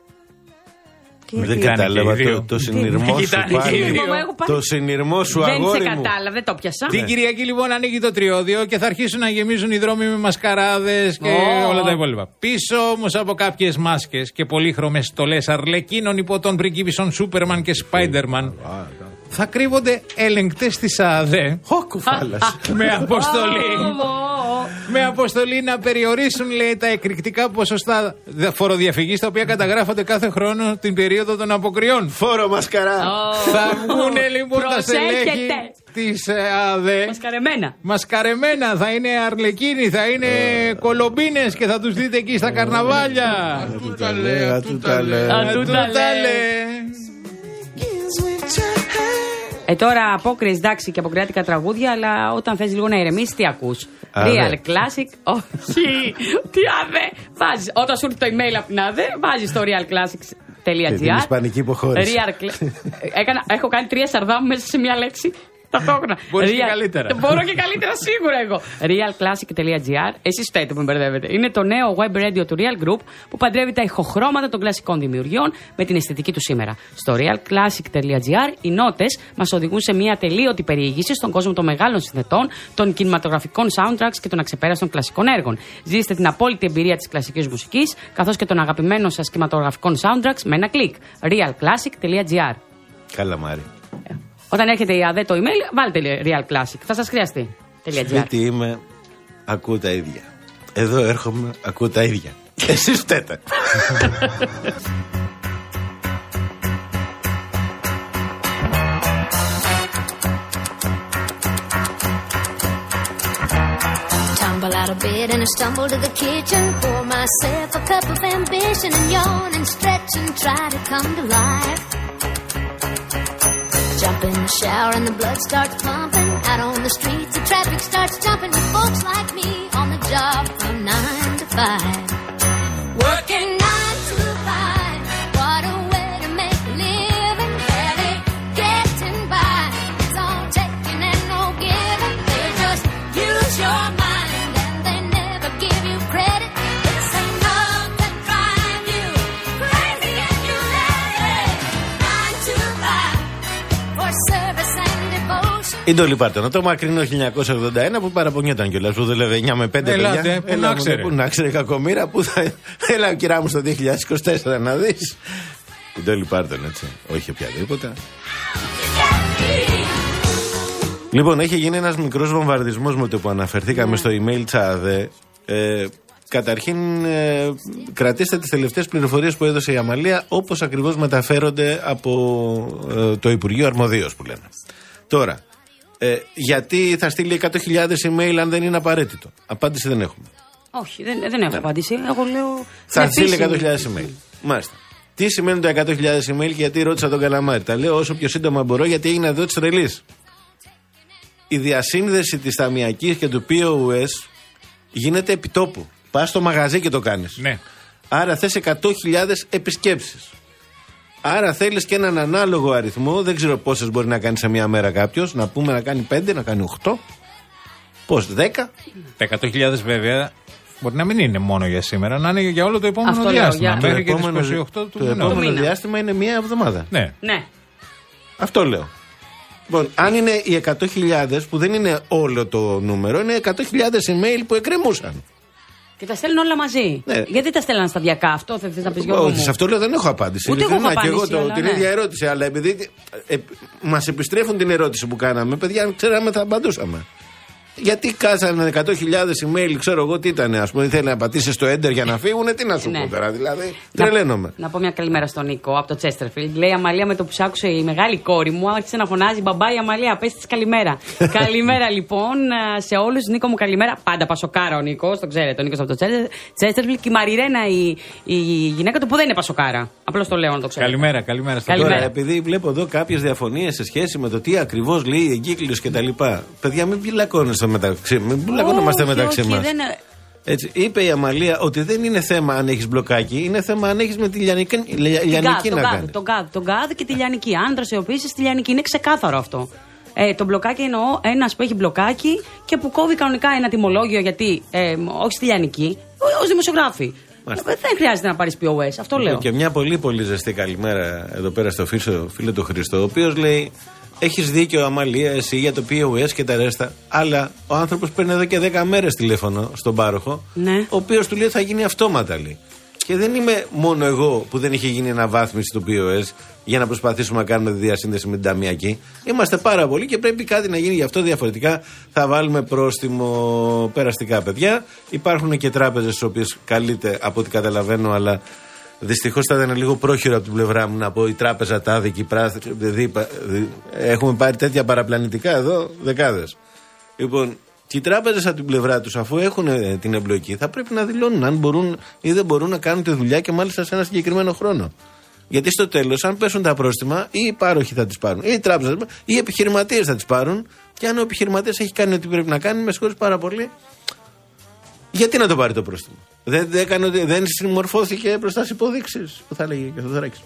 Δεν κατάλαβα το, το συνειρμό σου πάλι. Το συνειρμό σου αγόρι μου. Δεν σε κατάλαβα, δεν το πιάσα. Την Κυριακή λοιπόν ανοίγει το τριώδιο και θα αρχίσουν να γεμίζουν οι δρόμοι με μασκαράδες και oh. όλα τα υπόλοιπα. Πίσω όμως από κάποιες μάσκες και πολύχρωμες στολές αρλεκίνων υπό των πριγκίπισσων Σούπερμαν και Σπάιντερμαν θα κρύβονται ελεγκτές της ΑΔΕ με αποστολή. Με αποστολή να περιορίσουν, λέει, τα εκρηκτικά ποσοστά φοροδιαφυγής τα οποία καταγράφονται κάθε χρόνο την περίοδο των αποκριών. Φόρο μασκαρά. Oh. Θα βγουν λοιπόν τα στελέχη της ΑΔΕ. Μασκαρεμένα. Μασκαρεμένα. Θα είναι αρλεκίνοι, θα είναι uh. κολομπίνες και θα τους δείτε εκεί στα καρναβάλια. Ατούταλε, ατούταλε. Ατούταλε. Ε, τώρα απόκριες, εντάξει, και αποκριάτικα τραγούδια, αλλά όταν θες λίγο να ηρεμήσεις, τι ακούς? Άδε. Real Classic, όχι, τι άδε, βάζεις, όταν σου έρθει το email από την άδε, βάζεις το realclassics.gr. Την ισπανική υποχώρηση. Έκανα, έχω κάνει τρία σαρδάμ μέσα σε μια λέξη. Ταυτόχρονα. Μπορείς και καλύτερα. Μπορώ και καλύτερα σίγουρα εγώ. realclassic.gr. Εσείς φταίτε που με μπερδεύετε. Είναι το νέο web radio του Real Group που παντρεύει τα ηχοχρώματα των κλασικών δημιουργιών με την αισθητική του σήμερα. Στο realclassic.gr οι νότες μας οδηγούν σε μια ατελείωτη περιήγηση στον κόσμο των μεγάλων συνθετών, των κινηματογραφικών soundtracks και των αξεπέραστων κλασικών έργων. Ζήστε την απόλυτη εμπειρία της κλασικής μουσικής καθώς και των αγαπημένων σας κινηματογραφικών soundtracks με ένα κλικ. realclassic.gr. Καλά, Μάρη. Όταν έχετε η ΑΔΕ το email, βάλτε Real Classic. Θα σας χρειαστεί. Σπίτι είμαι, ακούω τα ίδια. Εδώ έρχομαι, ακούω τα ίδια. Εσείς φταίτε. Crawl out of bed and I stumble to the kitchen. Pour myself a cup of ambition and yawn and stretch and try to come to life. Jump in the shower and the blood starts pumping. Out on the streets the traffic starts jumping with folks like me on the job from nine to five. Working nine to five. What a way to make a living. Barely getting by. It's all taking and no giving. They just use your mind and they never give you credit. This ain't love that drive you crazy and you let it. Nine to five for service and devotion. Η Ντόλι Πάρτον, το μακρινό χίλια εννιακόσια ογδόντα ένα που παραπονιόταν κιόλας, που δούλευε εννιά με πέντε Ελάτε, παιδιά. που να ξέρε. Που να ξέρε κακομοίρα, που θα. Έλα, κυρά μου, στο δύο χιλιάδες είκοσι τέσσερα να δεις. Η Ντόλι Πάρτον, έτσι. Όχι οποιαδήποτε. Λοιπόν, έχει γίνει ένας μικρός βομβαρδισμός με το που αναφερθήκαμε στο email Τσάδε. Ε, καταρχήν, ε, κρατήστε τις τελευταίες πληροφορίες που έδωσε η Αμαλία, όπως ακριβώς μεταφέρονται από ε, το Υπουργείο Αρμοδίος που λένε. Τώρα, ε, γιατί θα στείλει εκατό χιλιάδες email αν δεν είναι απαραίτητο? Απάντηση δεν έχουμε. Όχι, δεν, δεν έχω απάντηση. Εγώ λέω. Θα στείλει εκατό χιλιάδες email. Μάλιστα. Τι σημαίνουν τα εκατό χιλιάδες email και γιατί ρώτησα τον Καλαμάρη? Τα λέω όσο πιο σύντομα μπορώ, γιατί έγινε εδώ τη τρελή. Η διασύνδεση της ταμιακής και του πι ο ες γίνεται επιτόπου. Πας στο μαγαζί και το κάνεις. Ναι. Άρα θες εκατό χιλιάδες επισκέψεις. Άρα θέλεις και έναν ανάλογο αριθμό. Δεν ξέρω πόσες μπορεί να κάνει σε μία μέρα κάποιος. Να πούμε να κάνει πέντε, να κάνει οκτώ. Πώς, δέκα. Τα εκατό χιλιάδες βέβαια μπορεί να μην είναι μόνο για σήμερα, να είναι για όλο το επόμενο Αυτό διάστημα. λέω, Μέχρι και τις επόμενο, είκοσι οκτώ του το μήνα. επόμενο διάστημα είναι μία εβδομάδα. Ναι. Ναι. Αυτό λέω. Λοιπόν, αν είναι οι εκατό χιλιάδες, που δεν είναι όλο το νούμερο, είναι εκατό χιλιάδες email που εκκρεμούσαν. Και τα στέλνουν όλα μαζί. Ναι. Γιατί τα στέλναν σταδιακά, αυτό θες να πεις, Γιώργο μου? Όχι, σε αυτό λέω δεν έχω απάντηση. Ούτε εγώ έχω και εγώ απάντηση, το, αλλά την ναι. ίδια ερώτηση. Αλλά επειδή ε, μας επιστρέφουν την ερώτηση που κάναμε, παιδιά, αν ξέραμε θα απαντούσαμε. Γιατί κάσανε εκατό χιλιάδες email, ξέρω εγώ τι ήταν, α πούμε, θέλει να πατήσει το enter για να φύγουν, τι να σου Ναι. πω τώρα, δηλαδή. Τρελαίνομαι. Να πω μια καλημέρα στον Νίκο από το Τσέστερφιλντ. Λέει: Αμαλία, με το που σ' άκουσε η μεγάλη κόρη μου, άρχισε να φωνάζει μπαμπά η Αμαλία, πες της καλημέρα. Καλημέρα λοιπόν σε όλους. Νίκο μου, καλημέρα. Πάντα πασοκάρα ο Νίκος, το ξέρετε, ο Νίκος από το Τσέστερφιλντ. Και η Μαριρένα, η, η γυναίκα του που δεν είναι πασοκάρα. Απλώς το λέω να το ξέρετε. Καλημέρα, καλημέρα στον Τώρα, επειδή βλέπω εδώ κάποιες διαφωνίες σε σχέση με το τι ακριβώς λέει η εγκύκλειος κτλ. Παιδιά, μην πλακώνεστε μεταξύ. Μην πλακώνομαστε μεταξύ μας. Δεν... Έτσι, είπε η Αμαλία ότι δεν είναι θέμα αν έχεις μπλοκάκι, είναι θέμα αν έχεις με τη λιανική, λιανική να κάνεις. Τον γκάδ, τον γκάδ και τη λιανική. Αν δραστηριοποιήσεις τη λιανική, είναι ξεκάθαρο αυτό. Ε, το μπλοκάκι εννοώ ένας που έχει μπλοκάκι και που κόβει κανονικά ένα τιμολόγιο, γιατί ε, όχι στη λιανική, ως δημοσιογράφοι. Δεν χρειάζεται να πάρεις πι ο ες, αυτό λέω. Και μια πολύ πολύ ζεστή καλημέρα εδώ πέρα στο φίλο, φίλο του Χριστό, ο οποίος λέει: έχεις δίκιο, Αμαλία, εσύ για το πι ο ες και τα ρέστα. Αλλά ο άνθρωπος παίρνει εδώ και δέκα μέρες τηλέφωνο στον πάροχο, ναι. ο οποίος του λέει θα γίνει αυτόματα, λέει. Και δεν είμαι μόνο εγώ που δεν είχε γίνει αναβάθμιση του πι ο ες για να προσπαθήσουμε να κάνουμε τη διασύνδεση με την ταμιακή. Είμαστε πάρα πολλοί και πρέπει κάτι να γίνει γι' αυτό. Διαφορετικά θα βάλουμε πρόστιμο περαστικά, παιδιά. Υπάρχουν και τράπεζες στις οποίες καλείται, από ό,τι καταλαβαίνω, αλλά δυστυχώς θα ήταν λίγο πρόχειρο από την πλευρά μου να πω η τράπεζα τάδικη πράσινη. Δηλαδή, έχουμε πάρει τέτοια παραπλανητικά εδώ δεκάδες. Λοιπόν, και οι τράπεζες από την πλευρά τους, αφού έχουν την εμπλοκή, θα πρέπει να δηλώνουν αν μπορούν ή δεν μπορούν να κάνουν τη δουλειά και μάλιστα σε ένα συγκεκριμένο χρόνο. Γιατί στο τέλος, αν πέσουν τα πρόστιμα, ή οι πάροχοι θα τις πάρουν, ή οι τράπεζες, ή οι επιχειρηματίες θα τις πάρουν. Και αν ο επιχειρηματίας έχει κάνει ό,τι πρέπει να κάνει, με συγχωρείς πάρα πολύ, γιατί να το πάρει το πρόστιμο? Δεν, δεν, έκανε, δεν συμμορφώθηκε μπροστά στις υποδείξεις που θα λέγει και ο Θεοδωράκης.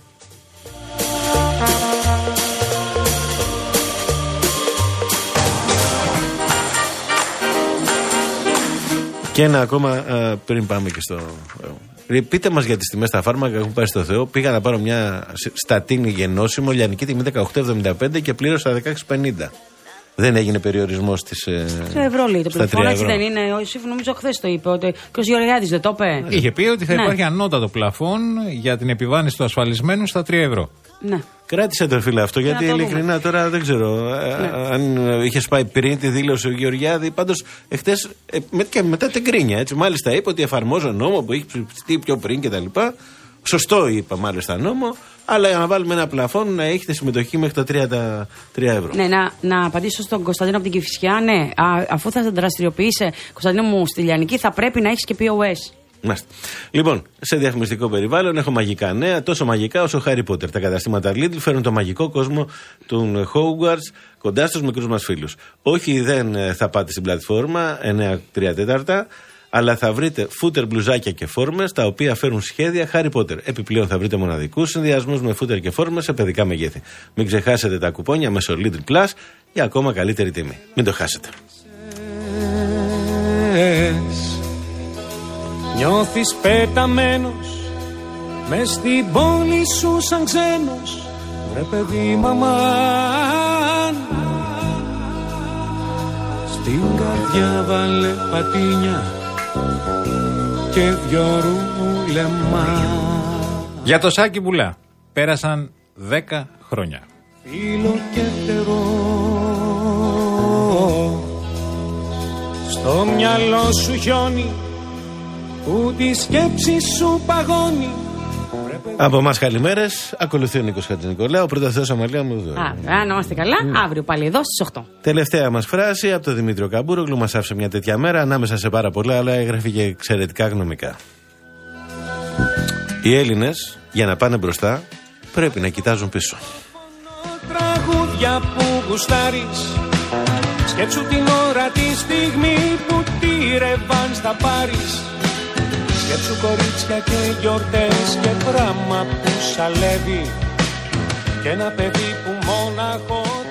Και ένα ακόμα α, πριν πάμε και στο. Ε, πείτε μας για τις τιμές στα φάρμακα, έχουν πάει στο Θεό. Πήγα να πάρω μια στατίνη γενώσιμο, λιανική τιμή δεκαοκτώ εβδομήντα πέντε και πλήρωσα δεκαέξι πενήντα. Δεν έγινε περιορισμός στις. τρία ευρώ λέει το πληροφόρο, έτσι δεν είναι? Ο Ιωσήφ νομίζω χθες το είπε. Ότι... Και ο Γεωργιάδης δεν το είπε. Είχε πει ότι θα ναι. υπάρχει ανώτατο πλαφόν για την επιβάρυνση του ασφαλισμένου στα τρία ευρώ. Ναι. Κράτησε το φίλε αυτό, γιατί ειλικρινά τώρα δεν ξέρω ναι. αν είχε πάει πριν τη δήλωση ο Γεωργιάδη. Πάντως εχθές ε, με, και μετά την κρίνια. Έτσι. Μάλιστα είπε ότι εφαρμόζω νόμο που έχει ψηφιστεί πιο πριν κτλ. Σωστό είπα μάλιστα νόμο, αλλά για να βάλουμε ένα πλαφόν να έχετε συμμετοχή μέχρι τα τρία ευρώ. Ναι, να, να απαντήσω στον Κωνσταντίνο από την Κηφισιά. Ναι, α, αφού θα δραστηριοποιείσαι, Κωνσταντίνο μου, στη Λιανική, θα πρέπει να έχεις και πι ο ες. Μάλιστα. Λοιπόν, σε διαφημιστικό περιβάλλον έχω μαγικά νέα, τόσο μαγικά όσο Harry Potter. Τα καταστήματα Lidl φέρνουν το μαγικό κόσμο των Hogwarts κοντά στους μικρούς μας φίλους. Όχι, δεν θα πάτε στην πλατφόρμα εννιά τρία τέταρτα, αλλά θα βρείτε φούτερ, μπλουζάκια και φόρμες τα οποία φέρουν σχέδια Harry Potter. Επιπλέον θα βρείτε μοναδικούς συνδυασμούς με φούτερ και φόρμες σε παιδικά μεγέθη. Μην ξεχάσετε τα κουπόνια μέσω Lidl Plus για ακόμα καλύτερη τιμή. Μην το χάσετε. Νιώθεις πεταμένος μες στην πόλη σου σαν ξένος. Βρε παιδί μαμάν, στην καρδιά βάλε πατίνια και δυο ρούλεμα. Για το Σάκη Μπουλά πέρασαν δέκα χρόνια. Φίλο και φτερό, στο μυαλό σου χιόνι που τη σκέψη σου παγώνει. Από εμάς καλημέρες. Ακολουθεί ο Νίκος Χατζηνικολάου. Πρώτα Θεός Αμαλία μου εδώ. Α, αν είμαστε καλά, mm. αύριο πάλι εδώ στις οκτώ. Τελευταία μας φράση από τον Δημήτριο Καμπούρογλου. Μας άφησε μια τέτοια μέρα ανάμεσα σε πάρα πολλά, αλλά έγραφε και εξαιρετικά γνωμικά. Οι Έλληνες για να πάνε μπροστά πρέπει να κοιτάζουν πίσω. Τραγούδια που γουστάρεις, σκέψου την ώρα τη στιγμή που τη ρεβάνς θα πάρεις. Σκέψου κορίτσια και γιορτές και πράμα που σαλεύει και ένα παιδί που μόναχο